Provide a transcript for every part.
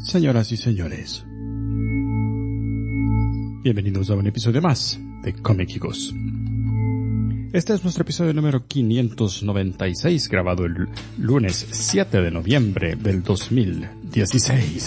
Señoras y señores, bienvenidos a un episodio más de Comiquicos. Este es nuestro episodio número 596, grabado el lunes 7 de noviembre del 2016.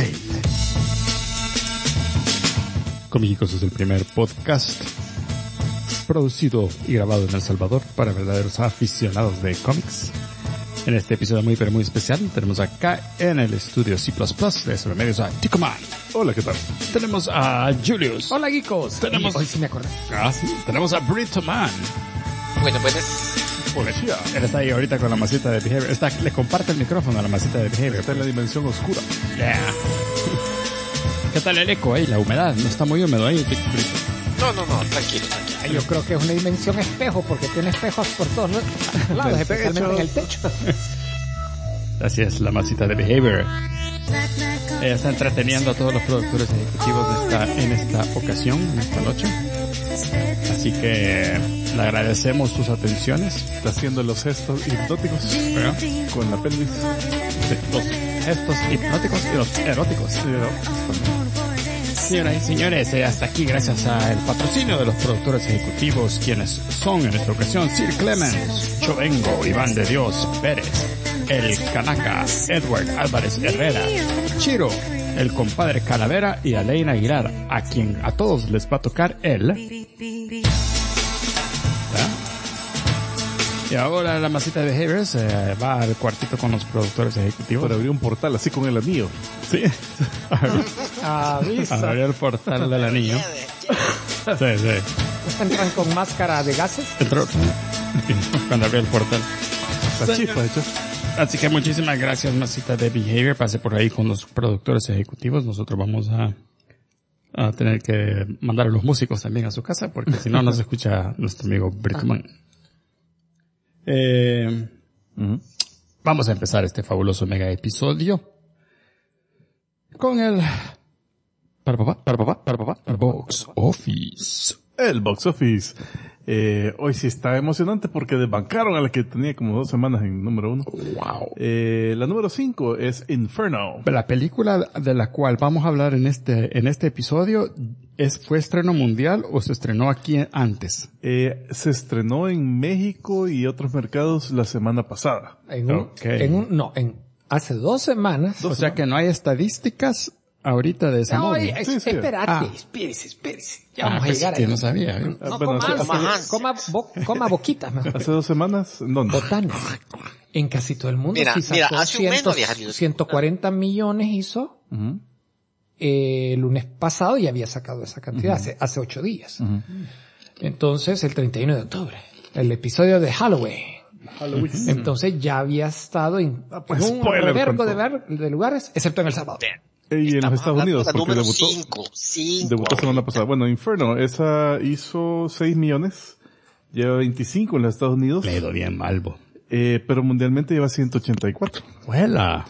Comiquicos es el primer podcast producido y grabado en El Salvador para verdaderos aficionados de cómics. En este episodio muy pero muy especial tenemos acá en el estudio C++ de Sobremedios a Ticoman. Hola, ¿qué tal? Tenemos a Julius. Hola, geekos. Tenemos... Hoy sí me acordé. Sí. Tenemos a Britoman. Bueno, Policía. Él está ahí ahorita con la masita de Behavior. Le comparte el micrófono a la masita de Behavior. Está en la dimensión oscura. Yeah. ¿Qué tal el eco ahí? La humedad. No está muy húmedo ahí, Brito. No, tranquilo. Yo creo que es una dimensión espejo porque tiene espejos por todos lados, especialmente en el techo. Así es, la masita de Behavior. Ella está entreteniendo a todos los productores ejecutivos en esta ocasión, en esta noche. Así que le agradecemos sus atenciones. Está haciendo los gestos hipnóticos con la pelvis. Sí, los gestos hipnóticos y los eróticos. Señoras y señores, hasta aquí gracias al patrocinio de los productores ejecutivos, quienes son en esta ocasión Sir Clemens, Chovengo, Iván de Dios Pérez, el Canaca, Edward Álvarez Herrera, Chiro, el compadre Calavera y Aleina Aguilar, a quien a todos les va a tocar el... Y ahora la masita de Behaviors va al cuartito con los productores ejecutivos. Para abrir un portal así con el anillo. Sí. Abrir el portal del anillo. Sí. ¿Entran con máscara de gases? Entró cuando abrió el portal. La chispa, hecho. Así que muchísimas gracias, masita de Behavior. Pase por ahí con los productores ejecutivos. Nosotros vamos a tener que mandar a los músicos también a su casa, porque si no, no se escucha nuestro amigo Brickman. Vamos a empezar este fabuloso mega episodio con el Box Office. El Box Office. Hoy sí está emocionante porque desbancaron a la que tenía como 2 semanas en número 1. Wow. La número 5 es Inferno. La película de la cual vamos a hablar en este episodio ¿fue estreno mundial o se estrenó aquí antes? Se estrenó en México y otros mercados la semana pasada. Hace 2 semanas. O sea que no hay estadísticas ahorita de esa movie. Espérate, espérese. Ya vamos a llegar ahí. No sabía. Coma boquitas. Hace 2 semanas, ¿dónde? Botanas. En casi todo el mundo. Mira, hace un mes 140 millones hizo. El lunes pasado ya había sacado esa cantidad, hace 8 días. Entonces, el 31 de octubre, el episodio de Halloween. Entonces ya había estado en un revergo de lugares, excepto en El Salvador. Y en los Estados Unidos, porque número debutó semana pasada. Bueno, Inferno, esa hizo 6 millones, lleva 25 en los Estados Unidos. Le ha ido bien Malvo. Pero mundialmente lleva 184. ¡Huela!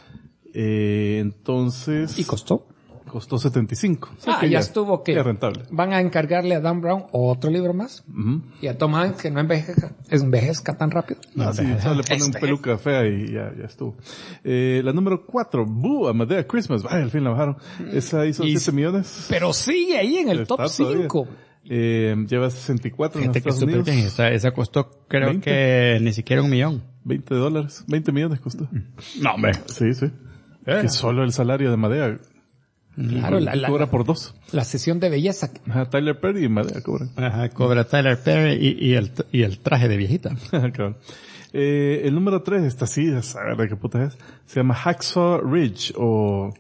Entonces... ¿Y costó? Costó 75. Ya estuvo que rentable. Van a encargarle a Dan Brown otro libro más. Y a Tom Hanks que no envejezca tan rápido. Solo le ponen un peluca fea y ya estuvo. La número 4, Boo, Amadea Christmas. Vaya, al fin la bajaron. Esa hizo 7 millones. Pero sigue ahí en el top 5. Lleva 64 en los Estados Unidos. Bien. Esa costó, creo 20. que ni siquiera $1 millón. $20. 20 millones costó. No, hombre. Sí. Que solo el salario de Madea. Claro, cobra por 2. La sesión de belleza. Tyler Perry y Madea cobran. Cobra Tyler Perry y el traje de viejita. Claro. El número 3, esta sí, a ver qué puta es. Se llama Hacksaw Ridge o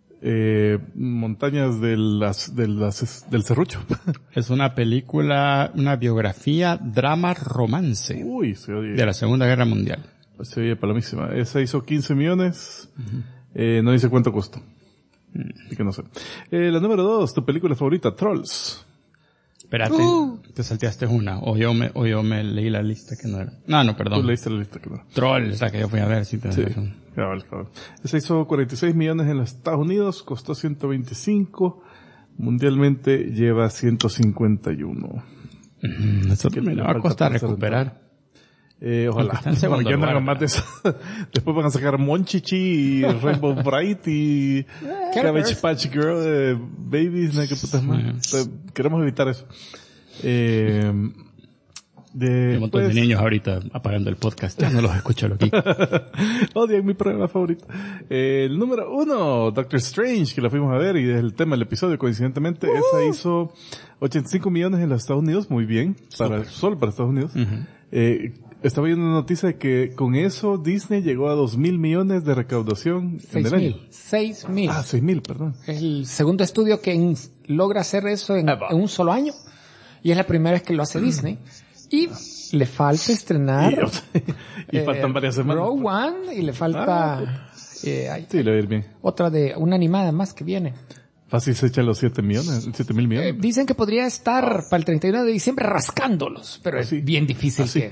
Montañas del Serrucho. Es una película, una biografía, drama, romance. Uy, se oye. De la Segunda Guerra Mundial. Se oye palomísima. Esa hizo 15 millones. No dice cuánto costó. Así que no sé. La número 2, tu película favorita, Trolls. Espérate, te salteaste una, o yo me leí la lista que no era. No, perdón. Tú leíste la lista que no era. Trolls, la que yo fui a ver, sí, razón. Cabal. Esa hizo 46 millones en los Estados Unidos, costó 125, mundialmente lleva 151. Eso me va a costar recuperar. Ojalá. Están en segundo Porque andan lugar, con más de eso. Después van a sacar Monchichi y Rainbow Bright y Cabbage Patch Girl, Babies, no hay que putas más. Queremos evitar eso. Hay un montón de niños ahorita apagando el podcast. Ya no los escucho, loquito. Odian mi programa favorito. El número 1, Doctor Strange, que la fuimos a ver y es el tema del episodio, coincidentemente, esa hizo 85 millones en los Estados Unidos, muy bien, solo para Estados Unidos. Estaba viendo una noticia de que con eso Disney llegó a 2,000 millones de recaudación en el año. 6,000. 6,000, perdón. Es el segundo estudio que logra hacer eso en un solo año. Y es la primera vez que lo hace Disney. Y le falta estrenar y faltan varias semanas. Rogue One y le falta sí, le va a ir bien. otra de una animada más que viene. Fácil se echan los 7,000 millones. Dicen que podría estar para el 31 de diciembre rascándolos, pero es bien difícil que...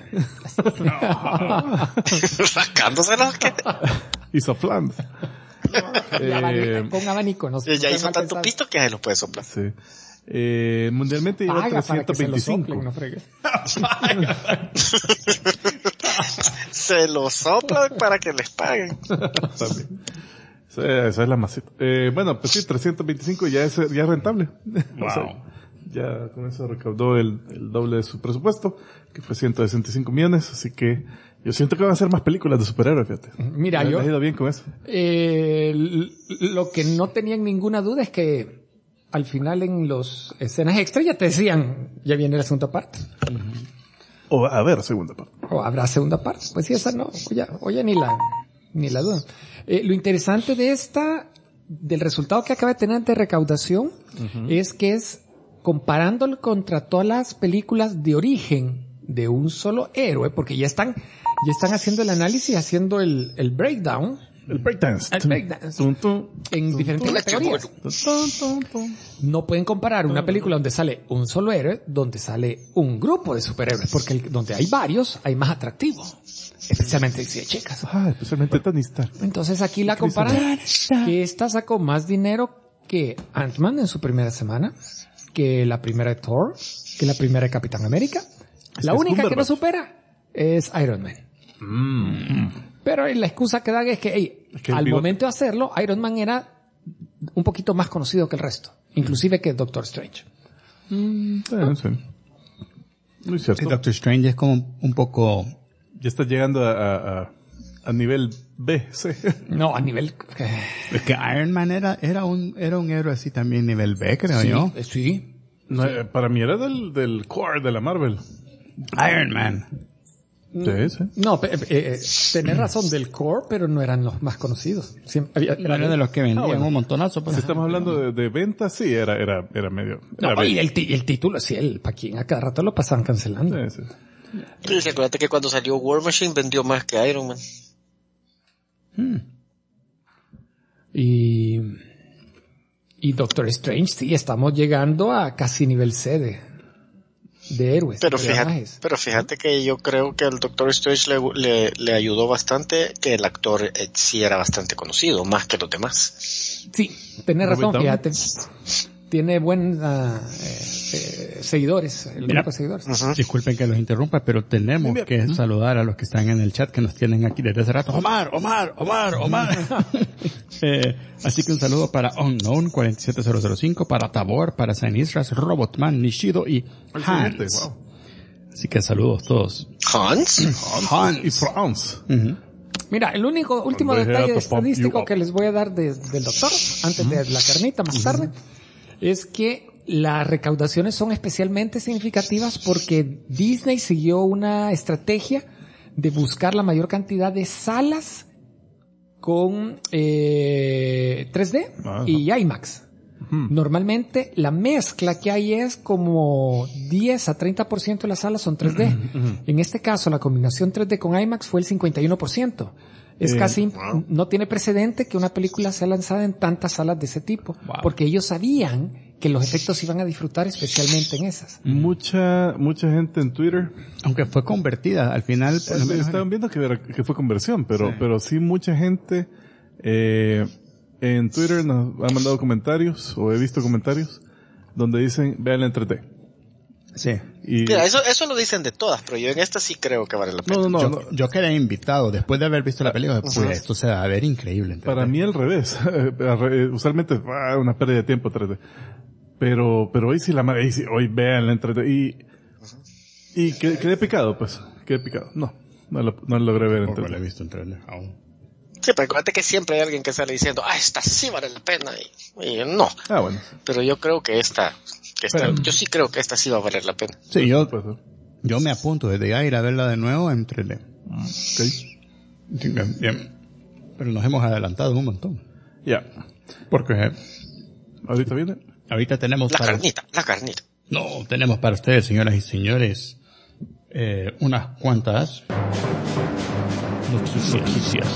¿Rascándoselos? ¿Qué? Y soplando. Con abanico. No Ya hizo tanto pito que se los puede soplar. Sí. Mundialmente lleva 325. No fregues. Se los soplan para que les paguen. Esa es la masita. Bueno, pues sí, 325 ya es rentable. Wow. O sea, ya con eso recaudó el doble de su presupuesto, que fue 165 millones, así que yo siento que van a hacer más películas de superhéroes, fíjate. Mira, yo... he ido bien con eso. Lo que no tenían ninguna duda es que al final en los escenas extra ya te decían, ya viene la segunda parte. O va a haber segunda parte. O habrá segunda parte. Pues sí, esa no, oye, ni la duda. Lo interesante de del resultado que acaba de tener de recaudación, es que es comparándolo contra todas las películas de origen de un solo héroe, porque ya están haciendo el análisis, haciendo el breakdown. El breakdance. En diferentes categorías. No pueden comparar una película donde sale un solo héroe, donde sale un grupo de superhéroes, porque donde hay varios, hay más atractivo. Especialmente si hay chicas. Especialmente Tony Stark. Entonces aquí la comparan que esta sacó más dinero que Ant-Man en su primera semana, que la primera de Thor, que la primera de Capitán América. La única que no supera es Iron Man. Pero la excusa que dan es que al momento de hacerlo, Iron Man era un poquito más conocido que el resto. Inclusive que Doctor Strange. Sí. Muy cierto. Sí, Doctor Strange es como un poco... Ya está llegando a nivel B, sí. No, a nivel... Es que Iron Man era un héroe así también nivel B, creo yo. Sí. No, para mí era del core de la Marvel. Iron Man. Sí. No, tenés razón del core, pero no eran los más conocidos. Era de los que vendían un montonazo. Pues. Si estamos hablando de ventas, sí, era medio... No, y el título, sí, para quien a cada rato lo pasaban cancelando. Sí. Y acuérdate que cuando salió War Machine vendió más que Iron Man. Y Doctor Strange, sí, estamos llegando a casi nivel C de héroes. Pero fíjate que yo creo que al Doctor Strange le ayudó bastante que el actor sí era bastante conocido, más que los demás. Sí, tenés razón, fíjate. Tiene buen seguidores, el grupo de seguidores. Disculpen que los interrumpa, pero tenemos que saludar a los que están en el chat que nos tienen aquí desde hace rato. Omar. Así que un saludo para Unknown 47005, para Tabor, para Saint Isras, Robotman, Nishido y Hans. Wow. Así que saludos todos. Hans y Franz. Mira, el último detalle estadístico que les voy a dar del doctor, antes de la carnita más tarde, es que las recaudaciones son especialmente significativas porque Disney siguió una estrategia de buscar la mayor cantidad de salas con 3D y IMAX. Normalmente la mezcla que hay es como 10 a 30% de las salas son 3D. En este caso la combinación 3D con IMAX fue el 51%. Es casi, no tiene precedente que una película sea lanzada en tantas salas de ese tipo, porque ellos sabían que los efectos iban a disfrutar especialmente en esas. Mucha gente en Twitter, aunque fue convertida al final, estaban viendo que fue conversión, pero sí mucha gente en Twitter nos ha mandado comentarios, o he visto comentarios, donde dicen, vean en 3D. Sí. Mira, eso lo dicen de todas, pero yo en esta sí creo que vale la pena. Yo quedé invitado después de haber visto la película. Pues esto se va a ver increíble. ¿Entendés? Para mí al revés. Usualmente una pérdida de tiempo 3D. Pero hoy sí hoy vean la entretenida. Y quedé picado, pues. Quedé picado. No lo logré ver en 3D. No lo he visto en 3D aún. Sí, pero acuérdate que siempre hay alguien que sale diciendo, esta sí vale la pena. Y no. Bueno. Pero yo creo que yo sí creo que esta sí va a valer la pena. Sí, yo me apunto desde ya a ir a verla de nuevo en 3D. Okay. Bien. Pero nos hemos adelantado un montón. Ya. Porque ¿ahorita viene? Ahorita tenemos la carnita. No, tenemos para ustedes, señoras y señores, unas cuantas noticias.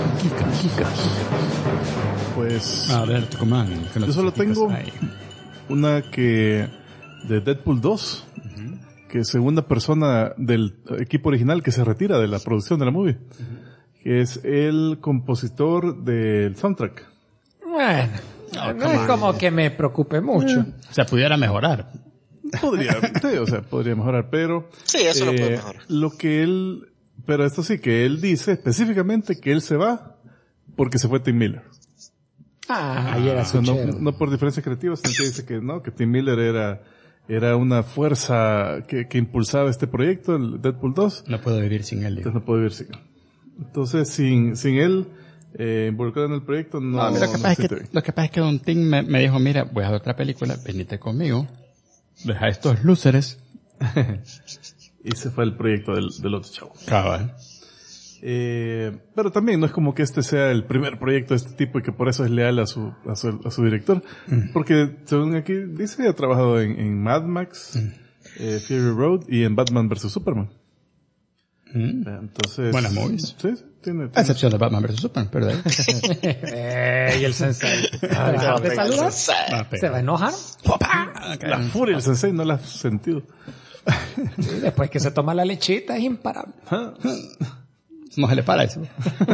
Pues a ver, Tucumán, yo solo tengo una de Deadpool 2, que es segunda persona del equipo original que se retira de la producción de la movie, que es el compositor del soundtrack. Bueno, no es como que me preocupe mucho. O sea, pudiera mejorar. Podría mejorar, pero sí, eso lo puede mejorar. Pero esto sí, que él dice específicamente que él se va porque se fue Tim Miller. Ahí era su no por diferencias creativas, sino que dice que no, que Tim Miller era una fuerza que impulsaba este proyecto, el Deadpool 2. No puedo vivir sin él. Entonces no puedo vivir sin él. Entonces sin él involucrado en el proyecto no. Lo que pasa es que Don Tim me dijo, mira, voy a ver otra película, venite conmigo, deja estos lúceres. Y se fue el proyecto del otro chavo. Cabal. Pero también no es como que este sea el primer proyecto de este tipo y que por eso es leal a su director. Porque según aquí dice, ha trabajado en Mad Max, Fury Road y en Batman vs. Superman. Entonces. Buenas movies. Sí, tiene. A excepción de Batman vs. Superman, pero de ahí. Y el Sensei. ¿Te saluda? ¿Se va a enojar? La furia del Sensei no la has sentido. Sí, después que se toma la lechita es imparable. No se le para eso.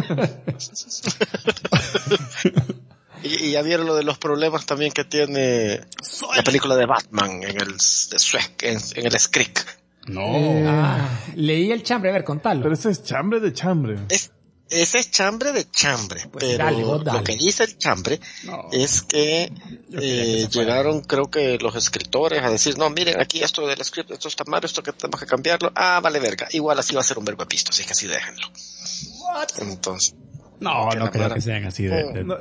Y ya vieron lo de los problemas también que tiene la película de Batman en el Skrik. No. Leí el chambre, a ver, contalo. Pero ese es chambre de chambre. Ese es chambre de chambre, pues pero dale. Lo que dice el chambre es que llegaron, creo que los escritores a decir, no, miren, aquí esto del script, esto está mal, esto que tenemos que cambiarlo, vale verga, igual así va a ser un vergo de pisto, así que así déjenlo. Entonces, no creo que sean así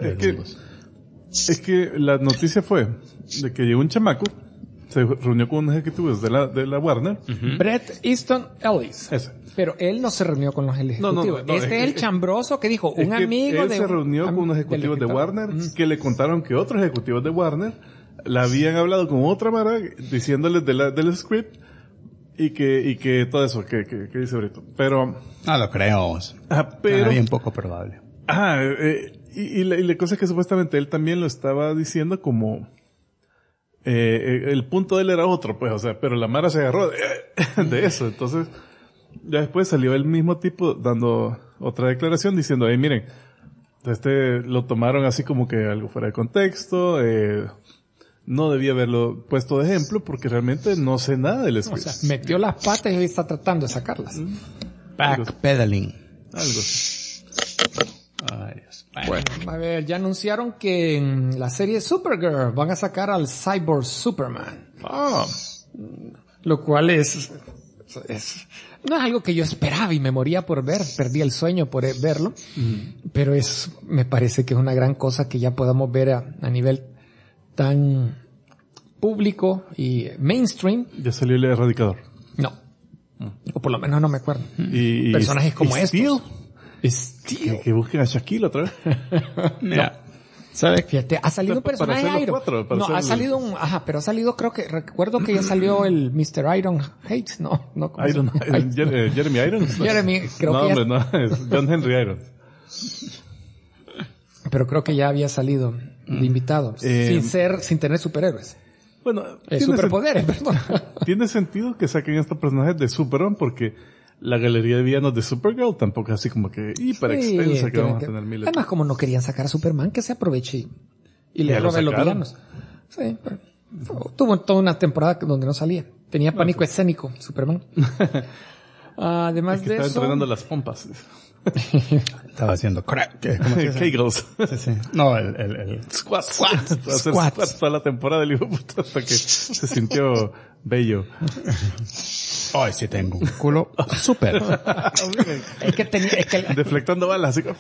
es que la noticia fue de que llegó un chamaco, se reunió con unos ejecutivos de la Warner. Bret Easton Ellis. Ese. Pero él no se reunió con los ejecutivos. No, es el chambroso que dijo, un amigo él se reunió con unos ejecutivos de Warner que le contaron que otros ejecutivos de Warner la habían hablado con otra mara diciéndoles del script y que todo eso que dice ahorita. Pero no lo creo. Pero es bien poco probable. Y la cosa es que supuestamente él también lo estaba diciendo como el punto de él era otro, pues, o sea, pero la mara se agarró de eso. Entonces ya después salió el mismo tipo dando otra declaración diciendo, miren, lo tomaron así como que algo fuera de contexto, no debía haberlo puesto de ejemplo porque realmente no sé nada del script. O sea, metió las patas y hoy está tratando de sacarlas. Backpedaling. Algo así. Ay, Dios. Bueno, a ver, ya anunciaron que en la serie Supergirl van a sacar al Cyborg Superman. Lo cual no es algo que yo esperaba y me moría por ver, perdí el sueño por verlo, pero me parece que es una gran cosa que ya podamos ver a nivel tan público y mainstream. Ya salió el Erradicador. No. O por lo menos no me acuerdo. Y personajes como estos. Que busquen a Shaquille otra vez. Mira. ¿Sabes? Fíjate, ha salido un personaje Iron. Ha salido pero ha salido, recuerdo que ya salió el Mr. Iron Hates, Jeremy Irons. Jeremy, creo que no, es John Henry Irons. Pero creo que ya había salido de invitado, sin tener superhéroes. Bueno, superpoderes, perdón. Tiene sentido que saquen estos personajes de Superman porque la galería de villanos de Supergirl tampoco es así como que hiper extensa que vamos a tener miles. Además, como no querían sacar a Superman, que se aproveche y le roben los villanos. Sí, pero tuvo toda una temporada donde no salía. Tenía pánico escénico, Superman. Además de eso... Estaba entrenando las pompas. Estaba haciendo Kegels. Sí. No, el squats. Squats toda la temporada, el hijo de puta, hasta que se sintió bello. Hoy sí tengo un culo súper. Es que deflectando balas, así como...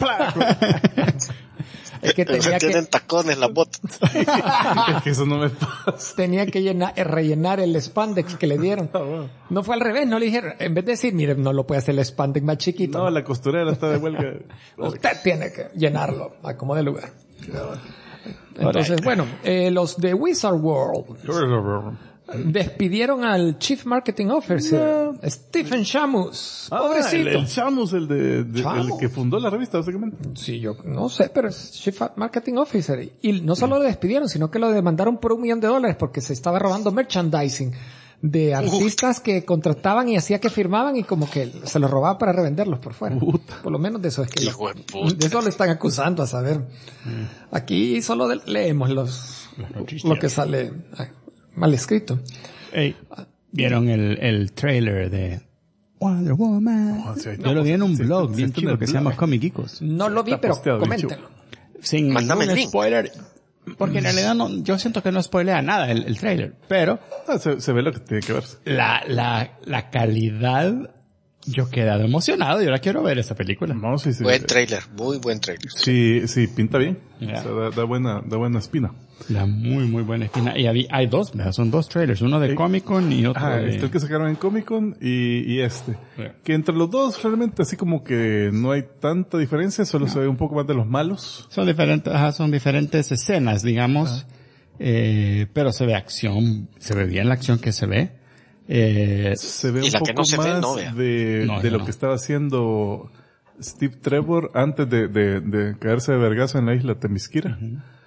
Es que tienen tacones las botas. Es que eso no me pasa. Tenía que rellenar el spandex que le dieron. No fue al revés, no le dijeron, en vez de decir, mire, no lo puede hacer el spandex más chiquito. No, la costurera está de huelga. Usted tiene que llenarlo a como de lugar. Entonces, bueno, los de Wizard World despidieron al Chief Marketing Officer, Stephen Shamus. Pobrecito. El Shamus, el que fundó la revista, básicamente. Sí, yo no sé, pero es Chief Marketing Officer. Y no solo lo despidieron, sino que lo demandaron por $1 millón porque se estaba robando merchandising de artistas que contrataban y hacía que firmaban y como que se los robaba para revenderlos por fuera. Por lo menos de eso es que de eso le están acusando, a saber. Aquí solo leemos lo que sale mal escrito. Hey, ¿vieron el trailer de Wonder Woman? Yo lo vi en un blog bien chido que se llama Comic Geekos. No lo vi, pero coméntenlo. Sin ningún spoiler. Porque en realidad yo siento que no spoilea nada el trailer, pero se ve lo que tiene que ver. La calidad, yo he quedado emocionado y ahora quiero ver esa película. No, sí. Buen trailer, muy buen trailer. Sí, pinta bien. Yeah. O sea, da buena espina. Da muy buena espina. Y hay dos, son dos trailers, uno de Comic Con y otro de... Este el que sacaron en Comic Con y este. Yeah. Que entre los dos realmente así como que no hay tanta diferencia, solo se ve un poco más de los malos. Son diferentes escenas, digamos. Pero se ve acción, se ve bien la acción que se ve. Se ve un poco más de lo que estaba haciendo Steve Trevor antes de caerse de vergazo en la isla Themyscira.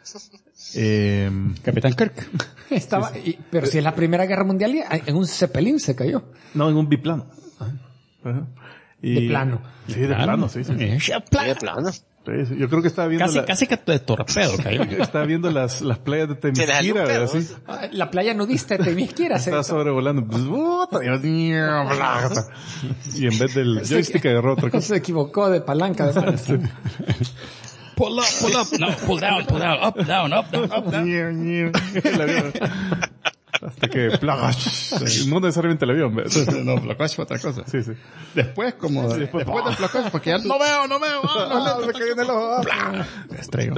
Capitán Kirk. Pero si es la Primera Guerra Mundial, en un Zeppelin se cayó. No, en un biplano. De plano. Sí, de plano, sí. De plano. Sí, yo creo que estaba viendo casi que de torpedo cayó. Estaba viendo las playas de Themyscira, así. La playa nudista de Themyscira. Estaba sobrevolando. Y en vez del joystick agarró otra cosa. Se equivocó de palanca de manos. Pull up, no, pull down, up, down. Hasta que no necesariamente el avión. No, Plagash fue otra cosa. Sí. Después del Plagash, porque ya no veo. Se cayó en el ojo. Me estrelló.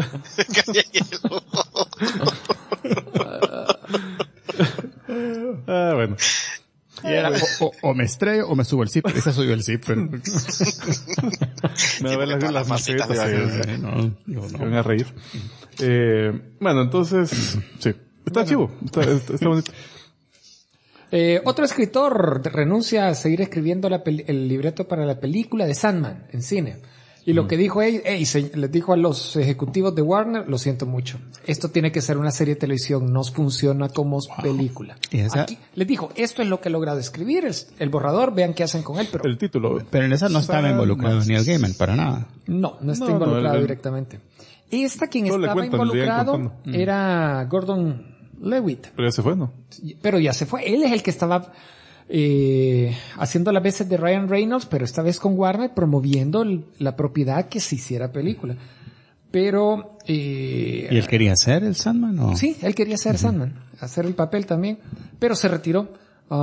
Bueno. Y era o me estrello o me subo el zipper. Ese soy yo el zipper. Me voy a ver las macetas. No. Van a reír. Bueno, entonces, sí. Está chivo. Está bonito. Otro escritor renuncia a seguir escribiendo el libreto para la película de Sandman en cine. Y lo que dijo les dijo a los ejecutivos de Warner, lo siento mucho. Esto tiene que ser una serie de televisión, no funciona como película. Aquí, les dijo, esto es lo que he logrado escribir, el borrador, vean qué hacen con él, pero... El título. Pero en esa no estaba involucrado Neil Gaiman, para nada. No está involucrado directamente. Quien estaba involucrado era Gordon Levitt. Pero ya se fue, ¿no? Pero ya se fue. Él es el que estaba haciendo las veces de Ryan Reynolds, pero esta vez con Warner, promoviendo la propiedad que se hiciera película. Pero... ¿Y él quería hacer el Sandman o...? Sí, él quería hacer Sandman, hacer el papel también, pero se retiró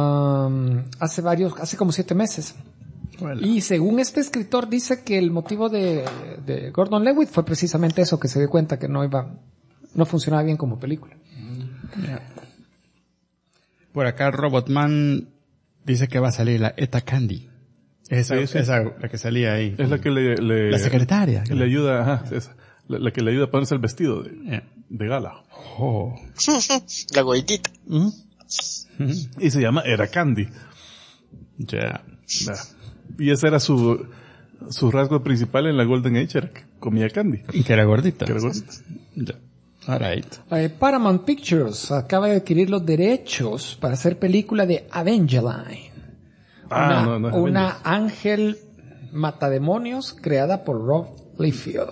hace como 7 meses. Bueno. Y según este escritor dice que el motivo de Gordon Levitt fue precisamente eso, que se dio cuenta que no funcionaba bien como película. Por acá Robotman dice que va a salir la Etta Candy. Esa la que salía ahí. Es la que la secretaria. Que le ayuda, la que le ayuda a ponerse el vestido de gala. Oh. La goitita. Y se llama Era Candy. Ya. Y ese era su rasgo principal en la Golden Age, era que comía candy. Y que era gordita. Ya. Alright. Paramount Pictures acaba de adquirir los derechos para hacer película de Evangeline. Una ángel matademonios creada por Rob Liefeld.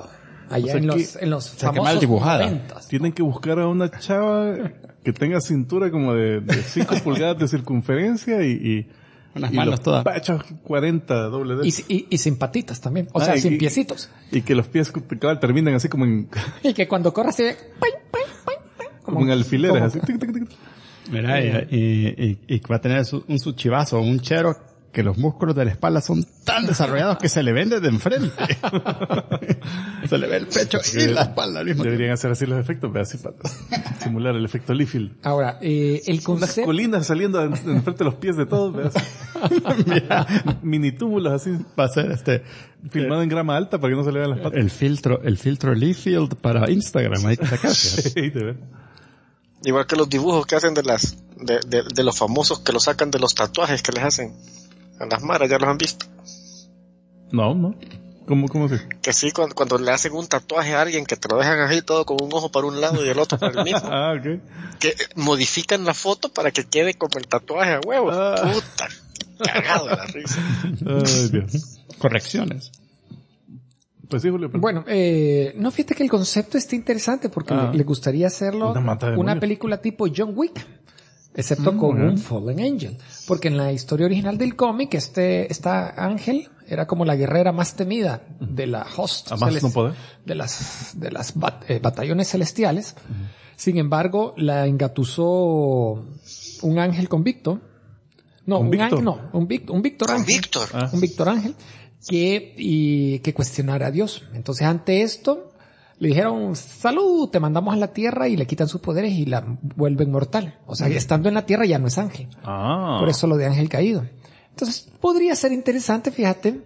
allá en los famosos mal dibujada. 90. Tienen que buscar a una chava que tenga cintura como de 5 pulgadas de circunferencia y unas manos todas. Pachos 40 doble D. Y sin patitas también. O sea, sin piecitos. Y que los pies terminen así como en... Y que cuando corra se ve... como en alfileres, así. Mira, y va a tener un suchivazo, un chero, que los músculos de la espalda son tan desarrollados que se le ven desde enfrente. Se le ve el pecho y la espalda al mismo tiempo. Deberían hacer así los efectos, así para simular el efecto Liefeld. Ahora, el concepto... Las colinas saliendo de enfrente de los pies de todos, ¿ves? Mira, mini túmulos así. Va a ser filmado en grama alta para que no se le vean las patas. El filtro Liefeld para Instagram, hay que sacarse. Sí, de ver. Igual que los dibujos que hacen de los famosos que los sacan de los tatuajes que les hacen a las maras, ¿ya los han visto? No. ¿Cómo se? Que sí, cuando le hacen un tatuaje a alguien que te lo dejan así todo con un ojo para un lado y el otro para el mismo. Okay. Que modifican la foto para que quede como el tatuaje a huevo. Puta, cagado de la risa. Ay, Dios. Correcciones. Pues sí, Julio. Pero... Bueno, no, fíjate que el concepto está interesante porque le gustaría hacerlo una película tipo John Wick, excepto con un Fallen Angel. Porque en la historia original del cómic, esta Ángel era como la guerrera más temida de la host de las batallones celestiales. Sin embargo, la engatusó un ángel convicto. No, un Víctor Ángel. Un Víctor Ángel. Que cuestionara a Dios. Entonces, ante esto, le dijeron, salud, te mandamos a la tierra, y le quitan sus poderes y la vuelven mortal. O sea, estando en la tierra ya no es ángel. Por eso lo de ángel caído. Entonces, podría ser interesante, fíjate.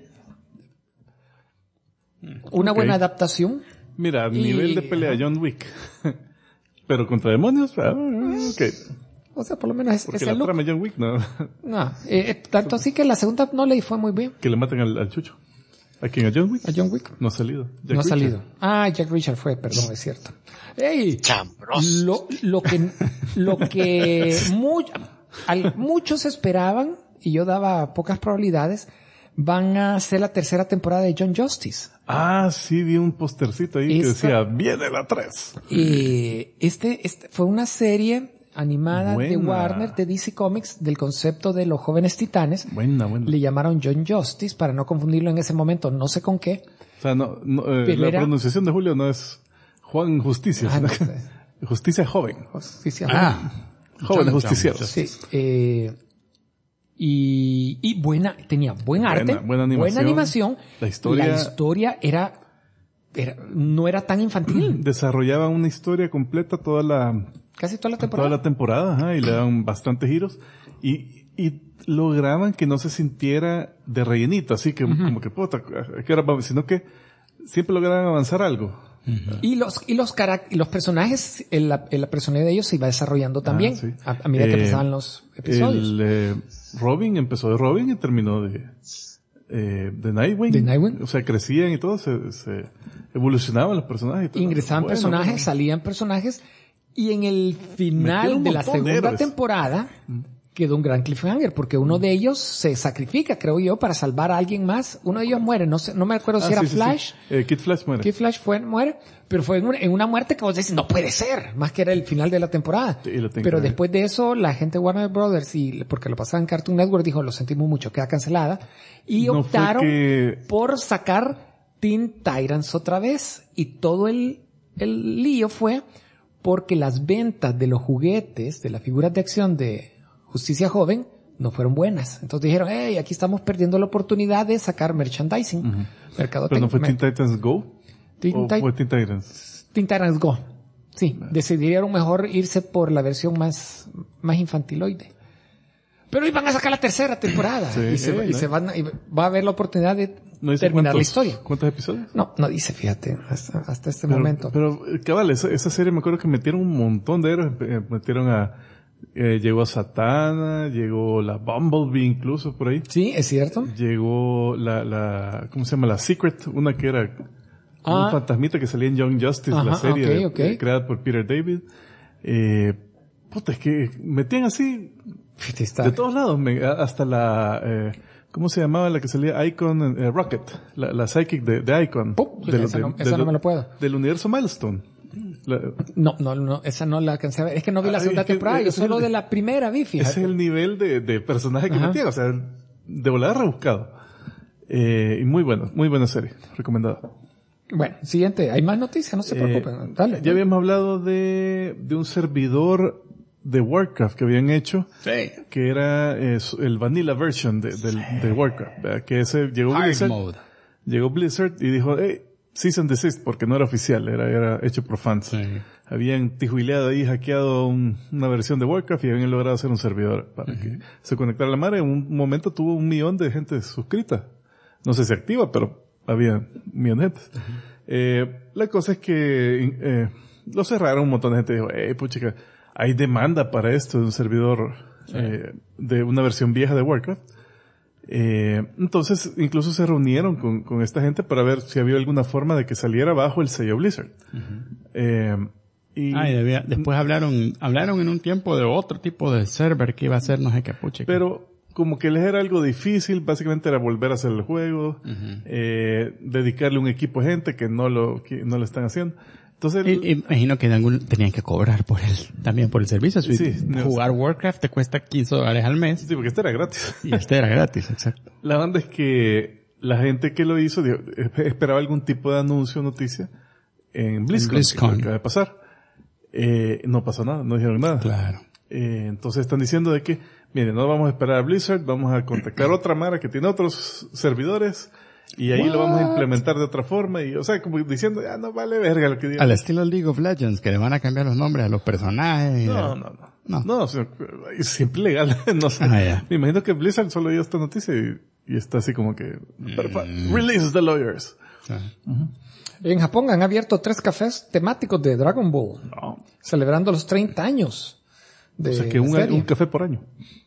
Una buena adaptación. Mira, nivel de pelea John Wick. Pero contra demonios, okay. O sea, por lo menos porque la trama John Wick, no. No, tanto así que la segunda no le fue muy bien. Que le maten al Chucho. ¿A quién? ¿A John Wick? A John Wick. No ha salido. No ha salido. Jack Richard fue, perdón, es cierto. ¡Ey! Lo que muchos esperaban, y yo daba pocas probabilidades, van a hacer la tercera temporada de John Justice. Sí, vi un postercito ahí que decía, viene la 3. Este fue una serie animada de Warner, de DC Comics, del concepto de los jóvenes titanes. Buena. Le llamaron John Justice para no confundirlo en ese momento, no sé con qué. O sea, la pronunciación de Julio no es Juan Justicia, sino Justicia Joven. Justicia Joven. Joven justiciero. Sí. Y tenía buen arte, buena animación. La historia no era tan infantil. Desarrollaba una historia completa casi toda la temporada. Toda la temporada, y le daban bastantes giros. Y lograban que no se sintiera de rellenito, así que como que puta, sino que siempre lograban avanzar algo. Y los personajes, la personalidad de ellos se iba desarrollando también, sí. a medida que pasaban los episodios. Robin empezó de Robin y terminó de Nightwing. O sea, crecían y todo, se evolucionaban los personajes. Y todo. Ingresaban personajes, salían personajes, y en el final de la segunda temporada quedó un gran cliffhanger, porque uno de ellos se sacrifica, creo yo, para salvar a alguien más. Uno de ellos muere, no me acuerdo si era Flash. Sí. Kid Flash muere. Kid Flash muere, pero fue en una muerte que vos decís, no puede ser, más que era el final de la temporada. Sí, pero después de eso, la gente de Warner Brothers, porque lo pasaba en Cartoon Network, dijo, lo sentimos mucho, queda cancelada, y optaron por sacar Teen Titans otra vez, y todo el lío fue porque las ventas de los juguetes, de las figuras de acción de Justicia Joven, no fueron buenas. Entonces dijeron, aquí estamos perdiendo la oportunidad de sacar merchandising. ¿Pero no fue Teen Titans Go? ¿O fue Teen Titans? Teen Titans Go. Sí, decidieron mejor irse por la versión más infantiloide. Pero iban a sacar la tercera temporada. Y va a haber la oportunidad de terminar la historia. ¿Cuántos episodios? No dice, fíjate, hasta este momento. Pero cabal, esa serie me acuerdo que metieron un montón de héroes. Metieron llegó Satana, llegó la Bumblebee incluso por ahí. Sí, es cierto. Llegó ¿cómo se llama? La Secret, una que era un fantasmita que salía en Young Justice, la serie creada por Peter David. Es que metían así de todos lados, hasta ¿cómo se llamaba la que salía? Icon, Rocket, la psychic de Icon. Esa no me lo puedo. Del universo Milestone. No, esa no la alcancé a ver. Es que no vi la segunda temporada, yo solo de la primera vi, fíjate. Ese es el nivel de personaje que metía, o sea, de volada rebuscado. Y muy buena serie, recomendada. Bueno, siguiente, hay más noticias, no se preocupen. Dale. Ya habíamos hablado de un servidor de Warcraft que habían hecho, que era el vanilla version de Warcraft, ¿verdad? Que ese llegó Blizzard y dijo, cease and desist, porque no era oficial, era hecho por fans. Sí. Habían tijuileado ahí, hackeado una versión de Warcraft y habían logrado hacer un servidor para que se conectara a la madre. En un momento tuvo 1 millón de gente suscrita. No sé si activa, pero había 1 millón de gente. La cosa es que lo cerraron, un montón de gente dijo, puchica, hay demanda para esto de un servidor de una versión vieja de Warcraft. Entonces incluso se reunieron con esta gente para ver si había alguna forma de que saliera bajo el sello Blizzard. Después hablaron en un tiempo de otro tipo de server que iba a ser no sé qué puche. Pero como que les era algo difícil, básicamente era volver a hacer el juego, dedicarle un equipo de gente que no lo están haciendo. Entonces, imagino que tenían que cobrar también por el servicio. Sí, jugar Warcraft te cuesta $15 al mes. Sí, porque este era gratis. Y este era gratis, exacto. La banda es que la gente que lo hizo esperaba algún tipo de anuncio o noticia en BlizzCon. Que acaba de pasar. No pasó nada, no dijeron nada. Claro. Entonces están diciendo de que, miren, no vamos a esperar a Blizzard, vamos a contactar otra mara que tiene otros servidores. Y ahí lo vamos a implementar de otra forma y, o sea, como diciendo, no vale verga lo que digan. Al estilo League of Legends, que le van a cambiar los nombres a los personajes. No, o sea, es simple legal, no sé. Me imagino que Blizzard solo dio esta noticia y está así como que, release the lawyers. En Japón han abierto 3 cafés temáticos de Dragon Ball. Celebrando los 30 años de o sea que un café por año.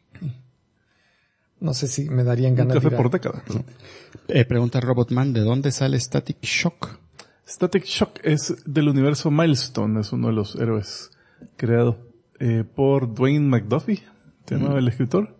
No sé si me darían ganas de ir. Un café por década. Pregunta Robotman, ¿de dónde sale Static Shock? Static Shock es del universo Milestone, es uno de los héroes creado por Dwayne McDuffie, se llamaba el escritor.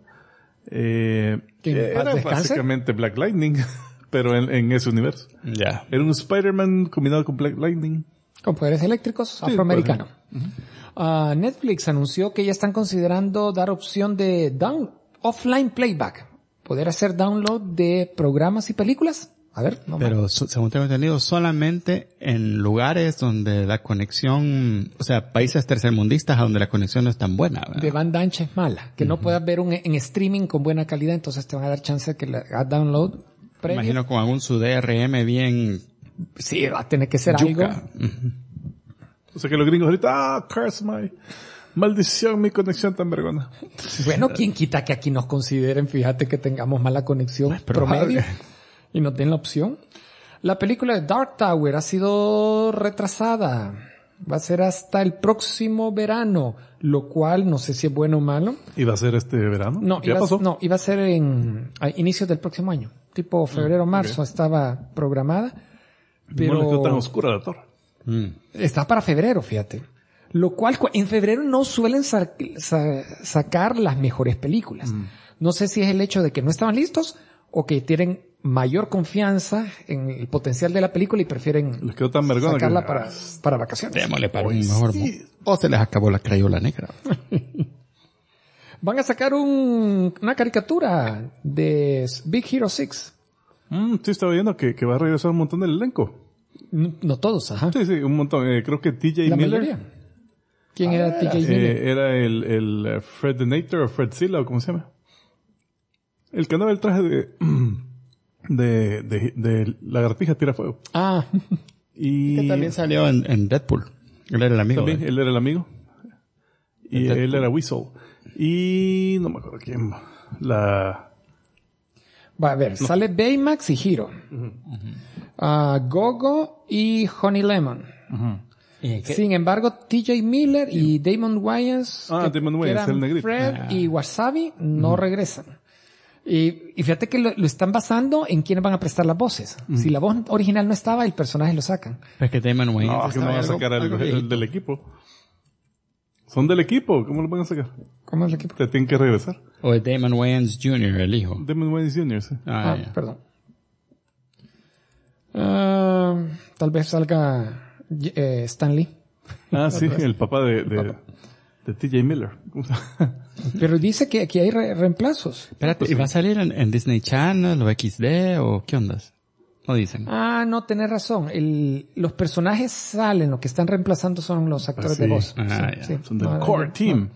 Era básicamente Black Lightning, pero en ese universo. Ya. Era un Spider-Man combinado con Black Lightning. Con poderes eléctricos, afroamericano. Netflix anunció que ya están considerando dar opción de offline playback. Poder hacer download de programas y películas. A ver, pero según tengo entendido, solamente en lugares donde la conexión, o sea, países tercermundistas donde la conexión no es tan buena, ¿verdad? De banda ancha es mala. Que no puedas ver en streaming con buena calidad, entonces te van a dar chance de que le hagas download previo. Imagino con algún su DRM bien. Sí, va a tener que ser algo. O sea que los gringos ahorita, curse my... Maldición, mi conexión tan vergona. Bueno, ¿quién quita que aquí nos consideren? Fíjate que tengamos mala conexión promedio y nos den la opción. La película de Dark Tower ha sido retrasada. Va a ser hasta el próximo verano, lo cual no sé si es bueno o malo. ¿Iba a ser este verano? No, iba a ser a inicios del próximo año. Tipo febrero o marzo estaba programada. Pero no le quedó tan oscura la torre. Está para febrero, fíjate. Lo cual, en febrero no suelen sacar las mejores películas. No sé si es el hecho de que no estaban listos o que tienen mayor confianza en el potencial de la película y prefieren les quedó tan sacarla para vacaciones. Démosle para un mejor. O se les acabó la crayola negra. Van a sacar una caricatura de Big Hero 6. Sí, estaba viendo que va a regresar un montón del elenco. No todos, ajá. Sí, un montón. Creo que TJ Miller. Mayoría. ¿Quién era TJ Miller? Era el Fred the Nator o Fred Zilla, o ¿cómo se llama? El que andaba el traje de lagartija tirafuego. Y que también salió en Deadpool. Él era el amigo. También, él era el amigo. Y él era Weasel. Y no me acuerdo quién. Va a ver, sale Baymax y Hero. Gogo y Honey Lemon. Sin embargo, TJ Miller y Damon Wayans, que eran el negrito. Fred y Wasabi, no regresan. Y fíjate que lo están basando en quiénes van a prestar las voces. Si la voz original no estaba, el personaje lo sacan. Es que Damon Wayans no van a sacar el del equipo. Son del equipo, ¿cómo lo van a sacar? ¿Cómo es el equipo? Te tienen que regresar. O es Damon Wayans Jr., el hijo. Damon Wayans Jr., sí. Perdón. Tal vez salga Stan Lee. Sí, el papá de TJ Miller. Pero dice que aquí hay reemplazos. Espérate, ¿y va a salir en Disney Channel o XD o qué ondas? No dicen. No, tenés razón. Los personajes salen, lo que están reemplazando son los actores de voz. Sí. Son del core team.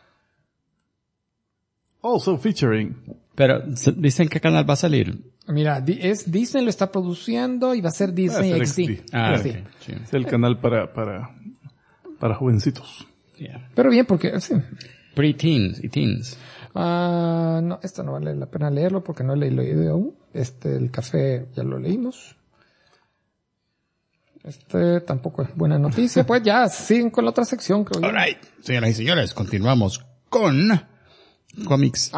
Also featuring. Pero dicen qué canal va a salir. Mira, Disney lo está produciendo y va a ser Disney XD. Okay. Sí. Es el canal para jovencitos. Yeah. Pero bien, porque sí. Pre-teens y teens. No, esto no vale la pena leerlo porque no he leído aún. El café ya lo leímos. Tampoco es buena noticia. Pues ya siguen con la otra sección, creo yo. All right. Señoras y señores, continuamos con cómics.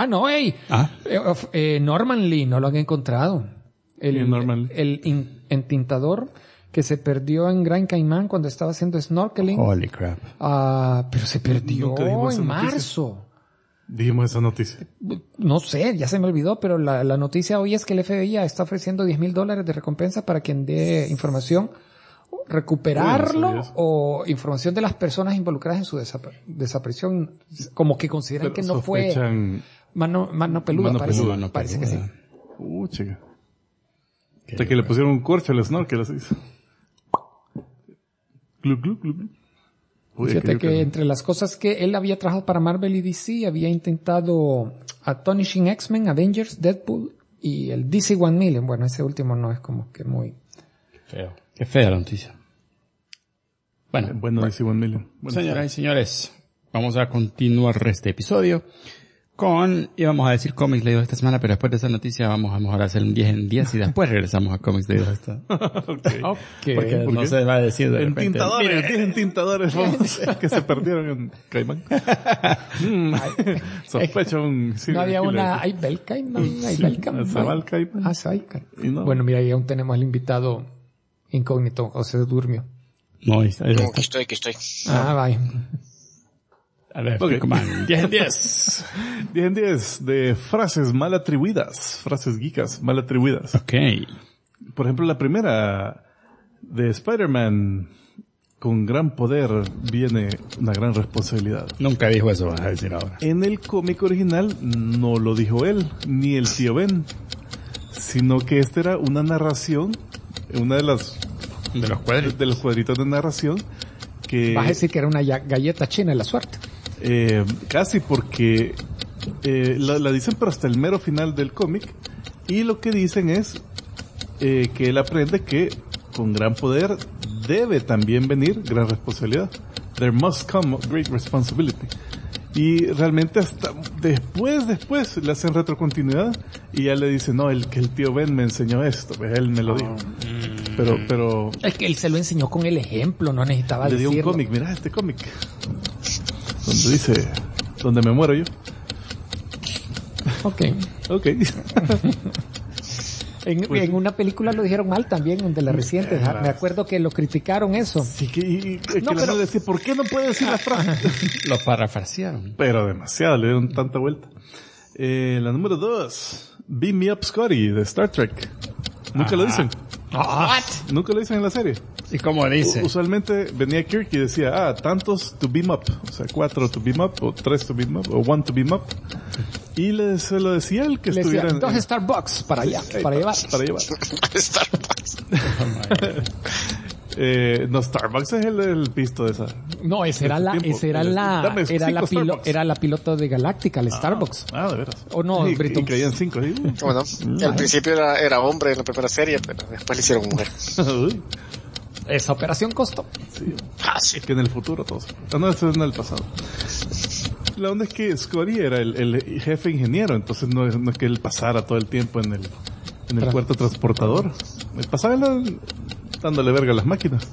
Norman Lee, no lo han encontrado. Norman Lee. El entintador que se perdió en Gran Caimán cuando estaba haciendo snorkeling. Holy crap. Pero se perdió en marzo. Dijimos esa noticia. No sé, ya se me olvidó, pero la noticia hoy es que el FBI está ofreciendo $10,000 de recompensa para quien dé información, recuperarlo o información de las personas involucradas en su desaparición, como que consideran que no fue mano peluda, parece que sí. Chica. Hasta que le pusieron un corcho al snorkel, así. Glu, glu, glu, glu. Fíjate que entre las cosas que él había trabajado para Marvel y DC, había intentado Astonishing X-Men, Avengers, Deadpool y el DC 1000. Bueno, ese último no es como que muy feo. Qué fea la noticia. Bueno, DC 1000. Señoras y señores, vamos a continuar este episodio íbamos a decir cómics leídos esta semana, pero después de esa noticia vamos a mejor hacer un 10 en 10 y después regresamos a cómics leídos esta. Porque no se va a decir de repente. Entintadores, 10 entintadores que se perdieron en Caimán. Sospecho un... No había una... ¿Hay Belcaimán? ¿Hay Belcaimán? No. Bueno, mira, ahí aún tenemos al invitado incógnito, o se durmió. No, aquí estoy. Vaya. A ver, 10 en 10. 10 en 10 de frases mal atribuidas. Frases geekas mal atribuidas. Ok. Por ejemplo, la primera de Spider-Man. Con gran poder viene una gran responsabilidad. Nunca dijo eso, vas a decir ahora. En el cómic original no lo dijo él, ni el tío Ben. Sino que esta era una narración, una de los cuadritos de narración que... Vas a decir que era una galleta china de la suerte. Casi porque la dicen pero hasta el mero final del cómic, y lo que dicen es que él aprende que con gran poder debe también venir gran responsabilidad. There must come great responsibility. Y realmente hasta después le hacen retrocontinuidad y ya le dicen, no, que el tío Ben me enseñó esto, pues él me lo dijo. Pero es que él se lo enseñó con el ejemplo, no necesitaba decirlo. Le dio un cómic, mira este cómic donde dice, donde me muero yo. Ok. En una película lo dijeron mal también, de la reciente. Me acuerdo que lo criticaron eso. Sí, pero decía, ¿por qué no puede decir la frase? Lo parafrasearon. Pero demasiado, le dieron tanta vuelta. La número 2, Beam Me Up Scotty, de Star Trek. Nunca lo dicen. What? Nunca lo dicen en la serie. ¿Y cómo dice? Usualmente venía Kirk y decía, tantos to beam up. O sea, 4 to beam up, o 3 to beam up, o 1 to beam up. Y se lo decía el que estuviera... Le decía, 2 Starbucks para allá, para llevar. Starbucks. No, Starbucks es el pisto de esa. No, era la piloto de Galáctica, el Starbucks. De veras. O no, y caían 5. Bueno, al principio era hombre en la primera serie, pero después le hicieron mujer. Esa operación costó. Sí. Es que en el futuro todos. No, eso es en el pasado. La onda es que Scotty era el jefe ingeniero, entonces no es que él pasara todo el tiempo en el puerto transportador. Él pasaba dándole verga a las máquinas.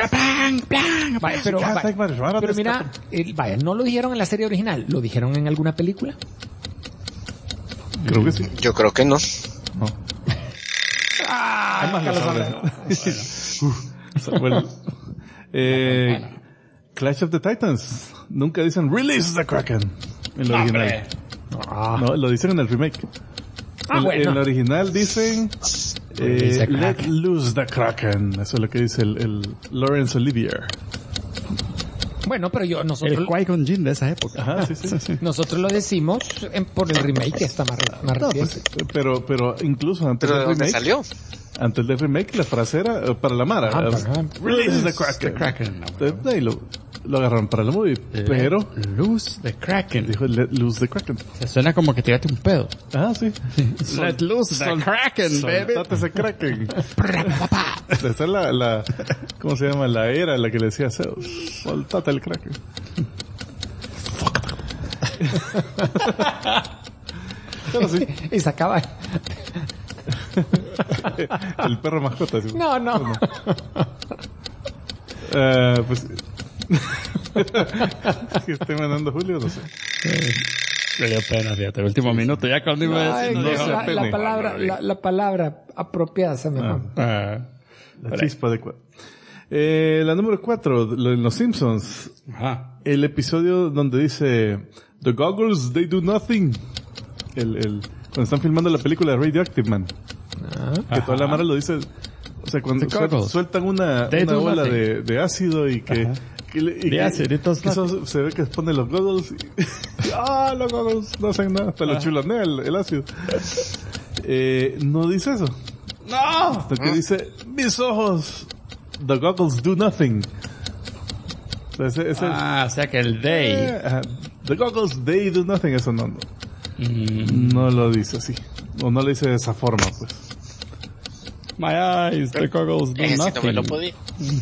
Pero mira, no lo dijeron en la serie original, ¿lo dijeron en alguna película? Creo que sí. Yo creo que no. Clash of the Titans. Nunca dicen Release the Kraken en el original. No, lo dicen en el remake. Bueno. En el original dicen Let Loose the Kraken. Eso es lo que dice el Laurence Olivier. Bueno, pero nosotros... El Qui-Gon Jinn de esa época. Ajá, sí. Nosotros lo decimos por el remake que está más reciente. Pues, pero incluso antes del remake... salió? Antes del remake la frase era para la Mara. Release the Kraken. Ahí lo agarraron para la movie. Pero... Lose the Kraken. Dijo Let Loose the Kraken. Se suena como que tiraste un pedo. Ah, sí. Let loose the Kraken, baby. Soltate ese Kraken. Esa es la... ¿Cómo se llama? La era en la que le decía a Zeus. Soltate el Kraken. Pero sí. Y sacaba... El perro mascota. ¿Sí? No. Pues... que esté mandando Julio, no sé. Me dio pena, fíjate. El último minuto, ya cuando iba a decir... La palabra apropiada se me la chispa adecuada. La número 4, en Los Simpsons. Ajá. El episodio donde dice The goggles, they do nothing. Cuando están filmando la película de Radioactive Man. Que toda la mara lo dice... O sea, cuando sueltan una ola de ácido y que... Eso se ve que pone los goggles y... los goggles no hacen nada. Hasta lo chulonea el ácido. No dice eso. ¡No! Hasta que dice, mis ojos... The goggles do nothing. O sea que el they. The goggles, they do nothing. Eso no. No lo dice así. O no lo dice de esa forma, pues. My eyes, the goggles do nothing. No me lo podía.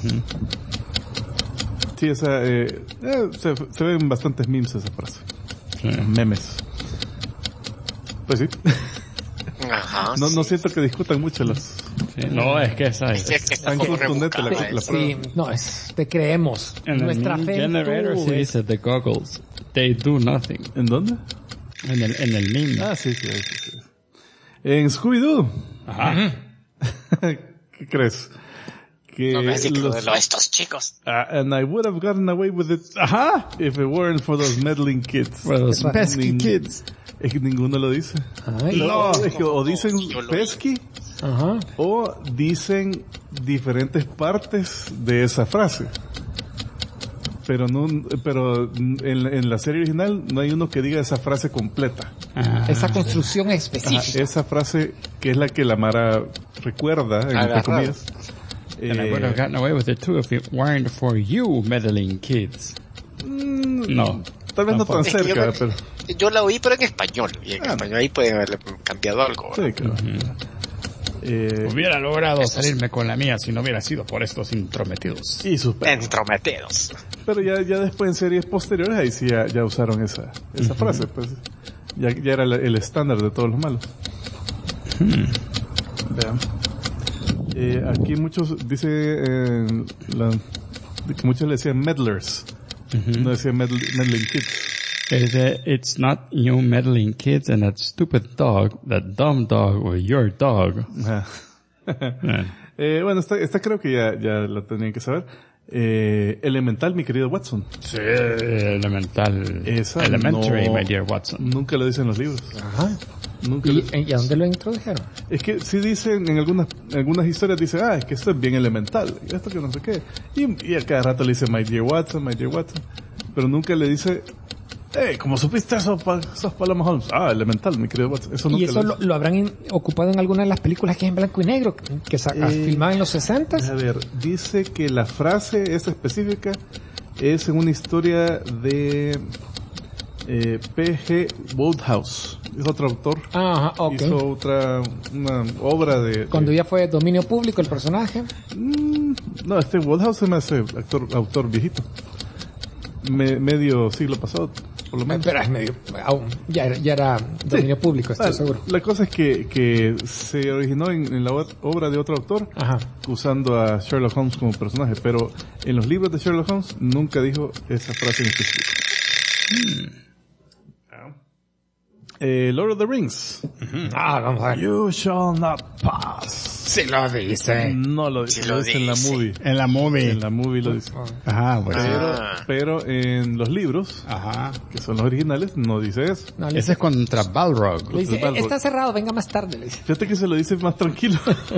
Sí, esa, se ven bastantes memes esa frase. Memes. Pues sí. Ajá. No siento que discutan mucho los... Sí, no, es que esa es. Tan contundente la prueba. Sí, te creemos. En nuestra fe. Generator sí dice the goggles. They do nothing. ¿En dónde? En el meme. Ah, sí. En Scooby-Doo. Ajá. ¿Qué crees? Que no me decís que estos chicos. And I would have gotten away with it. Ajá. If it weren't for those meddling kids. For those pesky kids. Es que ninguno lo dice. No, es que o dicen pesky. Ajá. O dicen diferentes partes de esa frase. Pero en la serie original no hay uno que diga esa frase completa. Esa construcción específica. Esa frase que es la que la Mara recuerda, entre comillas. And I would have gotten away with it too if it weren't for you meddling kids. No. Tal vez no tan cerca, pero... Yo la oí, pero en español. Y en español ahí puede haberle cambiado algo. Sí, claro. Hubiera logrado salirme con la mía si no hubiera sido por estos intrometidos. Y sus perros. Entrometidos. Pero ya después en series posteriores ahí sí ya usaron esa frase, pues. Ya era el estándar de todos los malos. Vean. Aquí muchos dice que muchos le decían meddlers. No decían meddling kids. It's not you meddling kids and that stupid dog, that dumb dog or your dog. Bueno, esta creo que ya la tenían que saber. Elemental, mi querido Watson. Sí, Elemental. Esa Elementary, my dear Watson. Nunca lo dicen en los libros. Ajá. ¿Y a dónde lo introdujeron? Es que sí dicen, en algunas historias dicen, es que esto es bien elemental, y esto que no sé qué. Y a cada rato le dice, my dear Watson. Pero nunca le dice, ¿cómo supiste eso? Sos Paloma Holmes. Elemental, mi querido Watson. Eso nunca. ¿Y eso lo habrán ocupado en alguna de las películas que es en blanco y negro, que filmaban en los 60? A ver, dice que la frase esa específica es en una historia de P.G. Wodehouse. Es otro autor. Ajá, okay. Hizo una obra de... Cuando ya fue dominio público el personaje. No, Wodehouse se me hace autor viejito. Medio siglo pasado, por lo menos. Pero es medio... Ya era dominio público, estoy seguro. La cosa es que se originó en la obra de otro autor, usando a Sherlock Holmes como personaje, pero en los libros de Sherlock Holmes nunca dijo esa frase en específico. Lord of the Rings. Vamos a ver. You shall not pass. Sí lo dice. No lo dice, lo dice en la movie. En la movie. En la movie lo dice. Ajá, bueno. Pero en los libros, que son los originales, no dice eso. No, ese es contra Balrog. Le dice, está cerrado, venga más tarde, le dice. Fíjate que se lo dice más tranquilo.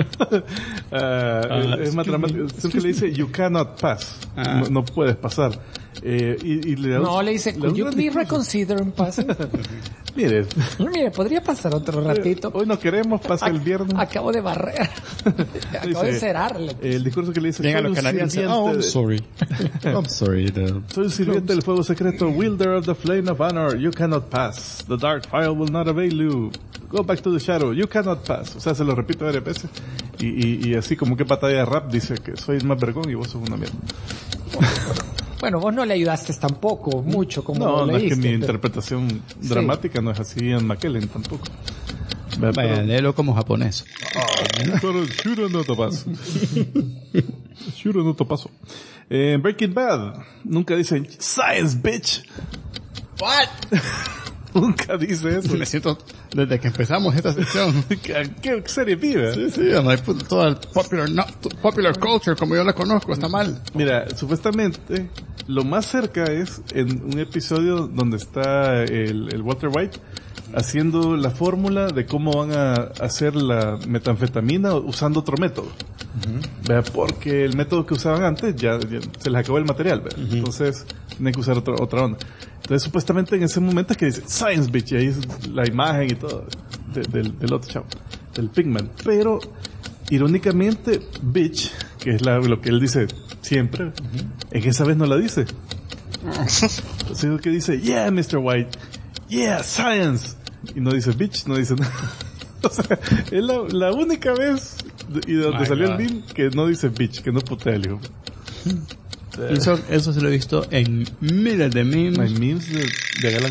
Es más dramático. Es que le dice, you cannot pass. No puedes pasar. Le dice, could you please reconsider in passing? Mire, podría pasar otro ratito. Hoy no queremos, pasa el viernes. Acabo de barrer. Acabo de cerrarle. El discurso que le dice, soy los canadienses. I'm sorry. I'm sorry. Soy un sirviente del fuego secreto, wielder of the flame of honor. You cannot pass. The dark fire will not avail you. Go back to the shadow. You cannot pass. O sea, se lo repito varias veces. Y así como que batalla de rap dice que soy más vergón y vos sos una mierda. Bueno, vos no le ayudaste tampoco mucho como no, leíste. No, es que mi interpretación dramática no es así en McKellen tampoco. Vaya, léelo como japonés. Shuro no topaso. Shuro no topaso. Breaking Bad, nunca dicen science, bitch. What? Nunca dice eso. Me siento, desde que empezamos esta sección. ¿Qué serie vive? Sí, todo el popular culture, como yo la conozco, está mal. Mira, supuestamente, lo más cerca es en un episodio donde está el Walter White haciendo la fórmula de cómo van a hacer la metanfetamina usando otro método. ¿Vea? Porque el método que usaban antes ya se les acabó el material, ¿vea? Entonces tienen que usar otra onda. Entonces supuestamente en ese momento es que dice Science Bitch, y ahí es la imagen y todo del otro chavo, del Pigman. Pero irónicamente Bitch, que es lo que él dice siempre, en esa vez no la dice. Entonces es que dice yeah Mr. White, yeah science, y no dice bitch, no dice nada. O sea, es la única vez y de donde salió el meme que no dice bitch, que no putea el hijo. Eso se lo he visto en miles de memes. Hay memes de Galán.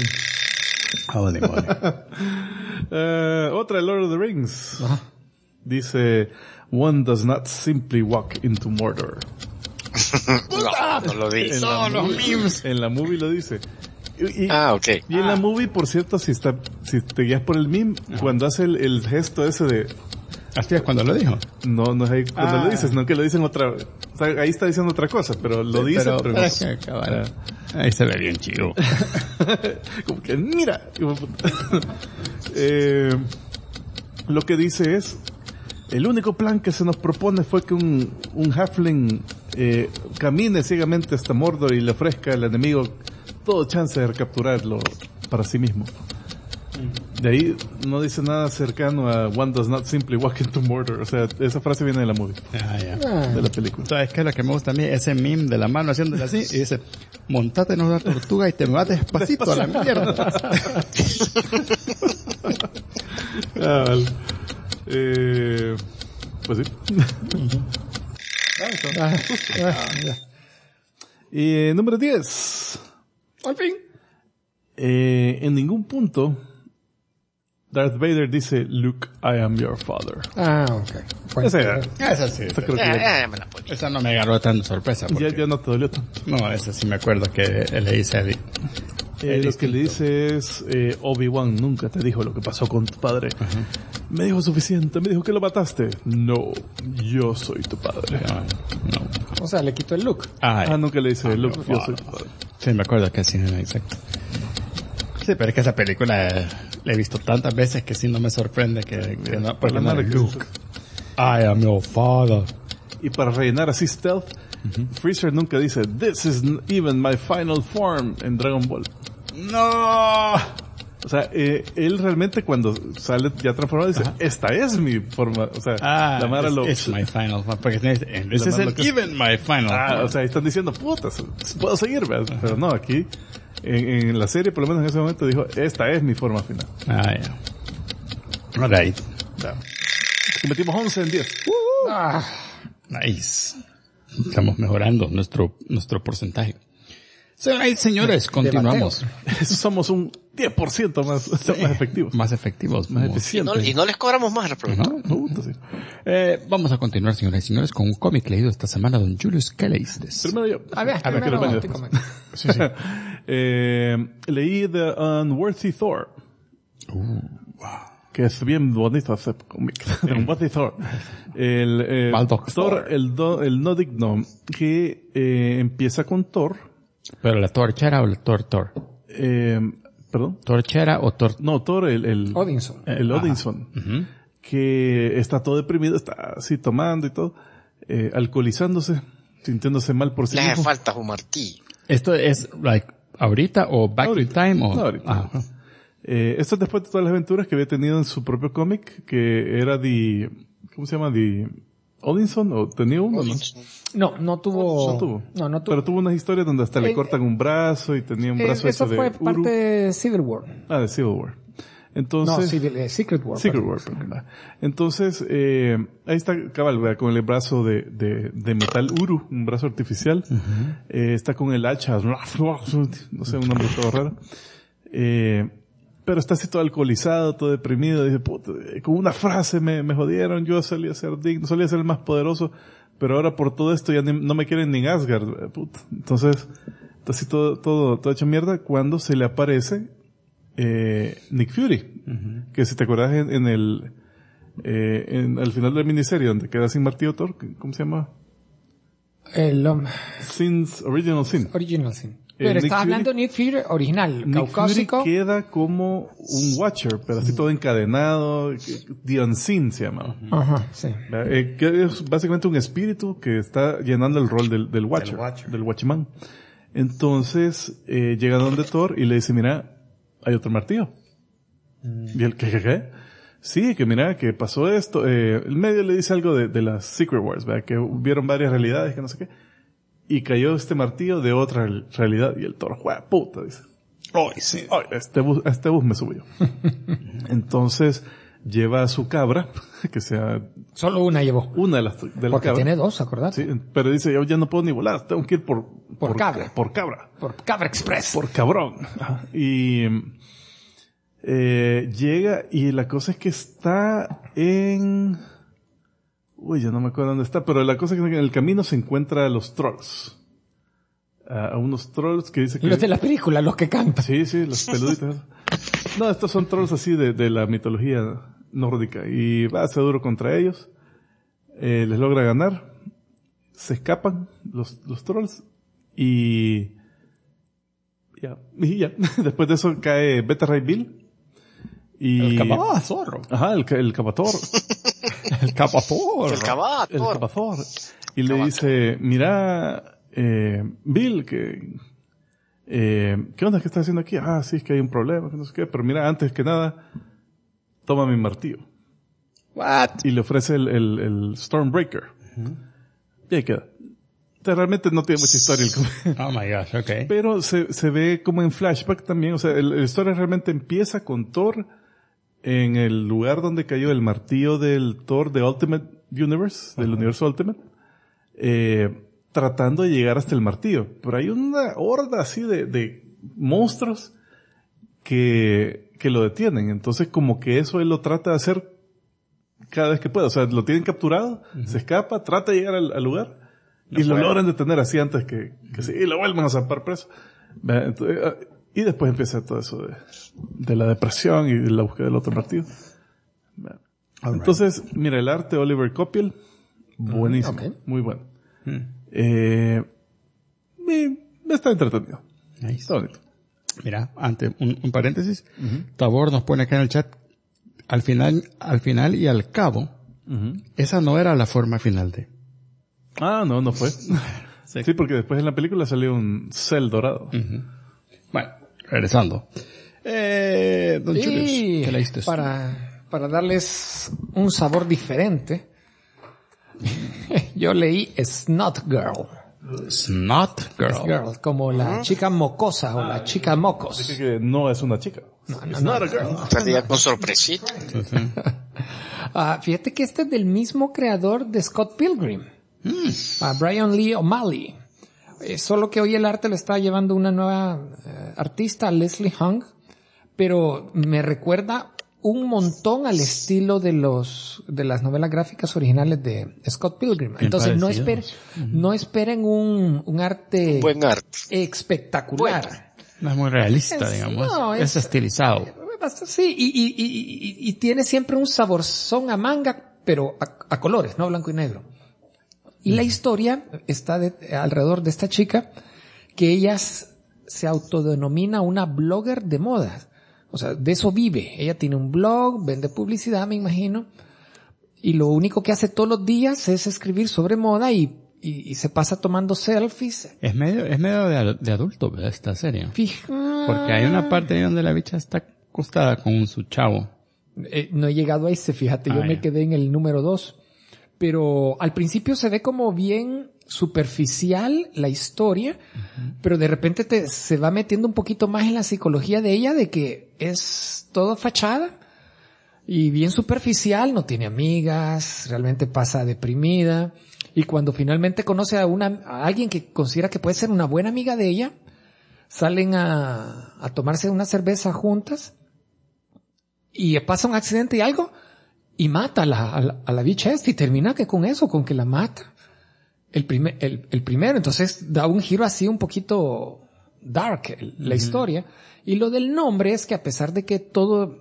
Otra de Lord of the Rings. Dice, one does not simply walk into Mordor. No lo dice. Los memes. En la movie lo dice. Okay. Y en la movie, por cierto, si te guías por el meme, cuando hace el gesto ese de... Así es cuando lo dijo. No es ahí cuando lo dices, sino que lo dicen otra... O sea, ahí está diciendo otra cosa, pero lo dice... Pero ahí se ve bien chido. Como que, mira... lo que dice es... El único plan que se nos propone fue que un halfling camine ciegamente hasta Mordor y le ofrezca al enemigo todo chance de recapturarlo para sí mismo. De ahí no dice nada cercano a one does not simply walk into Mordor. O sea, esa frase viene de la movie. De la película. ¿Sabes qué es lo que me gusta a mí? Ese meme de la mano haciéndole así y dice, montate en una tortuga y te vas despacito a la mierda. Vale. Pues sí. Y número 10. Al fin. En ningún punto Darth Vader dice, Luke, I am your father. Ok. Esa sí. Esa no me agarró tan sorpresa. Ya no te dolió tanto. No, esa sí me acuerdo que le dice a Eddie. Lo que le dice es, Obi-Wan nunca te dijo lo que pasó con tu padre. Me dijo suficiente, me dijo que lo mataste. No, yo soy tu padre. No. O sea, le quitó el look. Nunca le dice, Luke, yo soy tu padre. Sí, me acuerdo que sí, exacto. Sí, pero es que esa película la he visto tantas veces que sí no me sorprende que no, porque no es Luke. I am your father. Y para rellenar así stealth, Freezer nunca dice, this is even my final form en Dragon Ball. No. O sea, él realmente cuando sale ya transformado dice, esta es mi forma, o sea, la Mara lo... It's my final form, porque this isn't even my final form. O sea, están diciendo, putas, puedo seguir, ¿verdad? Pero no, aquí, en la serie, por lo menos en ese momento dijo, esta es mi forma final. Alright. Metimos 11 en 10. Nice. Estamos mejorando nuestro porcentaje. Señoras y señores, continuamos. Somos un 10% más efectivos. Más efectivos. Más eficientes. Y no les cobramos más la pregunta. Vamos a continuar, señoras y señores, con un cómic leído esta semana, don Julius. ¿Qué leíste? Primero yo. A ver, sí. Leí The Unworthy Thor. que es bien bonito ese cómic. Un buen Thor. El Thor, el no digno, que empieza con Thor. ¿Pero la torchera o el Thor? ¿Perdón? ¿Torchera o Thor? No, Thor, el Odinson. El Odinson. Uh-huh. Que está todo deprimido, está así tomando y todo, alcoholizándose, sintiéndose mal por sí mismo. Le hace falta un martillo. ¿Esto es, ahorita o back in time? O... No, ahorita. Esto es después de todas las aventuras que había tenido en su propio cómic, que era ¿cómo se llama? Odinson, ¿o tenía uno? No tuvo. Pero tuvo unas historias donde hasta le cortan un brazo y tenía un brazo eso fue parte de Civil War. De Civil War. Entonces, Secret War. Secret War. Entonces, ahí está cabal, ¿verdad? Con el brazo de metal Uru, un brazo artificial. Uh-huh. Está con el hacha, no sé, un nombre todo raro. Pero está así todo alcoholizado, todo deprimido. Dice, puta, con una frase me jodieron, yo solía ser digno, solía ser el más poderoso, pero ahora por todo esto ya no me quieren ni en Asgard, puta. Entonces, está así todo hecho mierda cuando se le aparece Nick Fury, uh-huh. Que si te acuerdas al final de la miniserie donde queda sin martillo Thor, ¿cómo se llama? Original Sin. Pero está hablando de Nick Fury original, Nick caucásico. Fury queda como un Watcher, pero así todo encadenado, The Unseen se llama. Ajá, sí. Que es básicamente un espíritu que está llenando el rol del Watcher, del Watchman. Entonces, llega donde Thor y le dice, mira, hay otro martillo. Y él, ¿qué? Sí, que mira, que pasó esto. El medio le dice algo de las Secret Wars, ¿verdad? Que hubieron varias realidades, que no sé qué. Y cayó este martillo de otra realidad. Y el Thor, ¡juega puta! Dice. ¡Ay, sí! ¡Ay, este bus me subió! Entonces, lleva a su cabra, que sea... Solo una llevó. Una de las Porque cabras. tiene dos, acordate. Sí, pero dice, yo ya no puedo ni volar, tengo que ir por cabra. Por cabra. Por Cabra Express. Por cabrón. Y llega y la cosa es que está en... ya no me acuerdo dónde está, pero la cosa es que en el camino se encuentra a los trolls. A unos trolls que dice que... Los de la película, los que cantan. Sí, los peluditos. No, estos son trolls así de la mitología nórdica. Y va a ser duro contra ellos. Les logra ganar. Se escapan los trolls. Y ya. Después de eso cae Beta Ray Bill. Y... El Capator. Ajá, el Capator. El Capator. El Capator. Y le dice, mira, Bill, ¿qué onda que estás haciendo aquí? Sí, es que hay un problema, que no sé qué. Pero mira, antes que nada, toma mi martillo. What? Y le ofrece el Stormbreaker. Uh-huh. Y ahí queda. Realmente no tiene mucha historia el cómic. Oh my gosh, okay. Pero se ve como en flashback también. O sea, la historia realmente empieza con Thor en el lugar donde cayó el martillo del Thor de Ultimate Universe, del universo Ultimate, tratando de llegar hasta el martillo. Pero hay una horda así de monstruos que lo detienen. Entonces como que eso él lo trata de hacer cada vez que puede. O sea, lo tienen capturado, uh-huh. Se escapa, trata de llegar al lugar y lo logran detener así antes que sí, y lo vuelven a zampar preso. Entonces, y después empieza todo eso de la depresión y de la búsqueda del otro martillo. Entonces, mira, el arte de Oliver Copiel, buenísimo, okay. Muy bueno. Está entretenido. Nice. Está bonito. Mira, antes, un paréntesis. Uh-huh. Tabor nos pone acá en el chat, al final y al cabo, uh-huh. Esa no era la forma final de... no fue. Sí, porque después en la película salió un cel dorado. Uh-huh. Bueno, regresando. Don Julius, ¿qué leíste? Para darles un sabor diferente, yo leí Snot Girl. Snot Girl, como la chica mocosa o la chica mocos. Dice que no es una chica. No, not a girl. Salía con sorpresita. Fíjate que este es del mismo creador de Scott Pilgrim. Brian Lee O'Malley. Solo que hoy el arte lo está llevando una nueva artista, Leslie Hung, pero me recuerda un montón al estilo de las novelas gráficas originales de Scott Pilgrim. Entonces no esperen un arte, buen arte espectacular. Bueno. No es muy realista, digamos. Es estilizado. Sí, y tiene siempre un saborzón a manga, pero a colores, no blanco y negro. Y la historia está alrededor de esta chica que ella se autodenomina una blogger de moda. O sea, de eso vive. Ella tiene un blog, vende publicidad, me imagino. Y lo único que hace todos los días es escribir sobre moda y se pasa tomando selfies. Es medio de adulto, ¿verdad? Esta serie. Porque hay una parte ahí donde la bicha está acostada con su chavo. No he llegado a ese, fíjate. Yo me quedé en el número 2. Pero al principio se ve como bien superficial la historia, pero de repente se va metiendo un poquito más en la psicología de ella, de que es todo fachada y bien superficial, no tiene amigas, realmente pasa deprimida, y cuando finalmente conoce a alguien que considera que puede ser una buena amiga de ella, salen a tomarse una cerveza juntas y pasa un accidente y algo, y mata a la bicha esta, y termina con eso, con que la mata. El primero, entonces da un giro así un poquito dark la historia. Y lo del nombre es que a pesar de que todo,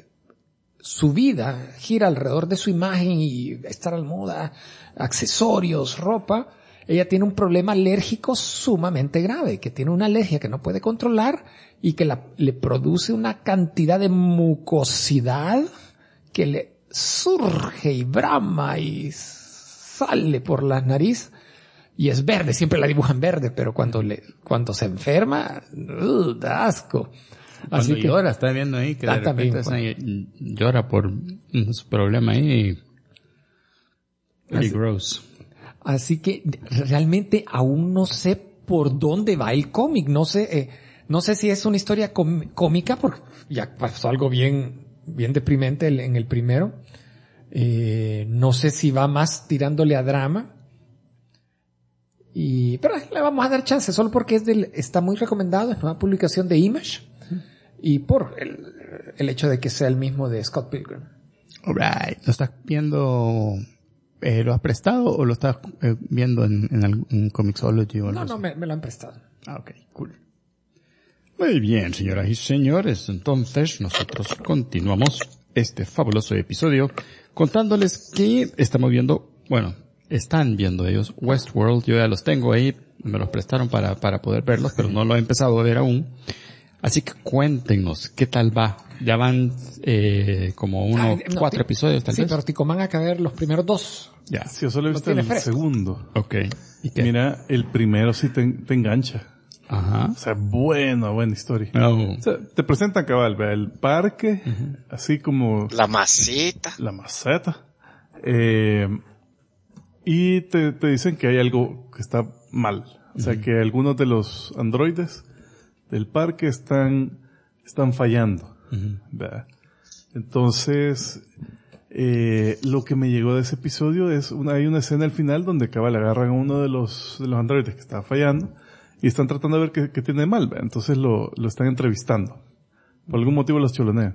su vida gira alrededor de su imagen y estar al moda, accesorios, ropa, ella tiene un problema alérgico sumamente grave, que tiene una alergia que no puede controlar y que le produce una cantidad de mucosidad que le surge y brama y sale por la nariz. Y es verde, siempre la dibujan verde, pero cuando se enferma, da asco. Así que llora, está viendo ahí que de repente llora por su problema ahí. Really gross. Así que realmente aún no sé por dónde va el cómic. No sé si es una historia cómica, porque ya pasó algo bien deprimente en el primero. No sé si va más tirándole a drama. Pero le vamos a dar chance, solo porque está muy recomendado, es nueva publicación de Image, y por el hecho de que sea el mismo de Scott Pilgrim. Alright, ¿lo estás viendo, lo has prestado o lo estás viendo en Comixology o algo así? No, me lo han prestado. Ok, cool. Muy bien, señoras y señores, entonces nosotros continuamos este fabuloso episodio contándoles que estamos viendo, están viendo ellos Westworld. Yo ya los tengo ahí, me los prestaron para poder verlos, pero no lo he empezado a ver aún. Así que cuéntenos, ¿qué tal va? Ya van como 4 episodios tal vez. Sí, pero Ticomán acaba de ver los primeros 2. Ya. Sí, yo solo he visto el segundo. Ok. ¿Y qué? Mira, el primero sí te engancha. Ajá. O sea, buena historia. Oh. O sea, te presentan cabal, vea, el parque, así como... La maceta. Y te dicen que hay algo que está mal. O sea, que algunos de los androides del parque están fallando. ¿Verdad? Entonces, lo que me llegó de ese episodio es hay una escena al final donde cabal agarran a uno de los androides que está fallando y están tratando de ver qué tiene de mal, ¿verdad? Entonces lo están entrevistando. Por algún motivo los chulonean.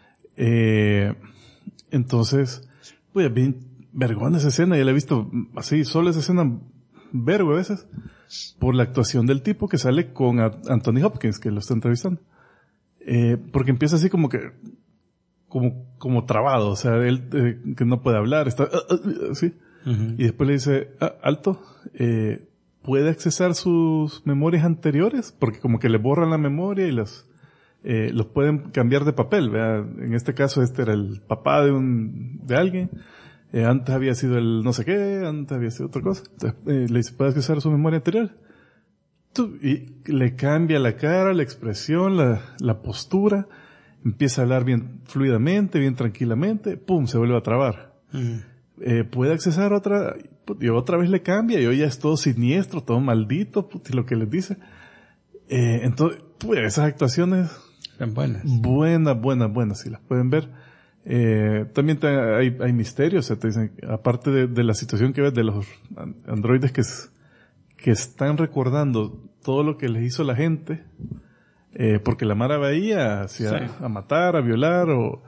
Entonces, pues bien vergüenza esa escena, ya la he visto así, solo esa escena vergo a veces, por la actuación del tipo que sale con Anthony Hopkins, que lo está entrevistando. Porque empieza así como trabado, o sea, él que no puede hablar, está así. Y después le dice, alto, ¿puede accesar sus memorias anteriores? Porque como que le borran la memoria y los pueden cambiar de papel, ¿verdad? En este caso este era el papá de alguien. Antes había sido el no sé qué, antes había sido otra cosa. Entonces, le dice, ¿puedes accesar su memoria anterior? Y le cambia la cara, la expresión, la postura, empieza a hablar bien fluidamente, bien tranquilamente, pum, se vuelve a trabar. Puede accesar otra, y otra vez le cambia, y hoy ya es todo siniestro, todo maldito, y lo que les dice. Entonces, pues, esas actuaciones, están buenas. Buenas, si las pueden ver. También hay misterios, o sea, te dicen, aparte de la situación que ves de los androides que están recordando todo lo que les hizo la gente, porque la Mara veía hacia a matar, a violar o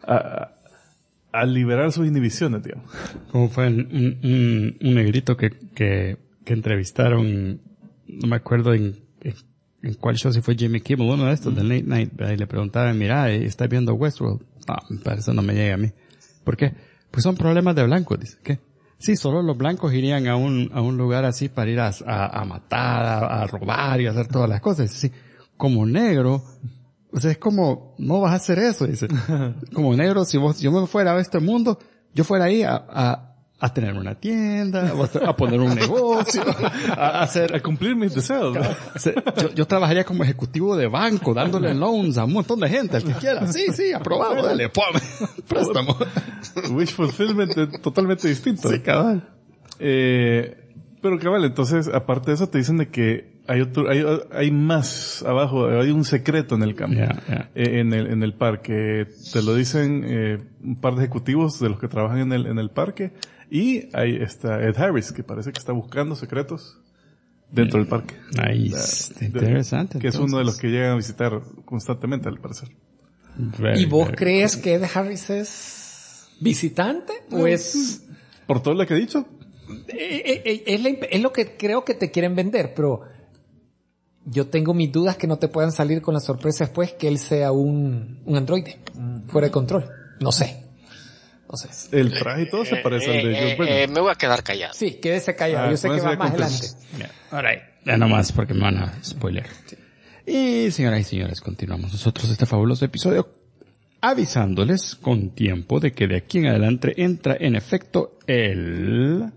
a liberar sus inhibiciones, digamos. Como fue un negrito que entrevistaron, no me acuerdo en en cuál show, si fue Jimmy Kimmel, uno de estos del Late Night, y le preguntaban, mira, ¿estás viendo Westworld? No, eso no me llega a mí. ¿Por qué? Pues son problemas de blancos, dice. ¿Qué? Sí, solo los blancos irían a un lugar así para ir a matar, a robar y a hacer todas las cosas. Sí, como negro, o sea, es como, no vas a hacer eso, dice. Como negro, si yo me fuera a este mundo, yo fuera ahí a tener una tienda, a poner un negocio, a cumplir mis deseos. Yo trabajaría como ejecutivo de banco, dándole loans a un montón de gente, al que quiera. Sí, aprobado, dale, préstamo. Wish fulfillment totalmente distinto. Sí, cabal. Pero cabal, entonces, aparte de eso, te dicen de que hay más abajo, hay un secreto en el campo, en el parque. Te lo dicen un par de ejecutivos de los que trabajan en el parque. Y ahí está Ed Harris, que parece que está buscando secretos dentro del parque. Interesante. Que es uno de los que llegan a visitar constantemente, al parecer. ¿Y vos crees que Ed Harris es visitante? ¿O es...? Por todo lo que he dicho. Es lo que creo que te quieren vender, pero yo tengo mis dudas que no te puedan salir con la sorpresa después que él sea un androide fuera de control. No sé. El traje y todo se parece al de George Brennan. Me voy a quedar callado. Sí, quédese callado. Yo sé que va más adelante. Alright. Ya nomás porque me van a spoiler. Sí. Y señoras y señores, continuamos nosotros este fabuloso episodio avisándoles con tiempo de que de aquí en adelante entra en efecto el...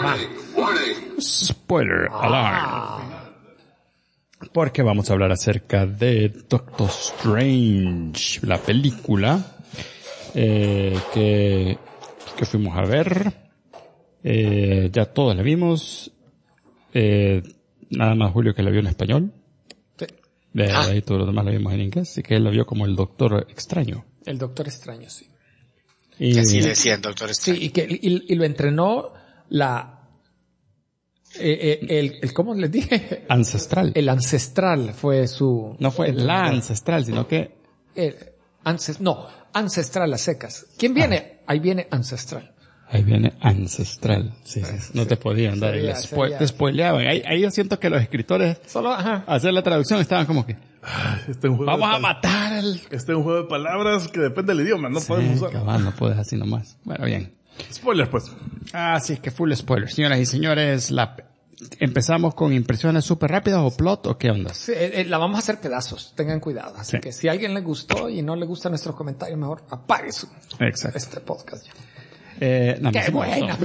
Spoiler Alarm. Porque vamos a hablar acerca de Doctor Strange, la película que fuimos a ver. Ya todos la vimos. Nada más Julio que la vio en español. Sí. Ahí todos los demás la vimos en inglés. Así que él la vio como el Doctor Extraño. El Doctor Extraño, sí. Y así decía el Doctor Extraño. Sí, y lo entrenó ¿cómo les dije? Ancestral. El Ancestral fue su... No fue la Ancestral, sino que... Ancestral a secas. ¿Quién viene? Ahí viene Ancestral. Ahí viene Ancestral. Sí. No te podían dar te spoileaban. Ahí yo siento que los escritores, solo, hacer la traducción, estaban como que, vamos a matar Este es un juego de palabras que depende del idioma, no podemos usar. Cabal, no puedes así nomás. Bueno, bien. Spoiler, pues. Sí, que full spoiler. Señoras y señores, ¿empezamos con impresiones súper rápidas o plot o qué onda? Sí, la vamos a hacer pedazos, tengan cuidado. Así que si a alguien le gustó y no le gustan nuestros comentarios, mejor apague este podcast ya. ¡Qué buena!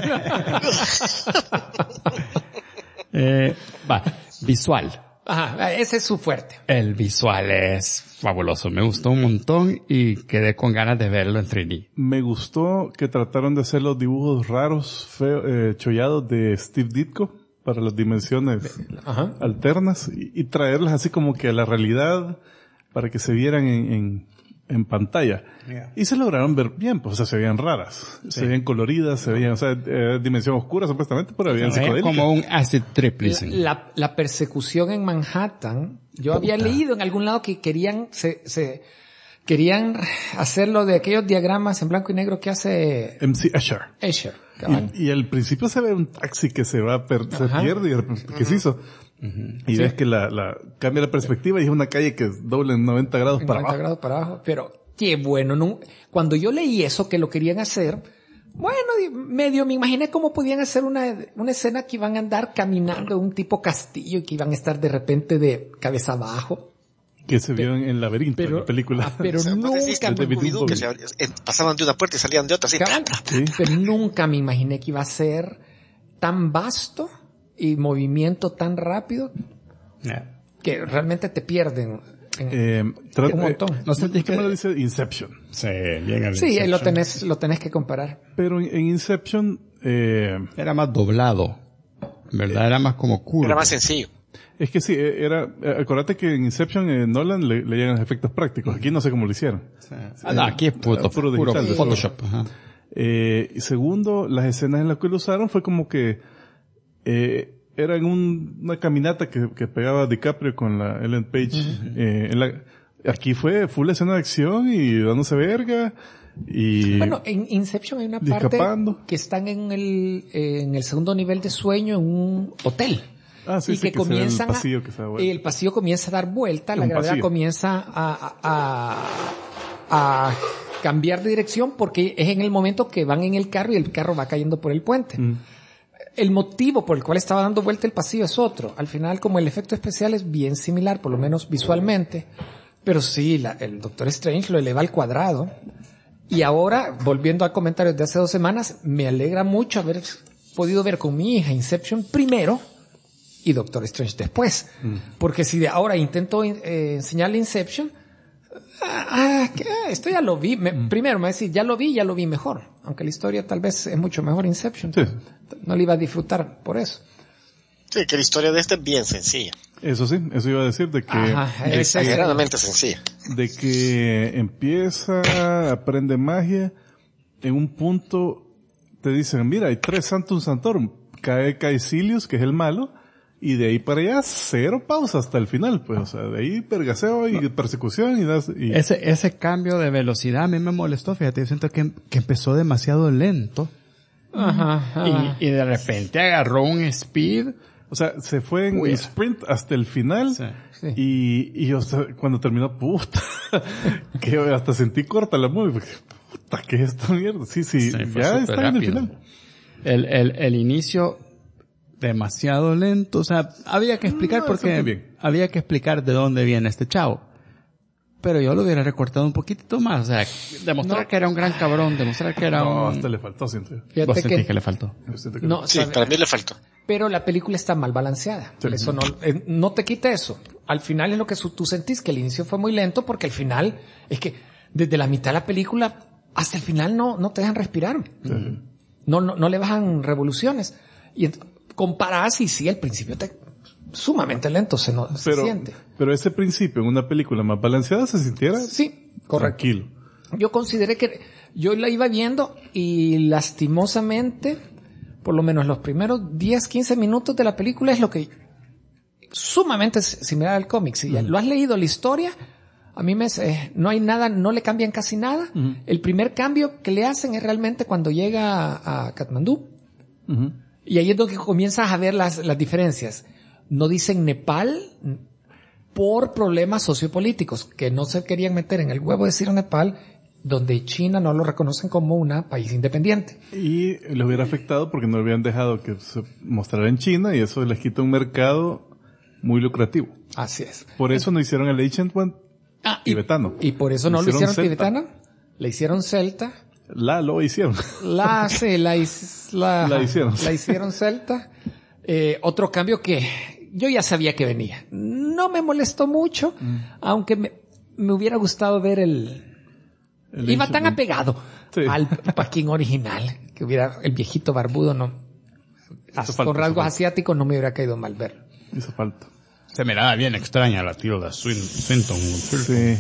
Visual. Ajá, ese es su fuerte. El visual es fabuloso. Me gustó un montón y quedé con ganas de verlo en 3D. Me gustó que trataron de hacer los dibujos raros, chollados de Steve Ditko para las dimensiones alternas y traerlas así como que a la realidad para que se vieran en pantalla. Yeah. Y se lograron ver bien, pues, o sea, se veían raras, se veían coloridas, se veían, o sea, dimensión oscura supuestamente, pero habían psicodélicas. Como un acid trip. La persecución en Manhattan, yo había leído en algún lado que querían hacerlo de aquellos diagramas en blanco y negro que hace MC Escher. Y al principio se ve un taxi que se pierde y de repente, ¿qué se hizo? Y ves que cambia la perspectiva y es una calle que es doble en 90 grados para abajo. 90 grados para abajo, pero qué bueno. No, cuando yo leí eso, que lo querían hacer, bueno, medio me imaginé cómo podían hacer una escena que iban a andar caminando en un tipo castillo y que iban a estar de repente de cabeza abajo. Que se vio en Laberinto, en la película. Pero nunca pasaban de una puerta y salían de otra. Así. Pero nunca me imaginé que iba a ser tan vasto y movimiento tan rápido que realmente te pierden un montón. No sé qué me lo dice Inception. Sí, bien. Sí, lo tenés que comparar. Pero en Inception era más doblado, ¿verdad? Era más como curvo. Era más sencillo. Es que sí, acuérdate que en Inception Nolan le llegan los efectos prácticos. Aquí no sé cómo lo hicieron. Aquí es puro Photoshop. Y segundo, las escenas en las que lo usaron fue como que era en una caminata que pegaba DiCaprio con la Ellen Page. Aquí fue full escena de acción y dándose verga. Y bueno, en Inception hay una parte que están en el segundo nivel de sueño en un hotel. Sí, y que comienzan el pasillo comienza a dar vuelta, la gravedad comienza a cambiar de dirección porque es en el momento que van en el carro y el carro va cayendo por el puente. El motivo por el cual estaba dando vuelta el pasillo es otro. Al final, como el efecto especial es bien similar, por lo menos visualmente, pero sí, el Doctor Strange lo eleva al cuadrado. Y ahora, volviendo a comentarios de hace 2 semanas, me alegra mucho haber podido ver con mi hija Inception primero y Doctor Strange después. Porque si de ahora intento enseñarle Inception, esto ya lo vi. Primero me va a decir, ya lo vi mejor. Aunque la historia tal vez es mucho mejor Inception. Sí. No le iba a disfrutar por eso. Sí, que la historia de este es bien sencilla. Eso sí, eso iba a decir, de que es exageradamente sencilla. De que empieza, aprende magia, en un punto te dicen, mira, hay 3 Santum Santorum, cae Caecilius, que es el malo, y de ahí para allá, 0 pausa hasta el final, pues, o sea, de ahí pergaseo y persecución y... Ese cambio de velocidad a mí me molestó, fíjate, yo siento que empezó demasiado lento. Y de repente agarró un speed. O sea, se fue en sprint hasta el final. Sí. Y o sea, cuando terminó, puta, que hasta sentí corta la movie, porque, puta, ¿qué es esta mierda? Sí, ya está rápido. En el final. El inicio demasiado lento, o sea, había que explicar había que explicar de dónde viene este chavo. Pero yo lo hubiera recortado un poquitito más, o sea, demostrar que era un gran cabrón, demostrar que era hasta le faltó, siento yo. Fíjate ¿Vos sentís que le faltó? Sí, para mí le faltó. Pero la película está mal balanceada. Sí. Eso no te quita eso. Al final es lo que tú sentís, que el inicio fue muy lento, porque al final es que desde la mitad de la película hasta el final no te dejan respirar. Sí. No le bajan revoluciones. Y comparás y sí, al principio sumamente lento se siente. Pero ese principio en una película más balanceada se sintiera correcto. Tranquilo. Yo consideré que yo la iba viendo y lastimosamente, por lo menos los primeros 10, 15 minutos de la película es lo que sumamente similar al cómic. Si ya lo has leído la historia, a mí no hay nada, no le cambian casi nada. El primer cambio que le hacen es realmente cuando llega a Katmandú. Y ahí es donde comienzas a ver las diferencias. No dicen Nepal por problemas sociopolíticos, que no se querían meter en el huevo de decir Nepal, donde China no lo reconocen como un país independiente. Y le hubiera afectado porque no habían dejado que se mostrara en China y eso les quita un mercado muy lucrativo. Así es. Por eso no hicieron el Ancient One tibetano. Y por eso no lo hicieron tibetano, le hicieron celta. Lo hicieron. La hicieron celta. Otro cambio que yo ya sabía que venía. No me molestó mucho, aunque me hubiera gustado ver iba tan apegado al Paquín original, que hubiera el viejito barbudo, con rasgos asiáticos no me hubiera caído mal verlo. Hizo falta. Se miraba bien extraña la Tilda Swinton. Sí.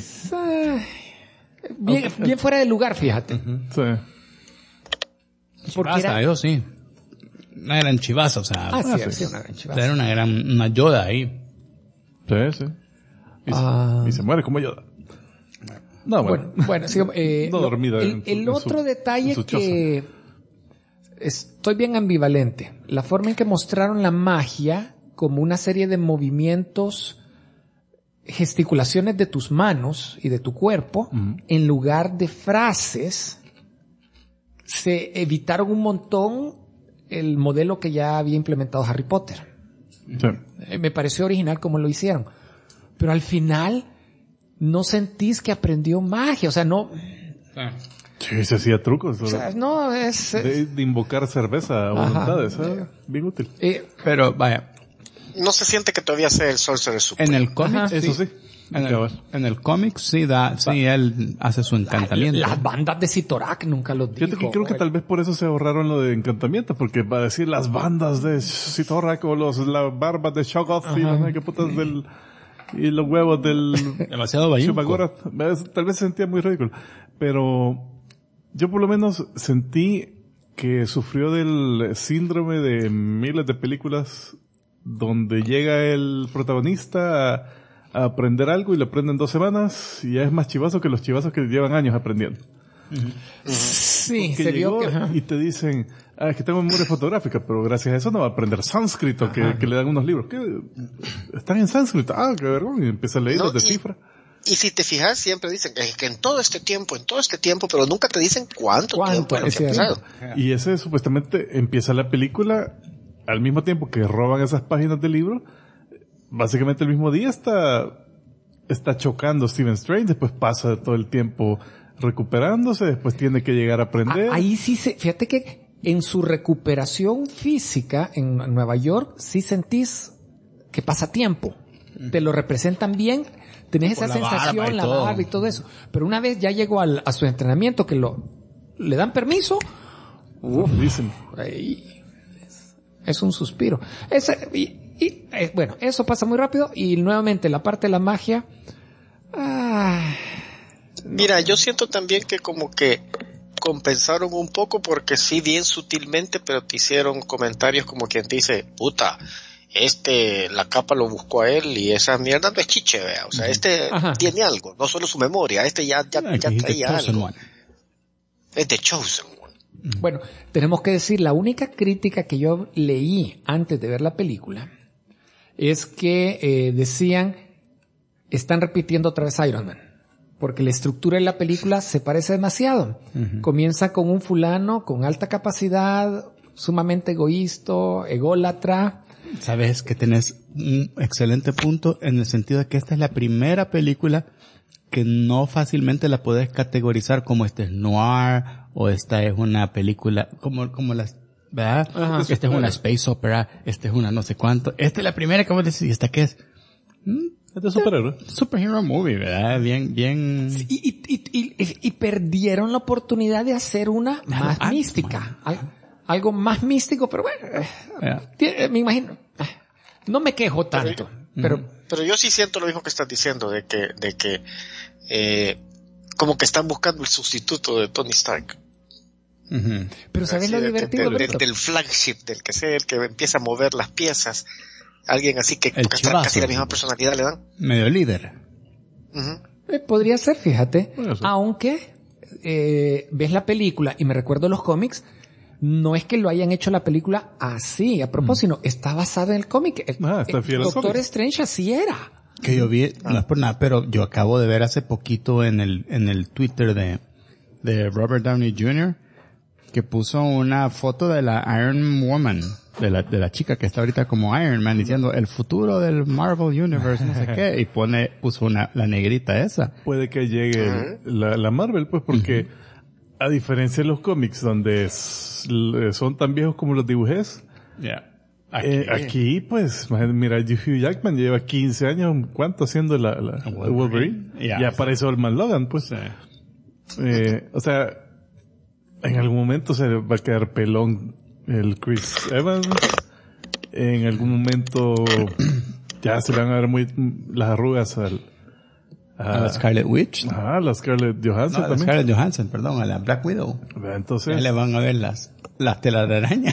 Bien fuera de lugar, fíjate. Sí. Porque yo sí. Una gran chivaza, o sea. Sí, una gran chivaza. Era una Yoda ahí. Sí. Y se muere como Yoda. No, bueno. Sigamos, no dormida. El otro detalle que estoy bien ambivalente. La forma en que mostraron la magia como una serie de movimientos, gesticulaciones de tus manos y de tu cuerpo, en lugar de frases, se evitaron un montón el modelo que ya había implementado Harry Potter. Sí. Me pareció original como lo hicieron. Pero al final, no sentís que aprendió magia, o sea, no... Sí, se hacía trucos. O sea, no, es... De invocar cerveza a voluntades, bien útil. Pero, vaya... No se siente que todavía sea el Sorcerer Supreme. En el cómic, eso sí. En el cómic sí él hace su encantamiento. Las bandas de Sitorak nunca lo dijo. Fíjate que creo que tal vez por eso se ahorraron lo de encantamiento, porque va a decir las bandas de Sitorak o las barbas de Shoggoth y las que putas y los huevos del demasiado bayunco. Tal vez se sentía muy ridículo, pero yo por lo menos sentí que sufrió del síndrome de miles de películas donde llega el protagonista a aprender algo y lo aprende en 2 semanas y ya es más chivazo que los chivazos que llevan años aprendiendo. Sí, se vio que... Y te dicen, es que tengo memoria fotográfica, pero gracias a eso no va a aprender sánscrito, que le dan unos libros. ¿Qué? Están en sánscrito. Qué vergüenza. Y empieza a leer, los descifra. Y si te fijas, siempre dicen que en todo este tiempo, pero nunca te dicen cuánto tiempo es lo que ha pasado. Y ese supuestamente empieza la película al mismo tiempo que roban esas páginas del libro. Básicamente el mismo día está chocando Stephen Strange, después pasa todo el tiempo recuperándose, después tiene que llegar a aprender. Ahí sí fíjate que en su recuperación física en Nueva York sí sentís que pasa tiempo. Te lo representan bien. Tenés esa sensación, la barba y todo eso. Pero una vez ya llegó a su entrenamiento, que le dan permiso, dicen. Es un suspiro. Bueno, eso pasa muy rápido. Y nuevamente la parte de la magia. Mira, yo siento también que como que compensaron un poco, porque sí, bien sutilmente, pero te hicieron comentarios como quien dice, puta, la capa lo buscó a él y esa mierda no es chiche, vea. O sea, tiene algo, no solo su memoria, ya traía algo. Es The Chosen One. Bueno, tenemos que decir, la única crítica que yo leí antes de ver la película es que decían, están repitiendo otra vez Iron Man. Porque la estructura de la película se parece demasiado. Comienza con un fulano con alta capacidad, sumamente ególatra. Sabes que tenés un excelente punto en el sentido de que esta es la primera película que no fácilmente la podés categorizar como este es noir o esta es una película como las, ¿verdad? Ajá, esta es una space opera, esta es una no sé cuánto. Esta es la primera que vos decís, ¿y esta qué es? Este es superhéroe. Superhero movie, ¿verdad? Bien. Y perdieron la oportunidad de hacer una más mística. Algo más místico, pero bueno, me imagino. No me quejo tanto, pero yo sí siento lo mismo que estás diciendo, de que como que están buscando el sustituto de Tony Stark. Pero ¿sabes lo divertido? Del flagship, del que sea el que empieza a mover las piezas. Alguien así que casi la misma personalidad le dan. Medio líder. Podría ser, fíjate. Aunque ves la película y me recuerdo los cómics, no es que lo hayan hecho la película así, a propósito, está basada en el cómic. Está fiel al Doctor Strange así era. Que yo vi, no es por nada, pero yo acabo de ver hace poquito en el Twitter de Robert Downey Jr. que puso una foto de la Iron Woman, de la chica que está ahorita como Iron Man, diciendo el futuro del Marvel Universe, no sé qué, y puso la negrita esa. Puede que llegue la Marvel, pues, porque a diferencia de los cómics, donde son tan viejos como los dibujés, aquí, pues, mira, Hugh Jackman lleva 15 años, ¿cuánto haciendo la Wolverine? Ya aparece Old Logan, pues. O sea, en algún momento se va a quedar pelón el Chris Evans. En algún momento ya se le van a ver las arrugas a la Scarlet Witch. La Scarlett Johansson también. La Scarlett Johansson, perdón, a la Black Widow. Entonces ya le van a ver las telas de araña.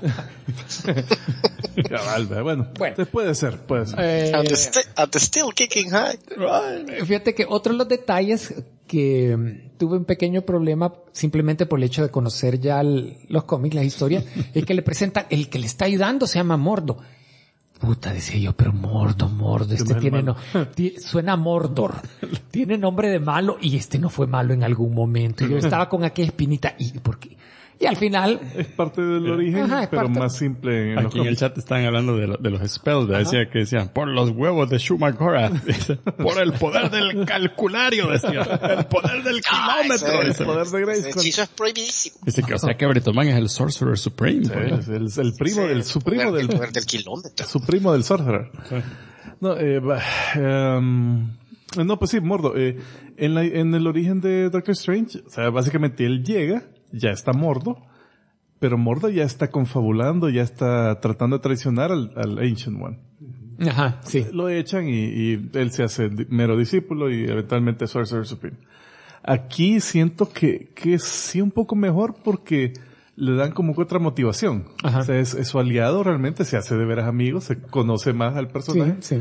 Cabal, bueno, puede ser. At the still kicking high. Fíjate que otro de los detalles que tuve un pequeño problema simplemente por el hecho de conocer ya los cómics, la historia, es que le presentan, el que le está ayudando se llama Mordo. Puta, decía yo, pero Mordo, suena a Mordor. Tiene nombre de malo y no fue malo en algún momento. Y yo estaba con aquella espinita. ¿Y por qué? Y al final... Es parte del origen, pero más simple. Aquí en el chat están hablando de los spells. Decían, por los huevos de Shumagora. Por el poder del calculario, decía. El poder del kilómetro. El poder de Grace. El hechizo es prohibidísimo. Dice que, o sea que Bretoman es el Sorcerer Supreme. Es el primo del... Su primo del poder del kilómetro. Su primo del Sorcerer. No, pues sí, Mordo. En el origen de Doctor Strange, o sea, básicamente él llega, ya está Mordo, pero Mordo ya está confabulando, ya está tratando de traicionar al Ancient One. Ajá, sí. Lo echan y él se hace mero discípulo y eventualmente Sorcerer Supreme. Aquí siento que sí un poco mejor porque le dan como que otra motivación. Ajá. O sea, es su aliado realmente, se hace de veras amigos, se conoce más al personaje. Sí.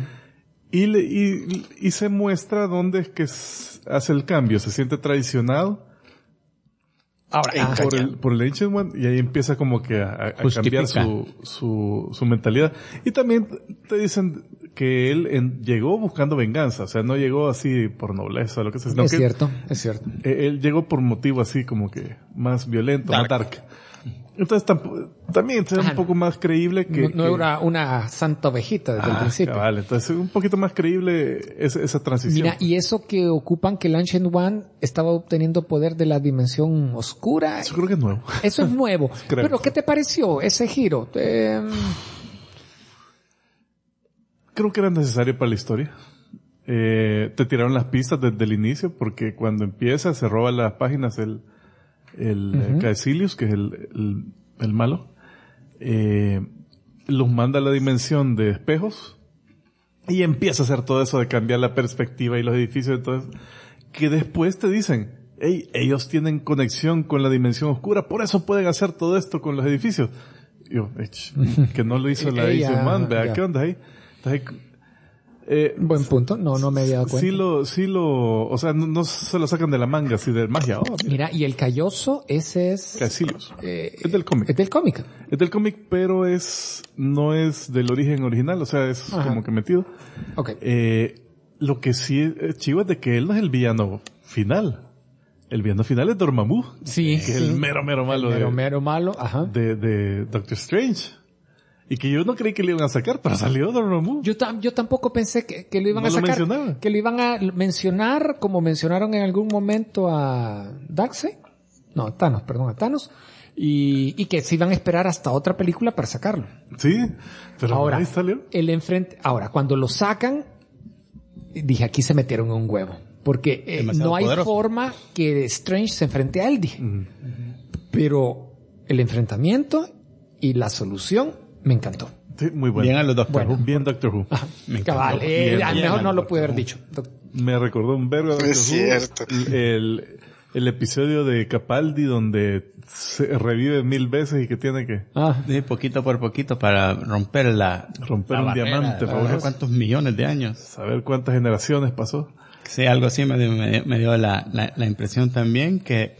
Y se muestra dónde es que hace el cambio, se siente traicionado Ahora, por el Ancient One, y ahí empieza como que a cambiar su mentalidad. Y también te dicen que él llegó buscando venganza, o sea, no llegó así por nobleza o lo que sea. Es cierto. Él llegó por motivo así como que más violento, más dark. Entonces también es un poco más creíble que... No era una santa ovejita desde el principio. Vale, entonces un poquito más creíble esa transición. Mira, y eso que ocupan que el Ancient One estaba obteniendo poder de la dimensión oscura. Eso creo que es nuevo. Eso es nuevo. Pero ¿qué te pareció ese giro? Creo que era necesario para la historia. Te tiraron las pistas desde el inicio porque cuando empieza se roba las páginas el Caecilius, que es el malo, los manda a la dimensión de espejos y empieza a hacer todo eso de cambiar la perspectiva y los edificios, entonces, que después te dicen, hey, ellos tienen conexión con la dimensión oscura, por eso pueden hacer todo esto con los edificios. Yo, que no lo hizo la Asian Man, vea, ¿qué onda ahí? Entonces, buen punto, no me había dado cuenta. O sea, no se lo sacan de la manga, así de magia. Mira, y el calloso, ese es... Caecilius. Es del cómic. Es del cómic. Es del cómic, pero no es del origen original, o sea, es como que metido. Okay. Lo que sí es chivo es de que él no es el villano final. El villano final es Dormammu. Sí. Que es el mero malo. Mero malo, ajá. De Doctor Strange. Y que yo no creí que le iban a sacar, pero salió Dormammu. Yo tampoco pensé que lo iban a sacar. Mencionaba. Que lo iban a mencionar como mencionaron en algún momento a Darkseid. No, a Thanos. Y que se iban a esperar hasta otra película para sacarlo. Sí, pero ahora, ahí salió. Ahora, cuando lo sacan, dije, aquí se metieron en un huevo. Porque no hay forma que Strange se enfrente a él, dije. Pero el enfrentamiento y la solución me encantó. Sí, muy bueno. Bien a los Doctor Who. Bien Doctor Who. Me encantó. Mejor no lo pude haber dicho. Me recordó un verbo de Doctor Who. El episodio de Capaldi donde se revive 1000 veces y que tiene que... Sí, poquito por poquito para romper un barrera, diamante. Para cuántos millones de años. Saber cuántas generaciones pasó. Sí, algo así me dio la impresión también que...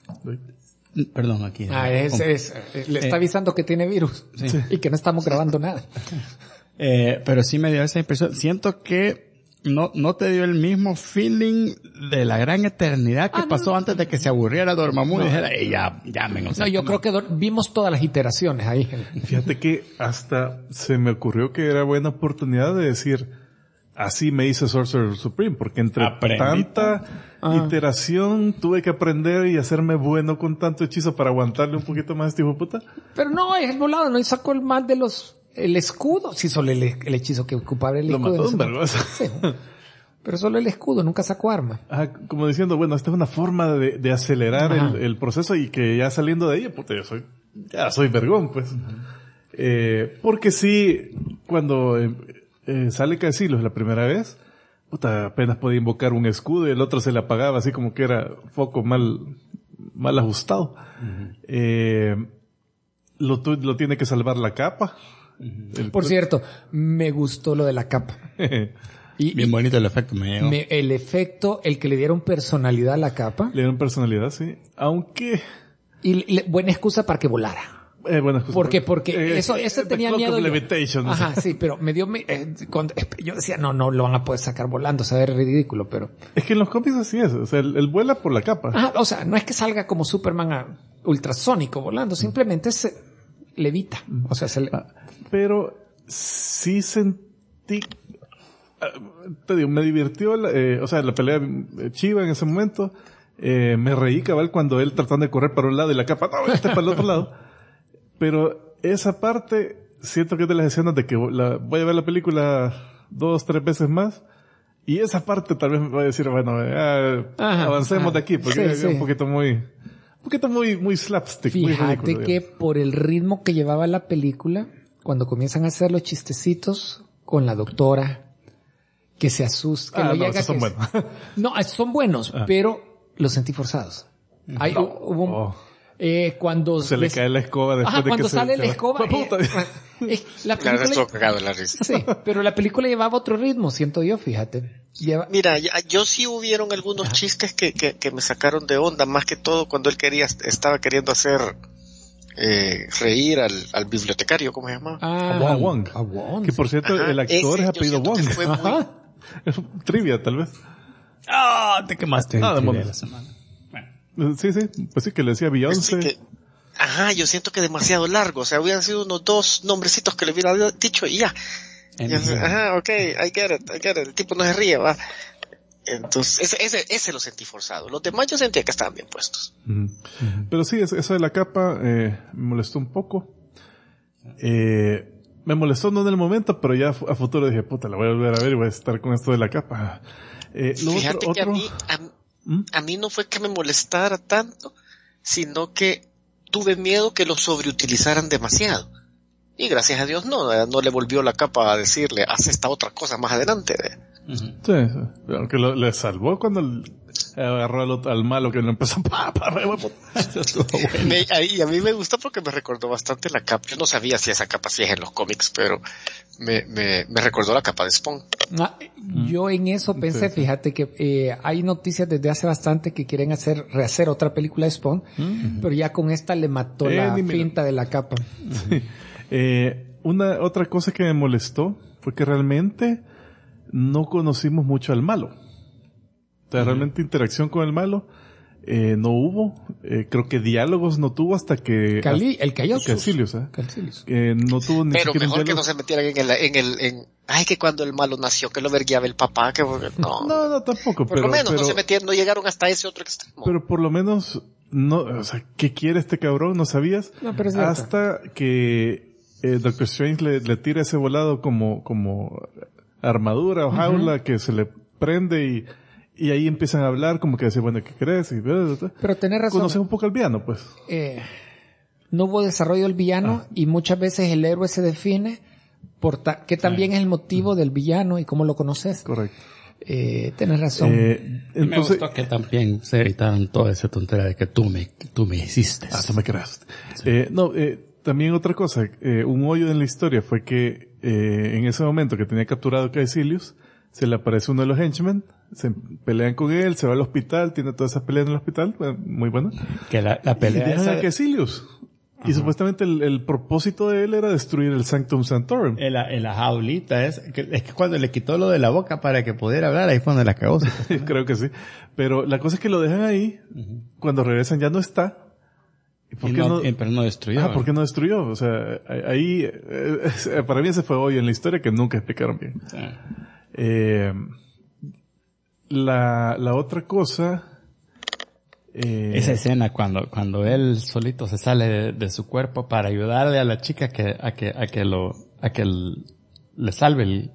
Perdón, aquí. Le está avisando que tiene virus. Sí. Y que no estamos grabando nada. Pero sí me dio esa impresión. Siento que no te dio el mismo feeling de la gran eternidad que pasó antes de que se aburriera Dormammu y dijera, ya me No, yo creo que vimos todas las iteraciones ahí. Fíjate que hasta se me ocurrió que era buena oportunidad de decir, así me hice Sorcerer Supreme, porque entre tanta iteración tuve que aprender y hacerme bueno con tanto hechizo para aguantarle un poquito más a este hijo de puta. Pero no, es volado, no sacó el mal de el escudo. Sí, solo el hechizo que ocupaba el escudo. Lo mató un vergüenza. Sí. Pero solo el escudo, nunca sacó arma. Como diciendo, bueno, esta es una forma de acelerar el proceso y que ya saliendo de ahí, puta, ya soy vergón, pues. Porque sí, cuando sale Caecilius la primera vez, puta, apenas podía invocar un escudo y el otro se le apagaba así como que era foco mal ajustado. Lo tiene que salvar la capa. Por cierto, me gustó lo de la capa. Bien bonito el efecto, el efecto, el que le dieron personalidad a la capa. Le dieron personalidad, sí. Aunque... Y buena excusa para que volara. Buena excusa. Porque eso tenía miedo. Ajá, sí, pero yo decía, no lo van a poder sacar volando, o sea, es ridículo, pero... Es que en los cómics así es, o sea, él vuela por la capa. O sea, no es que salga como Superman ultrasónico volando, simplemente se levita. O sea, pero sí sentí... te digo, me divirtió, la pelea chiva en ese momento. Me reí cabal cuando él tratando de correr para un lado y la capa, no, para el otro lado. Pero esa parte, siento que es de las escenas de que voy a ver la película 2-3 veces más. Y esa parte tal vez me va a decir, bueno, avancemos de aquí, porque es un poquito muy slapstick. Fíjate muy ridículo, que por el ritmo que llevaba la película, cuando comienzan a hacer los chistecitos con la doctora, que se asusta, son buenos. No, son buenos, pero los sentí forzados. Cuando se le cae la escoba después de cuando que sale la escoba. La película, cagado la risa. Sí, pero la película llevaba otro ritmo, siento yo, fíjate. Mira, yo sí hubieron algunos chistes que me sacaron de onda, más que todo cuando él estaba queriendo hacer reír al bibliotecario, ¿cómo se llama? A Wong. Que por cierto, el actor es apellido Wong. Es trivia, tal vez. Te quemaste en trivia la semana. Bueno. Sí, pues sí, que le decía Beyoncé. Yo siento que demasiado largo, o sea, hubieran sido unos 2 nombrecitos que le hubiera dicho y ya. Okay, I get it, el tipo no se ríe, va. Entonces, ese lo sentí forzado. Los demás yo sentía que estaban bien puestos. Pero sí, eso de la capa, me molestó un poco. Me molestó no en el momento, pero ya a futuro dije, puta, la voy a volver a ver y voy a estar con esto de la capa. Fíjate que a mí no fue que me molestara tanto, sino que tuve miedo que lo sobreutilizaran demasiado. Y gracias a Dios no le volvió la capa a decirle, haz esta otra cosa más adelante. Sí, aunque le salvó cuando agarró al malo que no empezó Y a mí me gustó porque me recordó bastante la capa. Yo no sabía si esa capa sí es en los cómics, pero me recordó la capa de Spawn. Yo en eso pensé, fíjate que hay noticias desde hace bastante que quieren rehacer otra película de Spawn, pero ya con esta le mató la pinta de la capa. Otra cosa que me molestó fue que realmente no conocimos mucho al malo. O sea, realmente interacción con el malo no hubo. Creo que diálogos no tuvo hasta que... Calcilius. No tuvo ni pero siquiera mejor que no se metieran que cuando el malo nació, que lo verguiaba el papá, No, tampoco. Por lo menos no se metieron, no llegaron hasta ese otro extremo. Pero por lo menos, ¿qué quiere este cabrón? No sabías. No, pero hasta que Doctor Strange le tira ese volado como armadura o jaula que se le prende y ahí empiezan a hablar como que decir, bueno, ¿qué crees? Pero tenés razón. Conoces un poco al villano, pues. No hubo desarrollo del villano y muchas veces el héroe se define por que también es el motivo del villano y cómo lo conoces. Correcto. Tenés razón. Entonces, me gustó que también se evitaron toda esa tontería de que tú me hiciste. Tú me creaste. Sí. También otra cosa, un hoyo en la historia fue que en ese momento que tenía capturado a Caecilius, se le aparece uno de los henchmen, se pelean con él, se va al hospital, tiene toda esa pelea en el hospital, muy buena. Que la pelea y dejan a Caecilius. Y supuestamente el propósito de él era destruir el Sanctum Sanctorum. En la jaulita es que cuando le quitó lo de la boca para que pudiera hablar, ahí fue donde la cagó. Creo que sí. Pero la cosa es que lo dejan ahí, cuando regresan ya no está. Pero no destruyó. ¿Por qué no destruyó? O sea, ahí, para mí ese fue hoyo en la historia que nunca explicaron bien. Sí. La otra cosa, esa escena cuando él solito se sale de su cuerpo para ayudarle a la chica a que le salve el...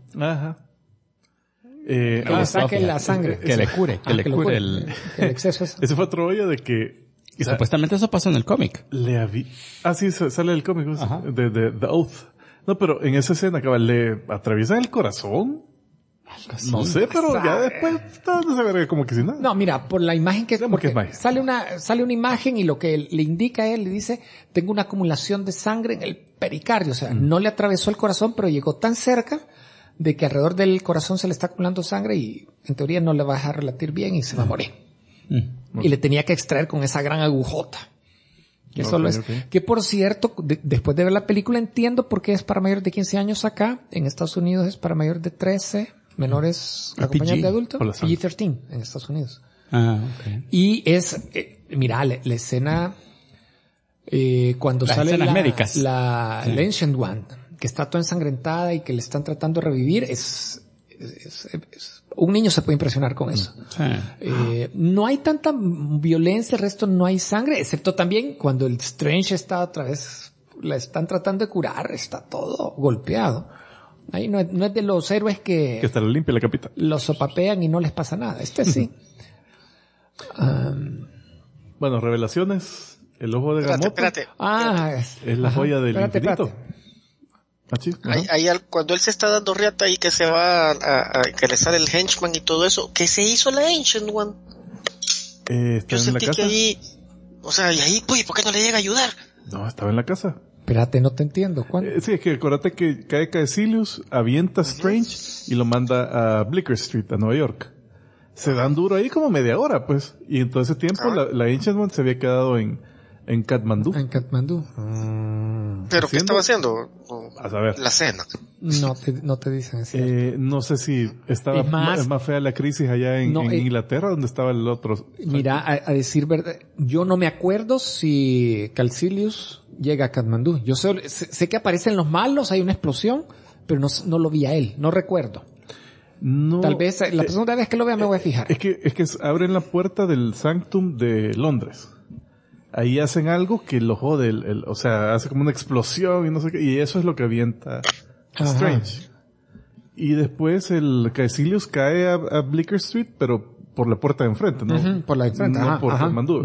que le saque la sangre. Que le cure el exceso. Ese fue otro hoyo de que... Y supuestamente eso pasó en el cómic. Sí, sale del cómic, de The Oath. No, pero en esa escena, le atraviesan el corazón. No sé, pero ya después no se ve como que si nada. No, mira, por la imagen que sale una imagen y lo que le indica a él, le dice, tengo una acumulación de sangre en el pericardio. O sea, no le atravesó el corazón, pero llegó tan cerca de que alrededor del corazón se le está acumulando sangre y en teoría no le va a dejar relatir bien y se va a morir. Y le tenía que extraer con esa gran agujota. Que por cierto, después de ver la película entiendo por qué es para mayores de 15 años acá. En Estados Unidos es para mayores de 13, menores acompañados de adultos. PG-13 en Estados Unidos. Okay. Y es, mira, la escena, cuando sale la Ancient One, que está toda ensangrentada y que le están tratando de revivir, un niño se puede impresionar con eso. Sí. No hay tanta violencia, el resto no hay sangre, excepto también cuando el Strange está otra vez, la están tratando de curar, está todo golpeado. Ahí no es de los héroes que está limpia la capita. Los sopapean y no les pasa nada. Sí. Bueno, revelaciones. El ojo de Gamotto. Espérate. Es la joya del infinito. Ahí, cuando él se está dando riata y que se va que le sale el henchman y todo eso, ¿qué se hizo la Ancient One? Yo sentí que ahí, o sea, y ahí, ¿por qué no le llega a ayudar? No, estaba en la casa. Espérate, no te entiendo. ¿Cuándo? Sí, es que acuérdate que cae Caecilius, avienta Strange y lo manda a Bleecker Street, a Nueva York. Se dan duro ahí como media hora, pues. Y en todo ese tiempo la Ancient One se había quedado en Katmandú. En Katmandú. ¿Pero qué estaba haciendo? A saber. La cena. No te dicen eso. No sé si estaba es más fea la crisis allá en Inglaterra, donde estaba el otro. Mira, a decir verdad, yo no me acuerdo si Caecilius llega a Katmandú. Yo sé que aparecen los malos, hay una explosión, pero no lo vi a él, no recuerdo. No, tal vez la segunda vez que lo vea me voy a fijar. Es que abren la puerta del Sanctum de Londres. Ahí hacen algo que lo jode, o sea, hace como una explosión y no sé qué, y eso es lo que avienta Strange. Y después el Caecilius cae a Bleecker Street, pero por la puerta de enfrente, ¿no? Por la de enfrente, no por Katmandú.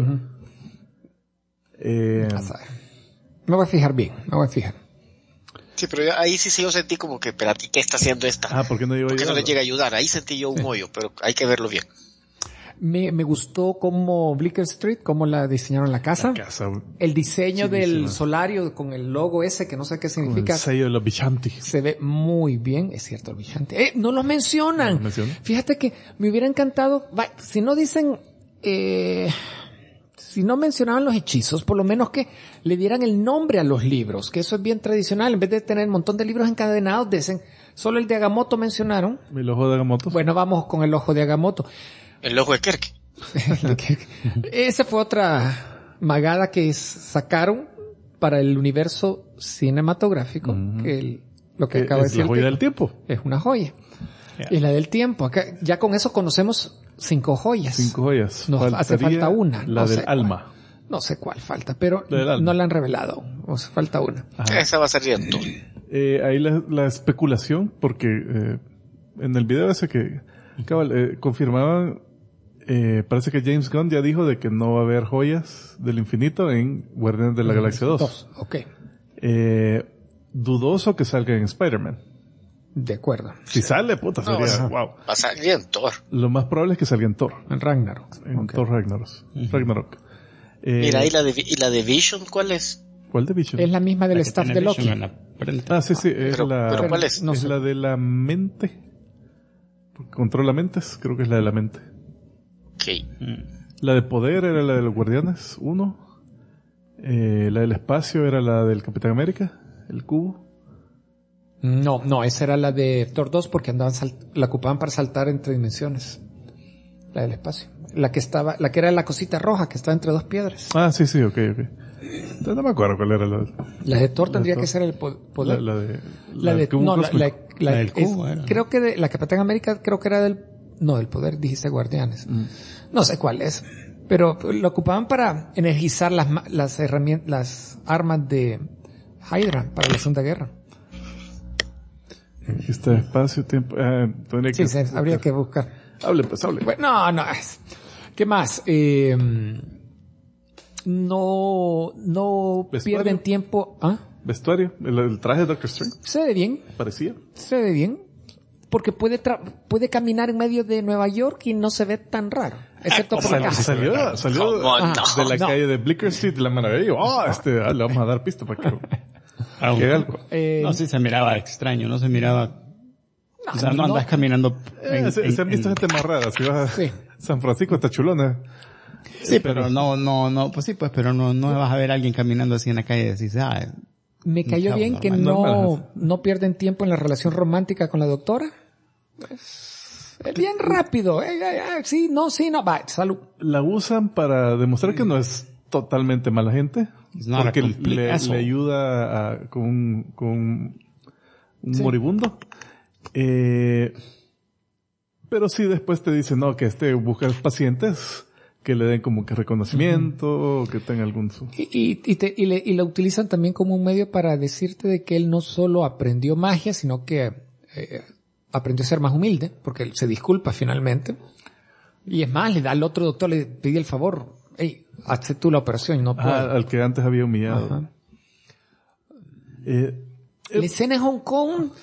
Me voy a fijar bien, Sí, pero ahí sí yo sentí como que, espérate, ¿qué está haciendo esta? ¿Por qué no le llega a ayudar? Ahí sentí yo un hoyo, pero hay que verlo bien. Me gustó cómo Bleecker Street, cómo la diseñaron la casa. El diseño del solario con el logo ese, que no sé qué significa. El sello de los Vishanti. Se ve muy bien, es cierto, el Vishanti. No lo mencionan. Fíjate que me hubiera encantado, si no dicen, si no mencionaban los hechizos, por lo menos que le dieran el nombre a los libros, que eso es bien tradicional. En vez de tener un montón de libros encadenados, dicen, solo el de Agamotto mencionaron. El ojo de Agamotto. Bueno, vamos con el ojo de Agamotto. El ojo de Kirk. Esa fue otra magada que sacaron para el universo cinematográfico, que lo que acaba de decir. Es la joya del tiempo. Es una joya. Es la del tiempo. Acá, ya con eso conocemos 5 joyas. 5 joyas. Nos hace falta una. La del alma. No sé cuál falta, pero no la han revelado. O sea, falta una. Esa va a ser bien. Ahí la especulación, porque en el video ese que confirmaban, parece que James Gunn ya dijo de que no va a haber joyas del infinito en Guardianes de la Galaxia 2. Ok. Dudoso que salga en Spider-Man. De acuerdo. Si sale, puta, sería wow. Va a salir en Thor. Lo más probable es que salga en Thor. En Ragnarok. En Thor Ragnarok. Mira, ¿y la de Vision cuál es? ¿Cuál de Vision? Es la misma del staff de Loki. Sí, es pero ¿cuál es? Es la de la mente. Controla mentes, creo que es la de la mente. Okay. La de poder era la de los Guardianes 1. La del espacio era la del Capitán América, el cubo. No, esa era la de Thor 2 porque la ocupaban para saltar entre dimensiones. La del espacio. La que era la cosita roja que estaba entre 2 piedras. Sí, ok. Entonces no me acuerdo cuál era la de Thor tendría que ser el poder. La del cubo cubo creo que la Capitán América creo que era del poder, dijiste Guardianes. No sé cuál es. Pero lo ocupaban para energizar las herramientas, las armas de Hydra para la Segunda Guerra. Este espacio, tiempo, habría que buscar. Hable. Bueno, no. ¿Qué más? No pierden tiempo. Vestuario, el traje de Doctor Strange. Se ve bien. Parecía. Se ve bien. Porque puede caminar en medio de Nueva York y no se ve tan raro. Excepto por la caja. Salió de la calle de Bleecker Street, la maravilla. Le vamos a dar pista para que algo. No, sí se miraba extraño, no se miraba. O sea, no andas caminando. Se han visto gente más rara. Si vas a San Francisco, está chulona. Sí, pero no, pues sí, pues, pero no vas a ver a alguien caminando así en la calle y decís, me cayó bien que no pierden tiempo en la relación romántica con la doctora. Es bien rápido. Sí, no, va, salud. La usan para demostrar que no es totalmente mala gente. Porque le ayuda con un moribundo. Pero sí después te dicen, que busca pacientes que le den como que reconocimiento, que tenga algún... Y la utilizan también como un medio para decirte de que él no solo aprendió magia, sino que aprendió a ser más humilde, porque él se disculpa finalmente. Y es más, le da al otro doctor, le pide el favor, hazte tú la operación y no puedo. Al que antes había humillado. La escena en Hong Kong...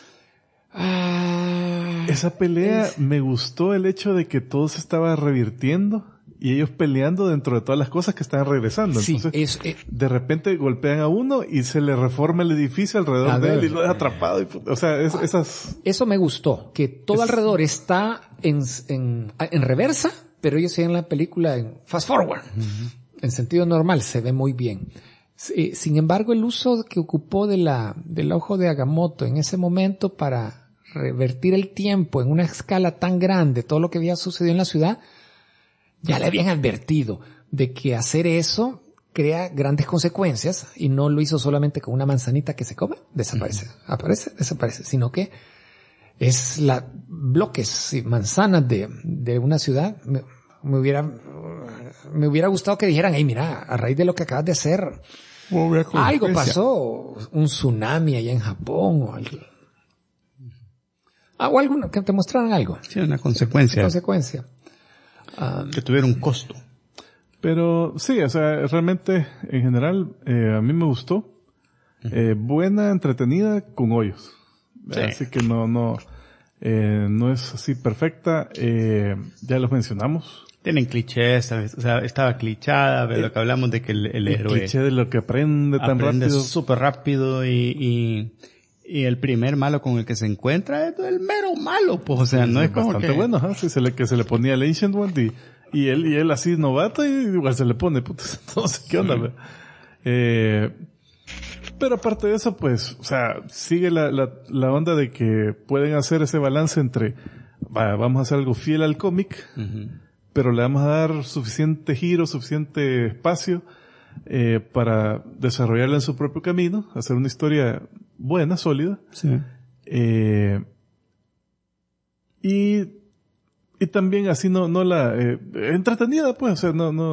esa pelea me gustó el hecho de que todo se estaba revirtiendo y ellos peleando dentro de todas las cosas que están regresando. Sí, entonces, de repente golpean a uno y se le reforma el edificio alrededor de él y lo deja atrapado. O sea, eso me gustó, que todo alrededor está en reversa, pero ellos siguen la película en fast forward. En sentido normal, se ve muy bien. Sin embargo, el uso que ocupó del ojo de Agamotto en ese momento para revertir el tiempo en una escala tan grande, todo lo que había sucedido en la ciudad, ya le habían advertido de que hacer eso crea grandes consecuencias, y no lo hizo solamente con una manzanita que se come, desaparece, aparece, desaparece, sino que es bloques y manzanas de una ciudad. Me hubiera gustado que dijeran, hey, mira, a raíz de lo que acabas de hacer, algo pasó, un tsunami allá en Japón o algo. O alguno, que te mostraran algo. Sí, una consecuencia. Que tuviera un costo. Pero sí, o sea, realmente, en general, a mí me gustó. Buena, entretenida, con hoyos. Sí. Así que no es así perfecta. Ya los mencionamos. Tienen clichés, o sea, estaba clichada, de lo que hablamos de que el héroe... cliché de lo que aprende tan rápido. Súper rápido y el primer malo con el que se encuentra es el mero malo, pues, o sea, no es como bastante bueno, ¿eh? Sí, que se le ponía el Ancient One y él así novato y igual se le pone, putas. Entonces, ¿qué onda? Pero aparte de eso, pues, o sea, sigue la onda de que pueden hacer ese balance entre, vamos a hacer algo fiel al cómic, pero le vamos a dar suficiente giro, suficiente espacio, para desarrollarla en su propio camino, hacer una historia buena, sólida. Sí. Y también así no la, entretenida, pues, o sea,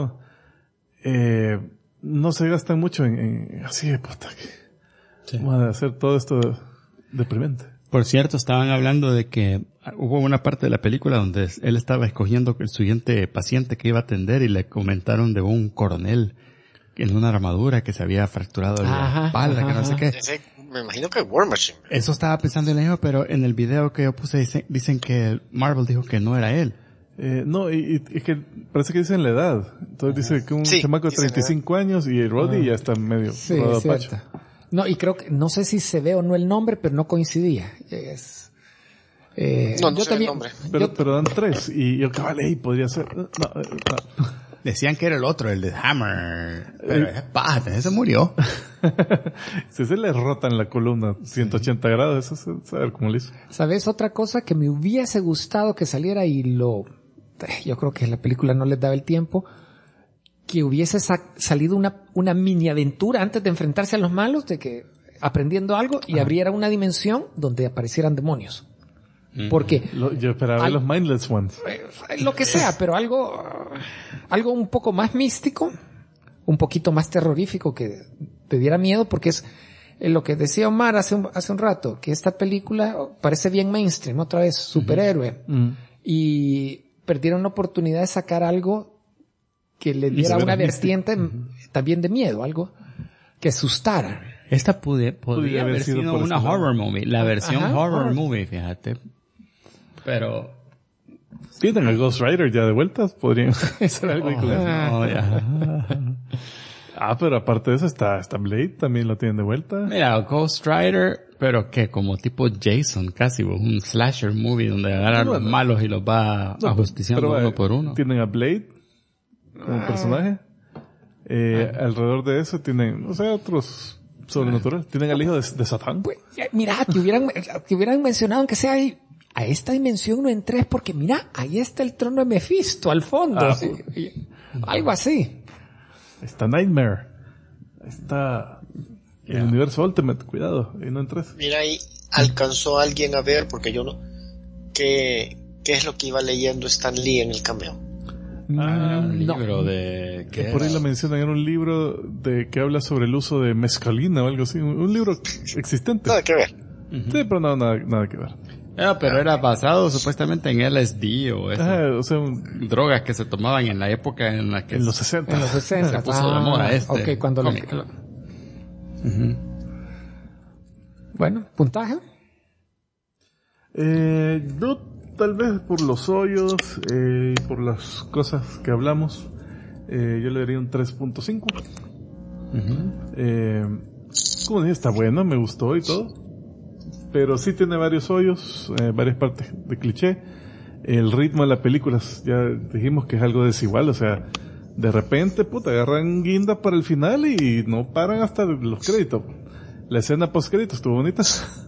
no se gastan mucho en así de puta que vamos a hacer todo esto deprimente. Por cierto, estaban hablando de que hubo una parte de la película donde él estaba escogiendo el siguiente paciente que iba a atender y le comentaron de un coronel en una armadura que se había fracturado la espalda, que no sé qué. Me imagino que War Machine. Eso estaba pensando en ello, pero en el video que yo puse dicen que Marvel dijo que no era él. No, y es que parece que dicen la edad. Entonces dice que un chamaco de 35 años y el Roddy ya está medio cierto. No, y creo que, no sé si se ve o no el nombre, pero no coincidía. No sé el nombre. Pero dan 3 y yo cabale, podría ser. No. Decían que era el otro, el de Hammer. Pero ese murió. Si se le rotan la columna 180 grados, eso es saber cómo lo hizo. ¿Sabes? Otra cosa que me hubiese gustado que saliera yo creo que la película no les daba el tiempo, que hubiese salido una mini aventura antes de enfrentarse a los malos, de que aprendiendo algo y abriera una dimensión donde aparecieran demonios. Porque yo esperaba los Mindless Ones. Lo que sea, pero algo un poco más místico, un poquito más terrorífico, que te diera miedo, porque es lo que decía Omar hace un rato, que esta película parece bien mainstream, otra vez superhéroe, y perdieron la oportunidad de sacar algo que le diera una vertiente también de miedo, algo que asustara. Esta podría haber sido una horror movie, la versión horror movie, fíjate. Pero tienen el Ghost Rider ya de vueltas, podrían hacer algo pero aparte de eso está Blade, también lo tienen de vuelta. Mira, Ghost Rider, pero que como tipo Jason, casi un slasher movie donde agarra a los malos y los va ajusticiando uno por uno. Tienen a Blade como personaje. Alrededor de eso tienen, otros sobrenaturales. Tienen al hijo de Satán. Pues, mira, que hubieran mencionado, aunque sea ahí, a esta dimensión no entré, porque mira, ahí está el trono de Mephisto al fondo. Algo así. Está Nightmare. Ahí está el universo Ultimate. Cuidado, ahí no entres. Mira, ahí alcanzó alguien a ver, porque yo no... ¿Qué es lo que iba leyendo Stan Lee en el cameo? Un libro de... Que por ahí lo mencionan, era un libro que habla sobre el uso de mescalina o algo así. Un libro existente. Nada que ver. Sí, pero nada que ver. Pero era basado supuestamente en LSD o eso. Drogas que se tomaban en la época en la que... En los 60. En los 60. Se puso de moda Ok, cuando Bueno, ¿puntaje? Yo tal vez por los hoyos y por las cosas que hablamos, yo le daría un 3.5. Como dije, está bueno, me gustó y todo, pero sí tiene varios hoyos, varias partes de cliché. El ritmo de las películas, ya dijimos que es algo desigual, o sea, de repente, agarran guinda para el final y no paran hasta los créditos. La escena post-créditos estuvo bonita.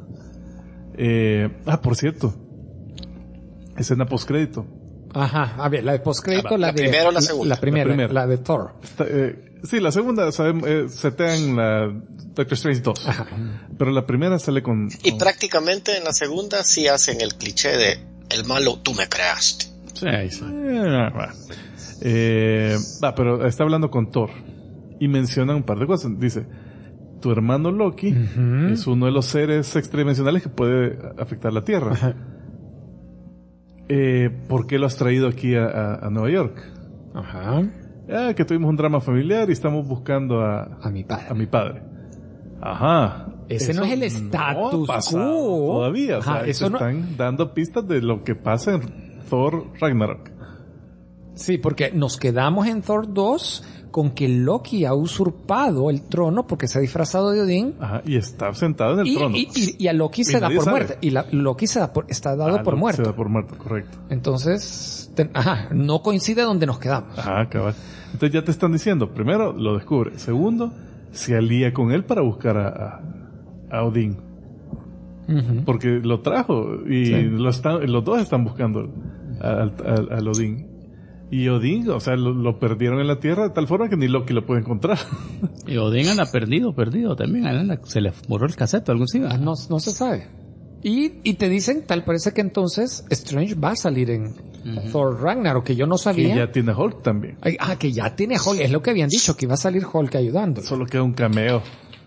Por cierto, escena post-crédito. Ajá, a ver, la de post-crédito, ¿La primera o la segunda? La primera, la de Thor. Sí, la segunda, setean la Doctor Strange 2. Ajá. Pero la primera sale con... Y prácticamente en la segunda sí hacen el cliché de el malo tú me creaste. Sí. Pero está hablando con Thor y menciona un par de cosas. Dice, tu hermano Loki es uno de los seres extradimensionales que puede afectar la Tierra. Ajá. ¿Por qué lo has traído aquí a Nueva York? Ajá. Que tuvimos un drama familiar y estamos buscando a mi padre. Ajá. Ese no es el status quo. Todavía. Ajá, o sea, eso están dando pistas de lo que pasa en Thor Ragnarok. Sí, porque nos quedamos en Thor 2 con que Loki ha usurpado el trono porque se ha disfrazado de Odín. Ajá, y está sentado en el trono. Y a Loki se da por muerto. Y Loki está dado por muerto. Se da por muerto, correcto. Entonces, no coincide donde nos quedamos. Ajá, cabal. Entonces ya te están diciendo, primero, lo descubre. Segundo, se alía con él para buscar a Odín. Porque lo trajo y los dos están buscando al Odín. Y Odín, o sea, lo perdieron en la Tierra de tal forma que ni Loki lo puede encontrar. Y Odín anda perdido también. Se le borró el cassette o algo así. No se sabe. Y te dicen, tal parece que entonces Strange va a salir en Thor Ragnarok, que yo no sabía. Que ya tiene Hulk también. Que ya tiene Hulk. Es lo que habían dicho, que iba a salir Hulk ayudando. Solo queda un cameo.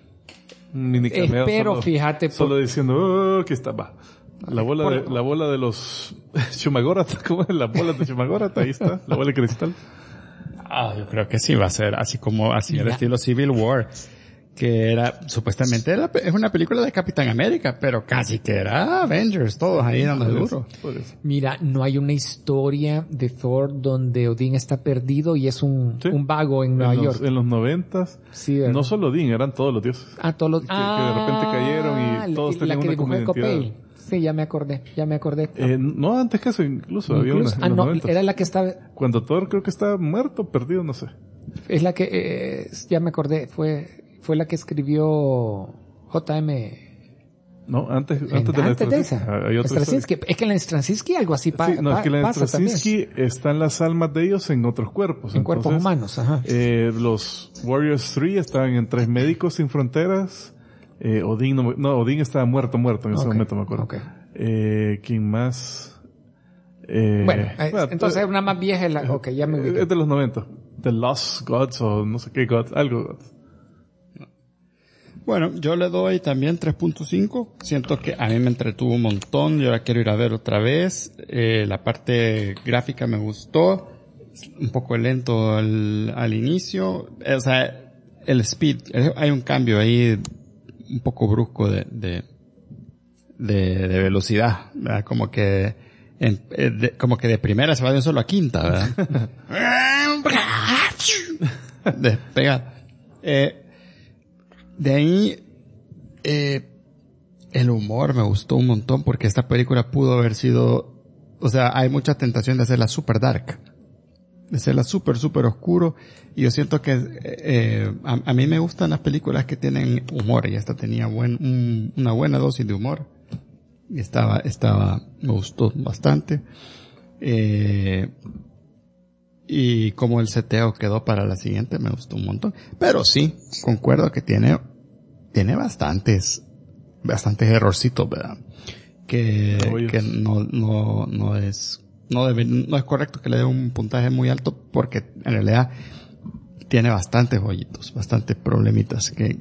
Un mini cameo. Pero fíjate. Solo diciendo, aquí está, va. La bola de los Shumagorata, ¿cómo es? La bola de Shumagorata, ahí está, la bola de cristal. Yo creo que sí va a ser así el estilo Civil War, que era, supuestamente es una película de Capitán América, pero casi que era Avengers, todos ahí dando duro. Mira, no hay una historia de Thor donde Odín está perdido y es un vago en Nueva York. En los 90s, no solo Odín, eran todos los dioses. Todos los... que de repente cayeron y todos tenían una común identidad. Sí, ya me acordé. No, antes que eso, incluso había una. Era la que estaba... Cuando Thor creo que estaba muerto, perdido, no sé. Es la que, ya me acordé, fue la que escribió J.M. No, antes de esa. Hay Straczynski. Es que en la Straczynski algo así pasa. Sí, es que en la Straczynski están las almas de ellos en otros cuerpos. En cuerpos humanos, ajá. Los Warriors 3 estaban en 3 Médicos Sin Fronteras. Odín estaba muerto en ese momento, me acuerdo. ¿Quién más? Entonces era una más vieja. Ya me ubiqué. Es de los 90. The Lost Gods o no sé qué Gods, algo Gods. Bueno, yo le doy también 3.5. Siento que a mí me entretuvo un montón. Yo la quiero ir a ver otra vez. La parte gráfica me gustó. Un poco lento al inicio. O sea, el speed. Hay un cambio ahí un poco brusco de velocidad, ¿verdad? Como que de primera se va de un solo a quinta, ¿verdad? Despega. De ahí, el humor me gustó un montón porque esta película pudo haber sido, o sea, hay mucha tentación de hacerla super dark, de hacerla super oscuro, y yo siento que a mí me gustan las películas que tienen humor, y esta tenía una buena dosis de humor, y me gustó bastante, y como el seteo quedó para la siguiente me gustó un montón, pero sí, concuerdo que tiene bastantes errorcitos, ¿verdad? Que no es correcto que le dé un puntaje muy alto, porque en realidad tiene bastantes hoyitos, bastantes problemitas que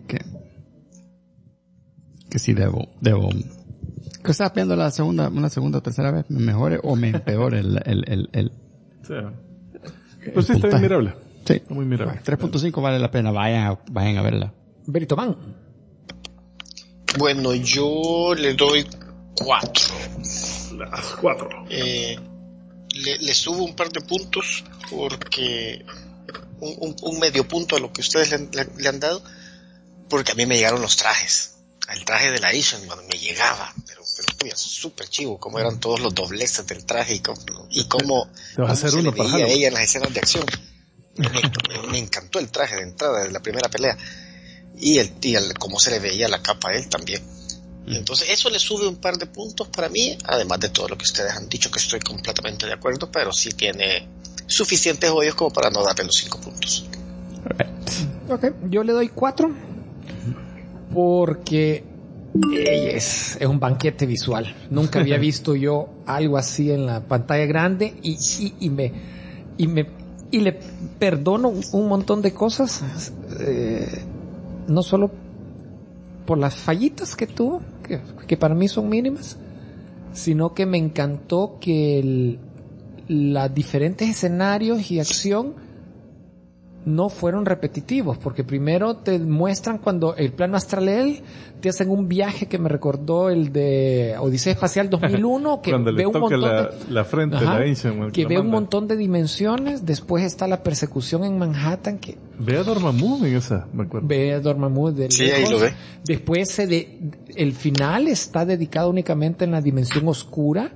sí debo que estás viendo una segunda o tercera vez, me mejore o me empeore el sí. Pues sí, está bien mirable. Sí. Está muy mirable. 3.5 vale la pena, vayan a verla. Berito Man. Bueno, yo le doy 4. Las 4. Le subo un par de puntos porque un medio punto a lo que ustedes le han dado, porque a mí me llegaron los trajes. El traje de la Asian cuando me llegaba, pero súper chivo, como eran todos los dobleces del traje y cómo se le veía a ella en las escenas de acción. Me encantó el traje de entrada de la primera pelea y cómo se le veía la capa a él también. Entonces eso le sube un par de puntos para mí, además de todo lo que ustedes han dicho, que estoy completamente de acuerdo, pero sí tiene suficientes hoyos como para no darle los 5 puntos. Ok, yo le doy 4 porque es un banquete visual. Nunca había visto yo algo así en la pantalla grande y le perdono un montón de cosas, no solo por las fallitas que tuvo, que para mí son mínimas, sino que me encantó que los diferentes escenarios y acción no fueron repetitivos, porque primero te muestran cuando el plano astral te hacen un viaje que me recordó el de Odisea Espacial 2001, que cuando ve un montón la frente, ajá, la Ancient, que ve un montón de dimensiones. Después está la persecución en Manhattan, que ve a Dormammu en esa, me acuerdo. Ve a Dormammu de sí, lejos. ahí lo ve. Después el final está dedicado únicamente en la dimensión oscura.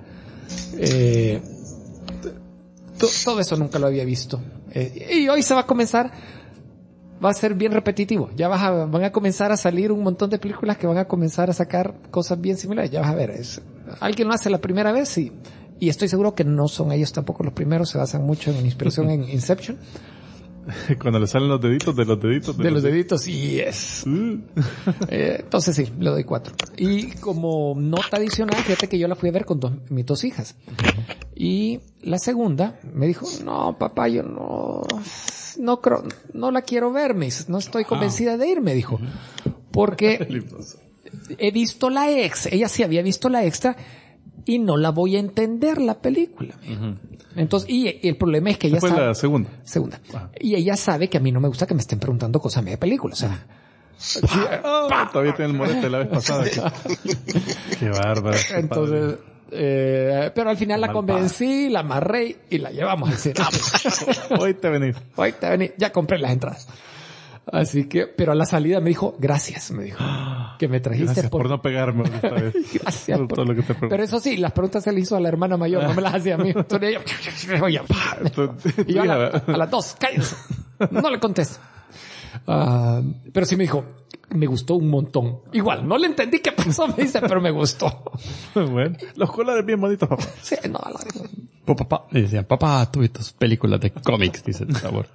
Todo eso nunca lo había visto. Y hoy se va a ser bien repetitivo. Ya van a comenzar a salir un montón de películas que van a comenzar a sacar cosas bien similares. Ya vas a ver, alguien lo hace la primera vez y estoy seguro que no son ellos tampoco los primeros, se basan mucho en inspiración en Inception. Cuando le salen los deditos de los deditos. De los deditos, yes. Entonces sí, le doy 4. Y como nota adicional, fíjate que yo la fui a ver con mis 2 hijas. Y la segunda me dijo, no, papá, yo no creo, no la quiero ver, no estoy convencida de ir, me dijo. Porque he visto la extra, ella sí había visto la extra y no la voy a entender la película. Entonces, y el problema es que ella sabe. Fue la segunda. Y ella sabe que a mí no me gusta que me estén preguntando cosas a media película, o sea. Todavía tiene el morete de la vez pasada. Qué bárbaro. Entonces, pero al final la convencí, la amarré y la llevamos al cine. Hoy te venís. Ya compré las entradas. Así que, pero a la salida me dijo, gracias, me dijo, que me trajiste. Gracias por no pegarme esta vez. Gracias por todo lo que te pregunto. Pero eso sí, las preguntas se le hizo a la hermana mayor, no me las hacía a mí. Entonces ella, y yo a las 2, cállense. No le contesto. Pero sí me dijo, me gustó un montón. Igual, no le entendí qué pasó, me dice, pero me gustó. Bueno, los colores bien bonitos, papá. Sí, no, papá, decían, papá, tú y tus películas de cómics, dice el sabor.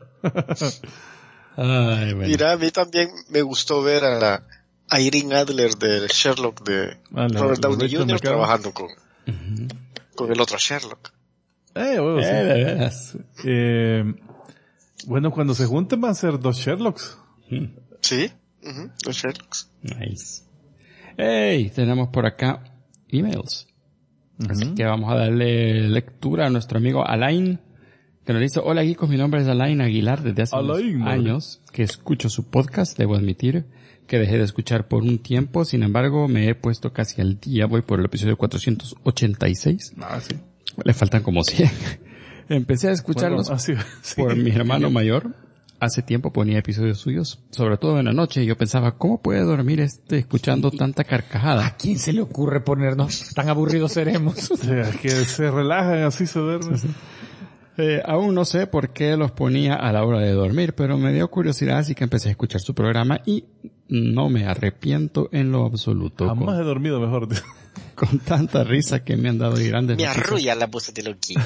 Ay, bueno. Mira, a mí también me gustó ver a Irene Adler de Sherlock de Robert Downey Jr. trabajando con el otro Sherlock. Bueno, sí. De veras. Bueno, cuando se junten van a ser 2 Sherlocks. Sí, 2 Sherlocks. Nice. Hey, tenemos por acá emails. Así que vamos a darle lectura a nuestro amigo Alain, que nos dice, hola geekos, mi nombre es Alain Aguilar, desde hace años que escucho su podcast, debo admitir que dejé de escuchar por un tiempo, sin embargo me he puesto casi al día, voy por el episodio 486. Sí. Le faltan como 100. Empecé a escucharlos por mi hermano mayor. Hace tiempo ponía episodios suyos, sobre todo en la noche, y yo pensaba, ¿cómo puede dormir escuchando tanta carcajada? ¿A quién se le ocurre ponernos? Tan aburridos seremos. O sea, que se relajan, así se duermen. Aún no sé por qué los ponía a la hora de dormir, pero me dio curiosidad, así que empecé a escuchar su programa y no me arrepiento en lo absoluto. Jamás he dormido mejor. Con tanta risa que me han dado y grandes noticias. Me arrulla la voz de loquito.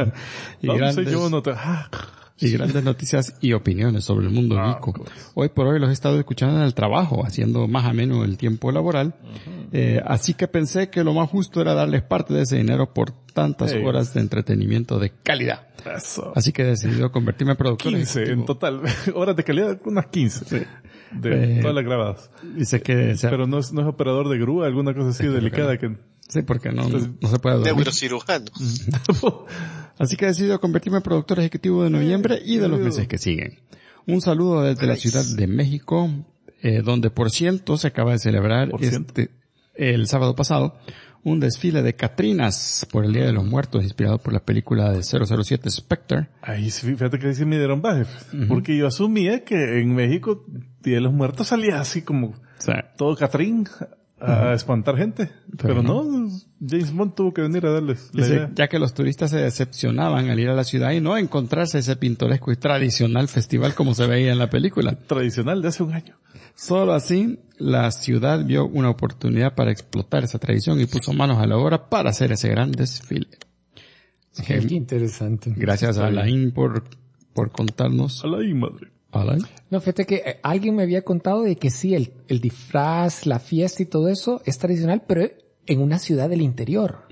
Y grandes noticias y opiniones sobre el mundo geeko. Hoy por hoy los he estado escuchando en el trabajo, haciendo más ameno el tiempo laboral. Así que pensé que lo más justo era darles parte de ese dinero por tantas horas de entretenimiento de calidad. Eso. Así que he decidido convertirme en productor 15 ejecutivo. En total. Horas de calidad, unas 15. Sí. De todas las grabadas. Dice que... Pero no es operador de grúa, alguna cosa así delicada que... Sí, porque no se puede dormir. Neurocirujano. Así que he decidido convertirme en productor ejecutivo de noviembre y de los meses que siguen. Un saludo desde la Ciudad de México, donde por cierto se acaba de celebrar el sábado pasado un desfile de Catrinas por el Día de los Muertos, inspirado por la película de 007 Spectre. Ahí sí, fíjate que sí me dieron baje, porque yo asumía que en México Día de los Muertos salía así como todo Catrín a espantar gente. Pero no, James Bond tuvo que venir a darles la idea. Ya que los turistas se decepcionaban al ir a la ciudad y no encontrarse ese pintoresco y tradicional festival como se veía en la película. Tradicional de hace un año. Solo así, la ciudad vio una oportunidad para explotar esa tradición y puso manos a la obra para hacer ese gran desfile. Qué interesante. Gracias a Alain por contarnos. Alain, madre. ¿Alain? No, fíjate que alguien me había contado de que sí, el disfraz, la fiesta y todo eso es tradicional, pero en una ciudad del interior.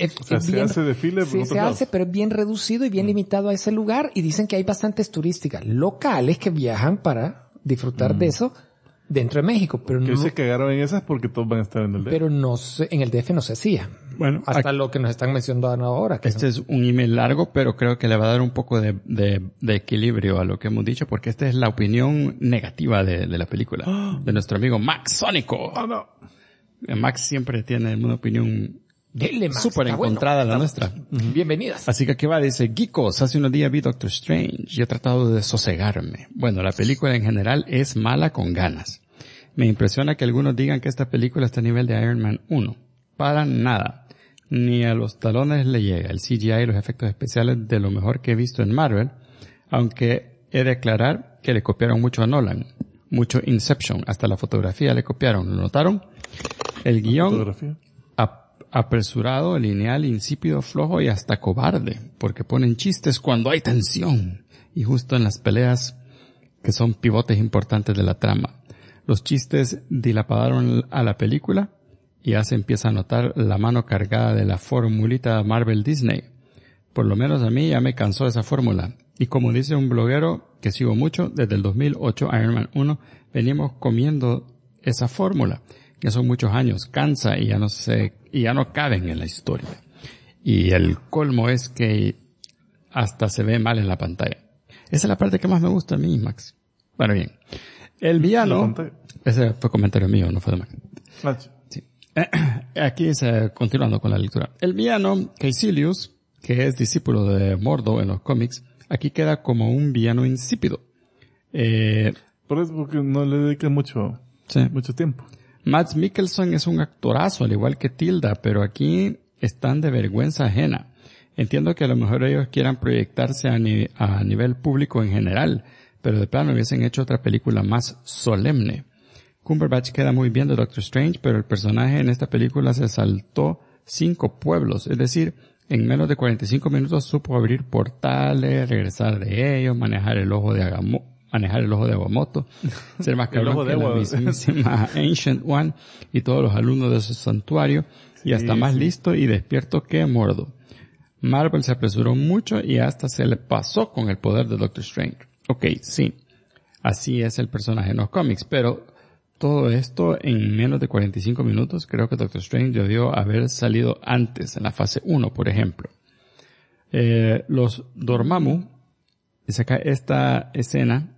Se hace desfile por se hace, pero es bien reducido y bien limitado a ese lugar, y dicen que hay bastantes turísticas locales que viajan para disfrutar de eso dentro de México, pero que se cagaron en esas porque todos van a estar en el DF. Pero no se, en el DF no se hacía. Bueno, hasta lo que nos están mencionando ahora. Que es un email largo, pero creo que le va a dar un poco de equilibrio a lo que hemos dicho, porque esta es la opinión negativa de la película, de nuestro amigo Max Sónico. No. Max siempre tiene una opinión súper a encontrada a la nuestra. Bienvenidas. Así que aquí va, dice, Geekos, hace unos días vi Doctor Strange y he tratado de sosegarme. Bueno, la película en general es mala con ganas. Me impresiona que algunos digan que esta película está a nivel de Iron Man 1. Para nada. Ni a los talones le llega el CGI y los efectos especiales de lo mejor que he visto en Marvel, aunque he de aclarar que le copiaron mucho a Nolan. Mucho Inception, hasta la fotografía le copiaron, ¿lo notaron? El guión apresurado, lineal, insípido, flojo y hasta cobarde, porque ponen chistes cuando hay tensión y justo en las peleas que son pivotes importantes de la trama. Los chistes dilapadaron a la película y ya se empieza a notar la mano cargada de la formulita Marvel Disney. Por lo menos a mí ya me cansó esa fórmula. Y como dice un bloguero que sigo mucho, desde el 2008 Iron Man 1 venimos comiendo esa fórmula. Ya son muchos años, cansa y ya no caben en la historia. Y el colmo es que hasta se ve mal en la pantalla. Esa es la parte que más me gusta a mí, Max. Bueno, bien. El villano, ese fue comentario mío, no fue de Max. Sí. Aquí continuando con la lectura. El villano, Caecilius, que es discípulo de Mordo en los cómics, aquí queda como un villano insípido. Por eso, porque no le dedica mucho tiempo. Mads Mikkelsen es un actorazo, al igual que Tilda, pero aquí están de vergüenza ajena. Entiendo que a lo mejor ellos quieran proyectarse a nivel público en general, pero de plano hubiesen hecho otra película más solemne. Cumberbatch queda muy bien de Doctor Strange, pero el personaje en esta película se saltó 5 pueblos, es decir, en menos de 45 minutos supo abrir portales, regresar de ellos, manejar el ojo de Agamotto, ser más cabrón que la mismísima Ancient One y todos los alumnos de su santuario, y hasta más listo y despierto que Mordo. Marvel se apresuró mucho y hasta se le pasó con el poder de Doctor Strange. Ok, sí, así es el personaje en los cómics, pero todo esto en menos de 45 minutos, creo que Doctor Strange debió haber salido antes, en la fase 1, por ejemplo. Los Dormammu, es acá esta escena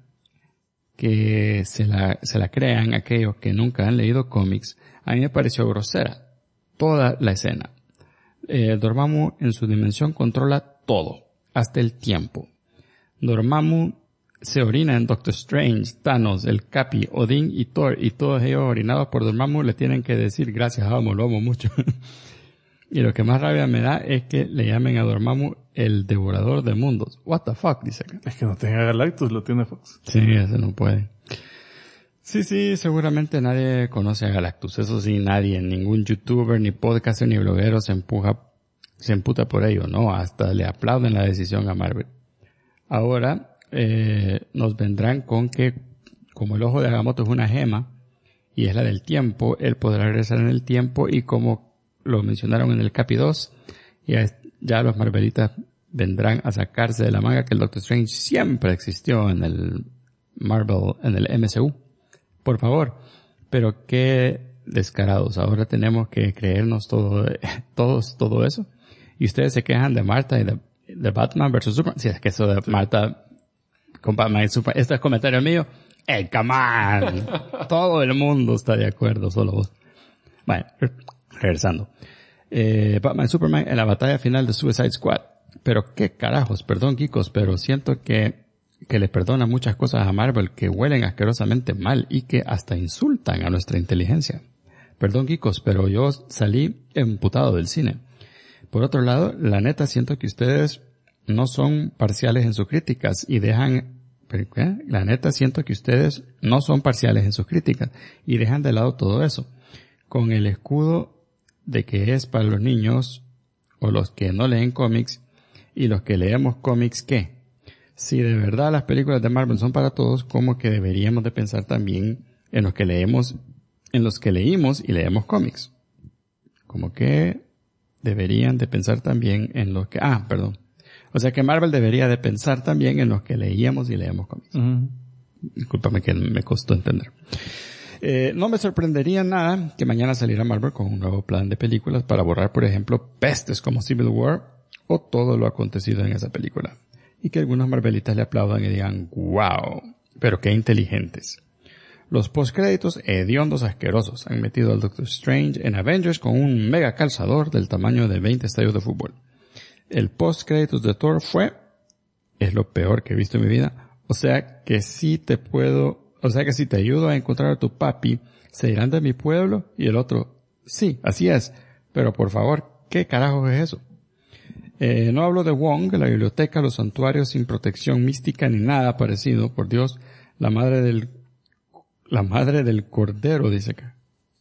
que se la crean aquellos que nunca han leído cómics, a mí me pareció grosera. Toda la escena. Dormammu en su dimensión controla todo, hasta el tiempo. Dormammu se orina en Doctor Strange, Thanos, el Capi, Odín y Thor, y todos ellos orinados por Dormammu le tienen que decir gracias, amo, lo amo mucho. Y lo que más rabia me da es que le llamen a Dormammu el devorador de mundos. What the fuck, dice acá. Es que no tenga Galactus, lo tiene Fox. Sí, eso no puede. Sí, seguramente nadie conoce a Galactus. Eso sí, nadie, ningún youtuber, ni podcaster, ni bloguero se emputa por ello, ¿no? Hasta le aplauden la decisión a Marvel. Ahora, nos vendrán con que, como el ojo de Agamotto es una gema, y es la del tiempo, él podrá regresar en el tiempo, y como lo mencionaron en el Capi 2, ya los Marvelitas vendrán a sacarse de la manga que el Doctor Strange siempre existió en el MCU. Por favor. Pero qué descarados. Ahora tenemos que creernos todo eso. Y ustedes se quejan de Marta y de Batman vs. Superman. Si es que eso de Marta con Batman y Superman, este es comentario mío. Come on. Todo el mundo está de acuerdo, solo vos. Bueno, regresando. Batman y Superman en la batalla final de Suicide Squad. Pero qué carajos, perdón, Kikos, pero siento que les perdona muchas cosas a Marvel que huelen asquerosamente mal y que hasta insultan a nuestra inteligencia. Perdón, Kikos, pero yo salí emputado del cine. Por otro lado, la neta siento que ustedes no son parciales en sus críticas y dejan... ¿Qué? La neta siento que ustedes no son parciales en sus críticas y dejan de lado todo eso. Con el escudo de que es para los niños o los que no leen cómics y los que leemos cómics, ¿qué? Si de verdad las películas de Marvel son para todos, ¿cómo que deberíamos de pensar también en los que leímos y leemos cómics? Como que deberían de pensar también en los que... O sea que Marvel debería de pensar también en los que leíamos y leemos cómics. Discúlpame que me costó entender. No me sorprendería nada que mañana saliera Marvel con un nuevo plan de películas para borrar, por ejemplo, pestes como Civil War o todo lo acontecido en esa película. Y que algunos Marvelitas le aplaudan y digan, wow, pero qué inteligentes. Los postcréditos hediondos asquerosos han metido al Doctor Strange en Avengers con un mega calzador del tamaño de 20 estadios de fútbol. El postcréditos de Thor es lo peor que he visto en mi vida. O sea que si te ayudo a encontrar a tu papi, se irán de mi pueblo. Y el otro, sí, así es. Pero por favor, ¿qué carajos es eso? No hablo de Wong, la biblioteca, los santuarios sin protección mística ni nada parecido. Por Dios, la madre del cordero, dice acá.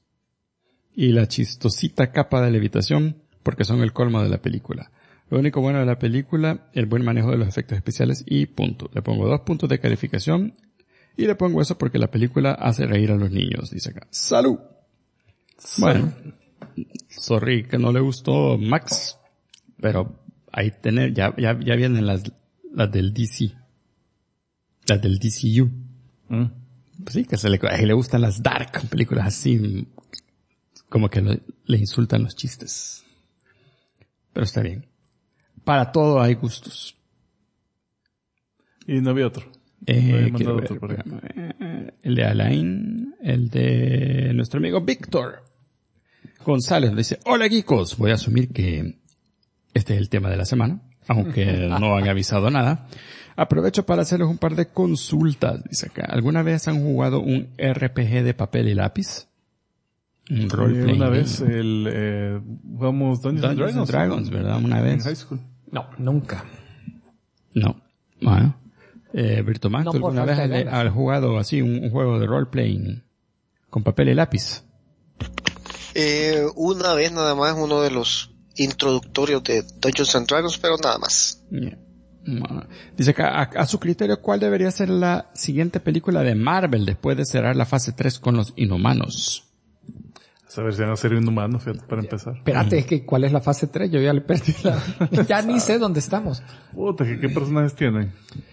Y la chistosita capa de levitación, porque son el colmo de la película. Lo único bueno de la película, el buen manejo de los efectos especiales y punto. Le pongo 2 puntos de calificación y le pongo eso porque la película hace reír a los niños, dice acá. ¡Salud! Bueno, sorry que no le gustó Max, pero ahí ya vienen las del DC. Las del DCU. Pues sí, que le gustan las dark películas así, como que le insultan los chistes. Pero está bien. Para todo hay gustos. Y no había otro. El de Alain, el de nuestro amigo Víctor González dice, hola geekos, voy a asumir que este es el tema de la semana, aunque no han avisado nada. Aprovecho para hacerles un par de consultas, dice acá. ¿Alguna vez han jugado un RPG de papel y lápiz? Un roleplay. Una vez jugamos Dungeons and Dragons, ¿verdad? Una vez. En high school. No, nunca. No. Bueno. Virtumax, ¿tú alguna vez has jugado así un juego de roleplay con papel y lápiz? Una vez nada más, uno de los introductorios de Dungeons and Dragons, pero nada más. Yeah. Dice acá, a su criterio, ¿cuál debería ser la siguiente película de Marvel después de cerrar la fase 3 con los Inhumanos? A ver si van a ser Inhumanos, fíjate, para empezar. Espérate, es que ¿cuál es la fase 3? Yo ya le perdí ya ni sé dónde estamos. Puta, ¿qué personajes tienen?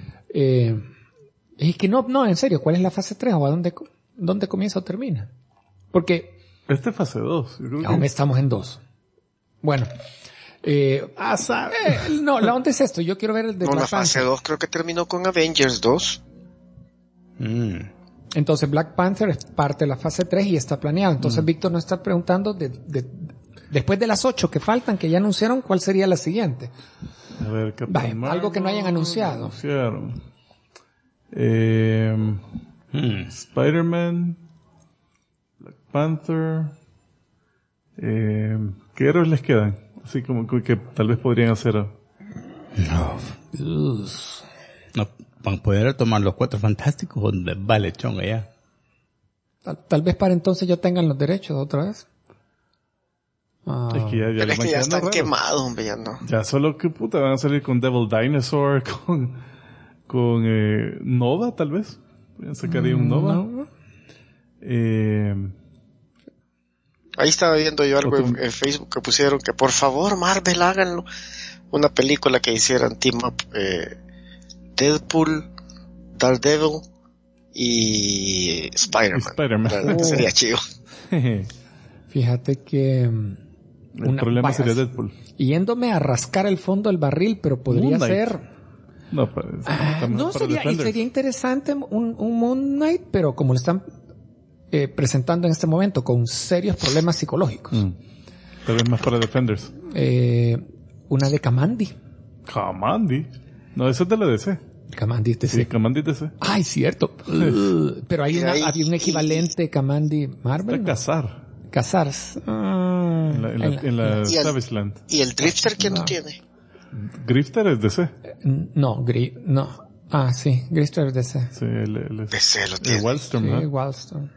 Es que no, en serio, ¿cuál es la fase 3? ¿O a dónde comienza o termina? Porque... Este es fase 2. Aún estamos en 2. Bueno. No, ¿dónde es esto? Yo quiero ver el de la fase 2 creo que terminó con Avengers 2. Entonces Black Panther es parte de la fase 3 y está planeado. Entonces Víctor nos está preguntando después de las 8 que faltan, que ya anunciaron, ¿cuál sería la siguiente? A ver, algo que no hayan anunciado. Spider-Man, Black Panther, ¿qué héroes les quedan? Así como que tal vez podrían hacer. No, para poder tomar los 4 fantásticos, vale, chonga ya. Tal vez para entonces ya tengan los derechos otra vez. Es que ya están quemados, hombre, ya no. Ya solo que puta van a salir con Devil Dinosaur, con Nova, tal vez. Sacaría un Nova. No. Ahí estaba viendo yo algo en Facebook que pusieron que por favor Marvel háganlo. Una película que hicieran team up Deadpool, Daredevil y Spider-Man. Sería chido. Fíjate que el problema sería Deadpool. Yéndome a rascar el fondo del barril, pero podría ser. No, sería interesante un Moon Knight, pero como lo están presentando en este momento con serios problemas psicológicos. Tal vez más para Defenders. Una de Kamandi. Kamandi. No, eso es de la DC. Kamandi es DC. Sí, Kamandi es DC. Ay, cierto. Pero había un equivalente Kamandi Marvel. Está Cazars. En la Savage Land. ¿Y el Drifter quién lo tiene? Grifter es DC. No. Ah, sí, Grifter es DC. Sí, DC lo tiene. Wildstorm, sí, ¿no? Wildstorm.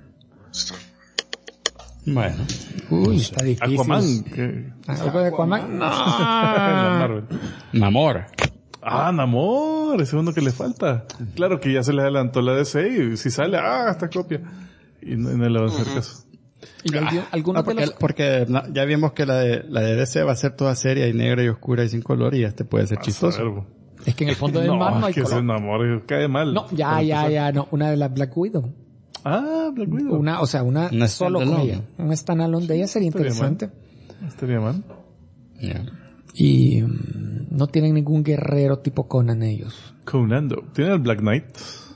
Bueno. Uy, está difícil. Aquaman. ¿Algo de Aquaman? No. Namor. Namor. Ese es uno que le falta. Claro que ya se le adelantó la DC y si sale, esta copia. Y no le va a hacer caso. ¿Y algunos porque ya vimos que la de DC va a ser toda seria y negra y oscura y sin color y este puede ser chistoso. Es que en el fondo del mar no hay color. No, es que ese Namor cae mal. No, no. Una de las Black Widow. Black Widow. Una solo con ella. Un standalone de ella sería interesante. Estaría mal. Yeah. Y no tienen ningún guerrero tipo Conan ellos. Conando. Tienen el Black Knight.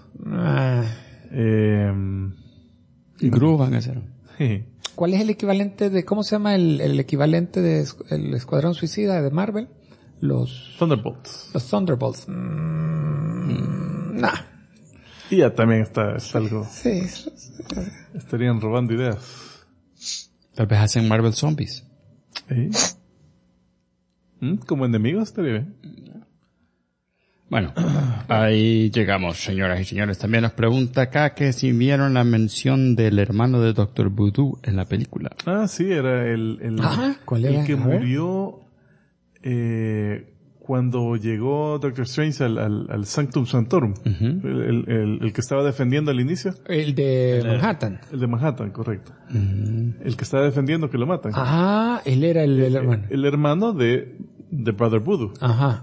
Gru van a hacer. ¿Cuál es el equivalente de, cómo se llama el equivalente de el Escuadrón Suicida de Marvel? Los Thunderbolts. Los Thunderbolts. Y ya también está algo. Sí. Estarían robando ideas. Tal vez hacen Marvel Zombies. Como enemigos estaría bien. Bueno, ahí llegamos, señoras y señores. También nos pregunta acá que si vieron la mención del hermano de Dr. Voodoo en la película. Sí, era el ¿cuál era? El que murió cuando llegó Doctor Strange al Sanctum Sanctorum. Uh-huh. El que estaba defendiendo al inicio. El de Manhattan. El de Manhattan, correcto. Uh-huh. El que estaba defendiendo que lo matan. Él era el hermano. El hermano de Brother Voodoo.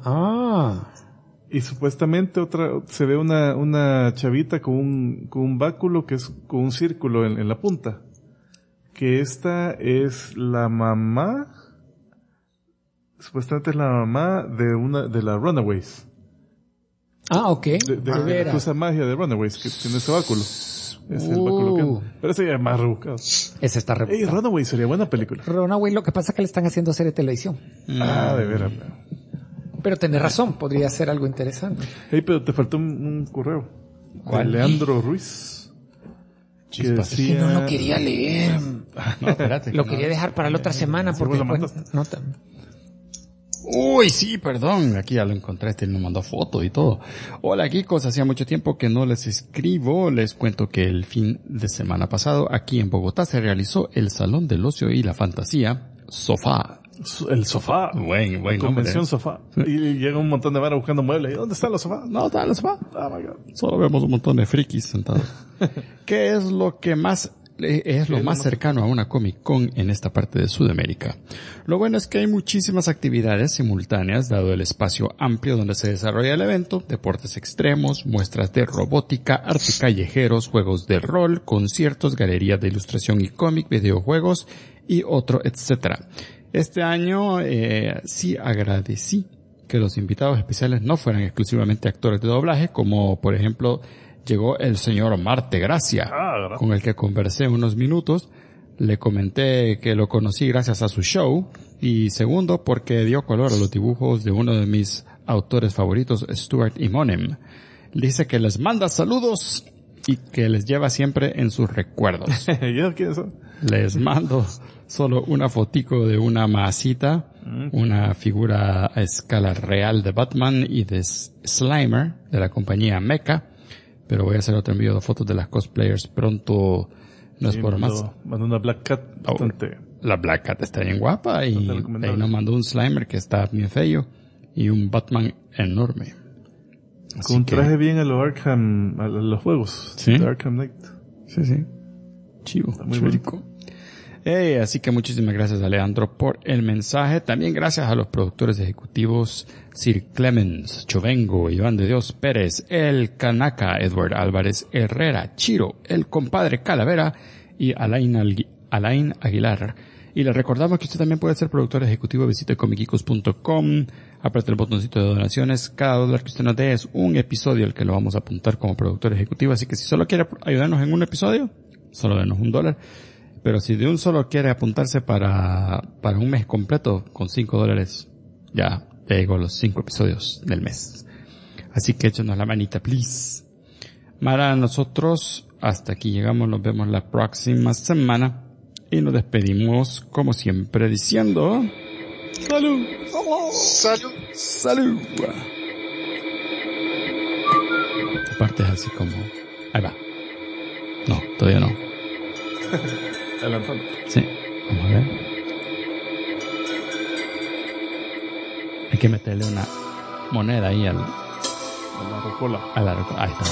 Y supuestamente se ve una chavita con un báculo que es con un círculo en la punta. Que esta es la mamá, supuestamente es la mamá de la Runaways. Ok. De esa magia de Runaways que tiene ese báculo. Es el báculo que... Pero ese ya es más rebuscado. Ese está rebuscado. Runaways sería buena película. Runaways, lo que pasa es que le están haciendo serie de televisión. De veras. Pero tenés razón, podría ser algo interesante. Pero te faltó un correo. ¿Cuál? Leandro Ruiz. Que decía... Es que no lo quería leer. No, espérate. Lo quería dejar para la otra semana porque después... Uy, sí, perdón. Aquí ya lo encontré. Nos mandó fotos y todo. Hola, Kikos. Hacía mucho tiempo que no les escribo. Les cuento que el fin de semana pasado aquí en Bogotá se realizó el Salón del Ocio y la Fantasía Sofá. El sofá. Buen Convención Sofá. Y llega un montón de varas buscando muebles. ¿Dónde están los sofás? No, están los sofás. Oh my God. Solo vemos un montón de frikis sentados. ¿Qué es lo más cercano a una Comic Con en esta parte de Sudamérica? Lo bueno es que hay muchísimas actividades simultáneas dado el espacio amplio donde se desarrolla el evento, deportes extremos, muestras de robótica, arte callejeros, juegos de rol, conciertos, galerías de ilustración y cómic, videojuegos y otro, etcétera. Este año sí agradecí que los invitados especiales no fueran exclusivamente actores de doblaje, como por ejemplo llegó el señor Marte Gracia, con el que conversé unos minutos. Le comenté que lo conocí gracias a su show, y segundo porque dio color a los dibujos de uno de mis autores favoritos, Stuart Immonen. Dice que les manda saludos y que les lleva siempre en sus recuerdos. ¿Yo quién soy? Les mando solo una fotico de una masita, una figura a escala real de Batman y de Slimer de la compañía Mecha, pero voy a hacer otro envío de fotos de las cosplayers pronto, no es por más. Mandó una Black Cat bastante. La Black Cat está bien guapa y ahí nos mandó un Slimer que está bien feo y un Batman enorme. Con un traje bien a los Arkham, a los juegos. ¿Sí? De Arkham Knight. Sí. Chivo, muy rico. Así que muchísimas gracias a Leandro por el mensaje. También gracias a los productores ejecutivos Sir Clemens, Chovengo, Iván de Dios Pérez, el Kanaka, Edward Álvarez Herrera, Chiro, el compadre Calavera y Alain Aguilar. Y les recordamos que usted también puede ser productor ejecutivo. Visite comicicos.com, apriete el botoncito de donaciones. Cada $1 que usted nos dé es un episodio al que lo vamos a apuntar como productor ejecutivo. Así que si solo quiere ayudarnos en un episodio, solo denos $1. Pero si de un solo quiere apuntarse para un mes completo, con $5, ya te llegó los 5 episodios del mes. Así que échenos la manita, please. Mara, nosotros hasta aquí llegamos, nos vemos la próxima semana y nos despedimos como siempre diciendo ¡Salud! ¡Salud! ¡Salud! Aparte es así como... Ahí va. No, todavía no. Sí, vamos a ver. Hay que meterle una moneda ahí a la rocola. Ahí está.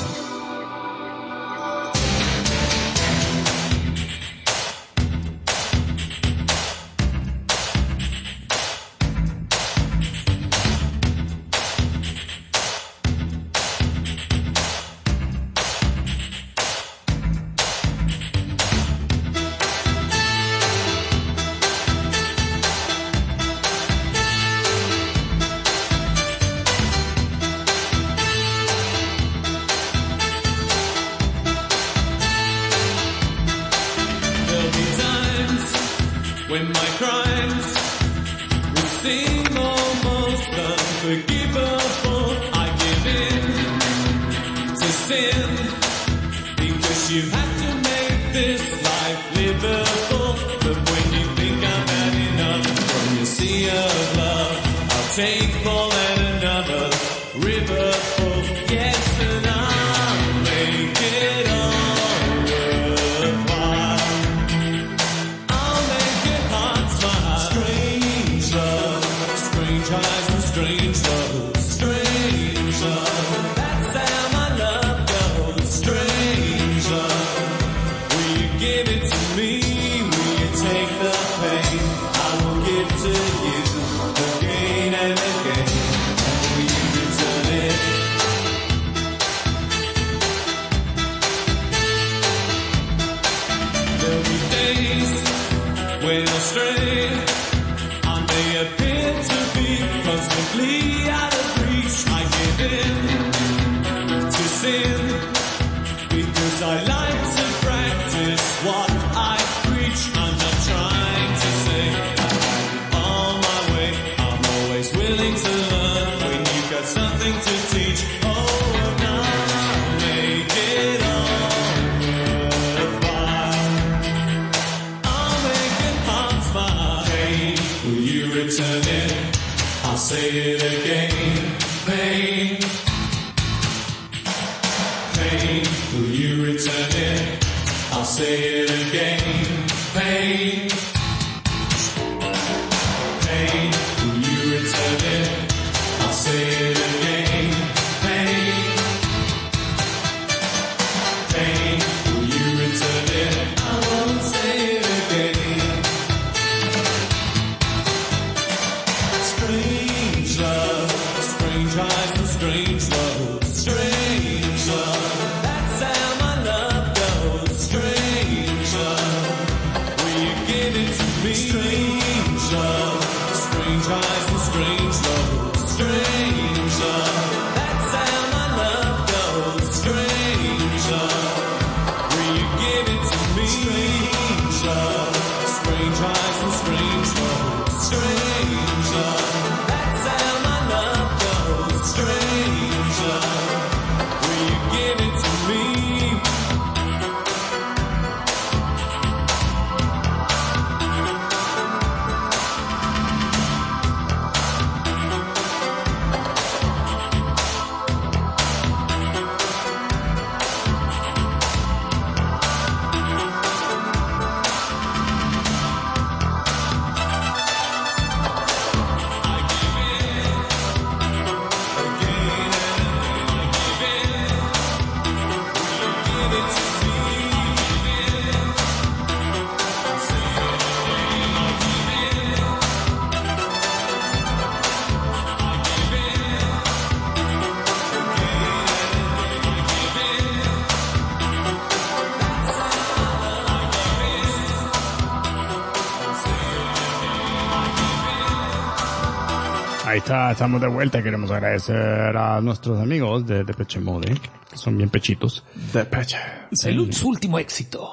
Ahí está, estamos de vuelta. Queremos agradecer a nuestros amigos de Depeche Mode, que son bien pechitos. Depeche. Sí. Su último éxito.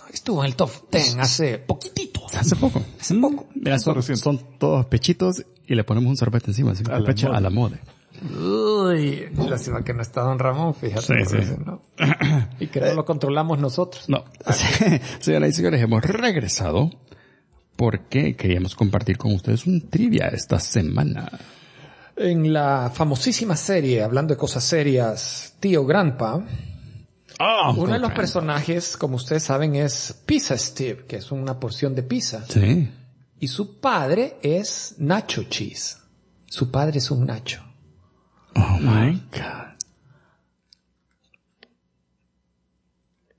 Estuvo en el top 10 hace poquitito. Hace poco. Mira, son todos pechitos y le ponemos un sorbete encima. Así, a la moda. Uy, lástima que no está Don Ramón, fíjate. Sí. ¿No? Y que no lo controlamos nosotros. No. Señoras y señores, hemos regresado porque queríamos compartir con ustedes un trivia esta semana. En la famosísima serie, hablando de cosas serias, Tío Grandpa, uno de los personajes, como ustedes saben, es Pizza Steve, que es una porción de pizza. Sí. Y su padre es Nacho Cheese. Su padre es un Nacho. Oh my God.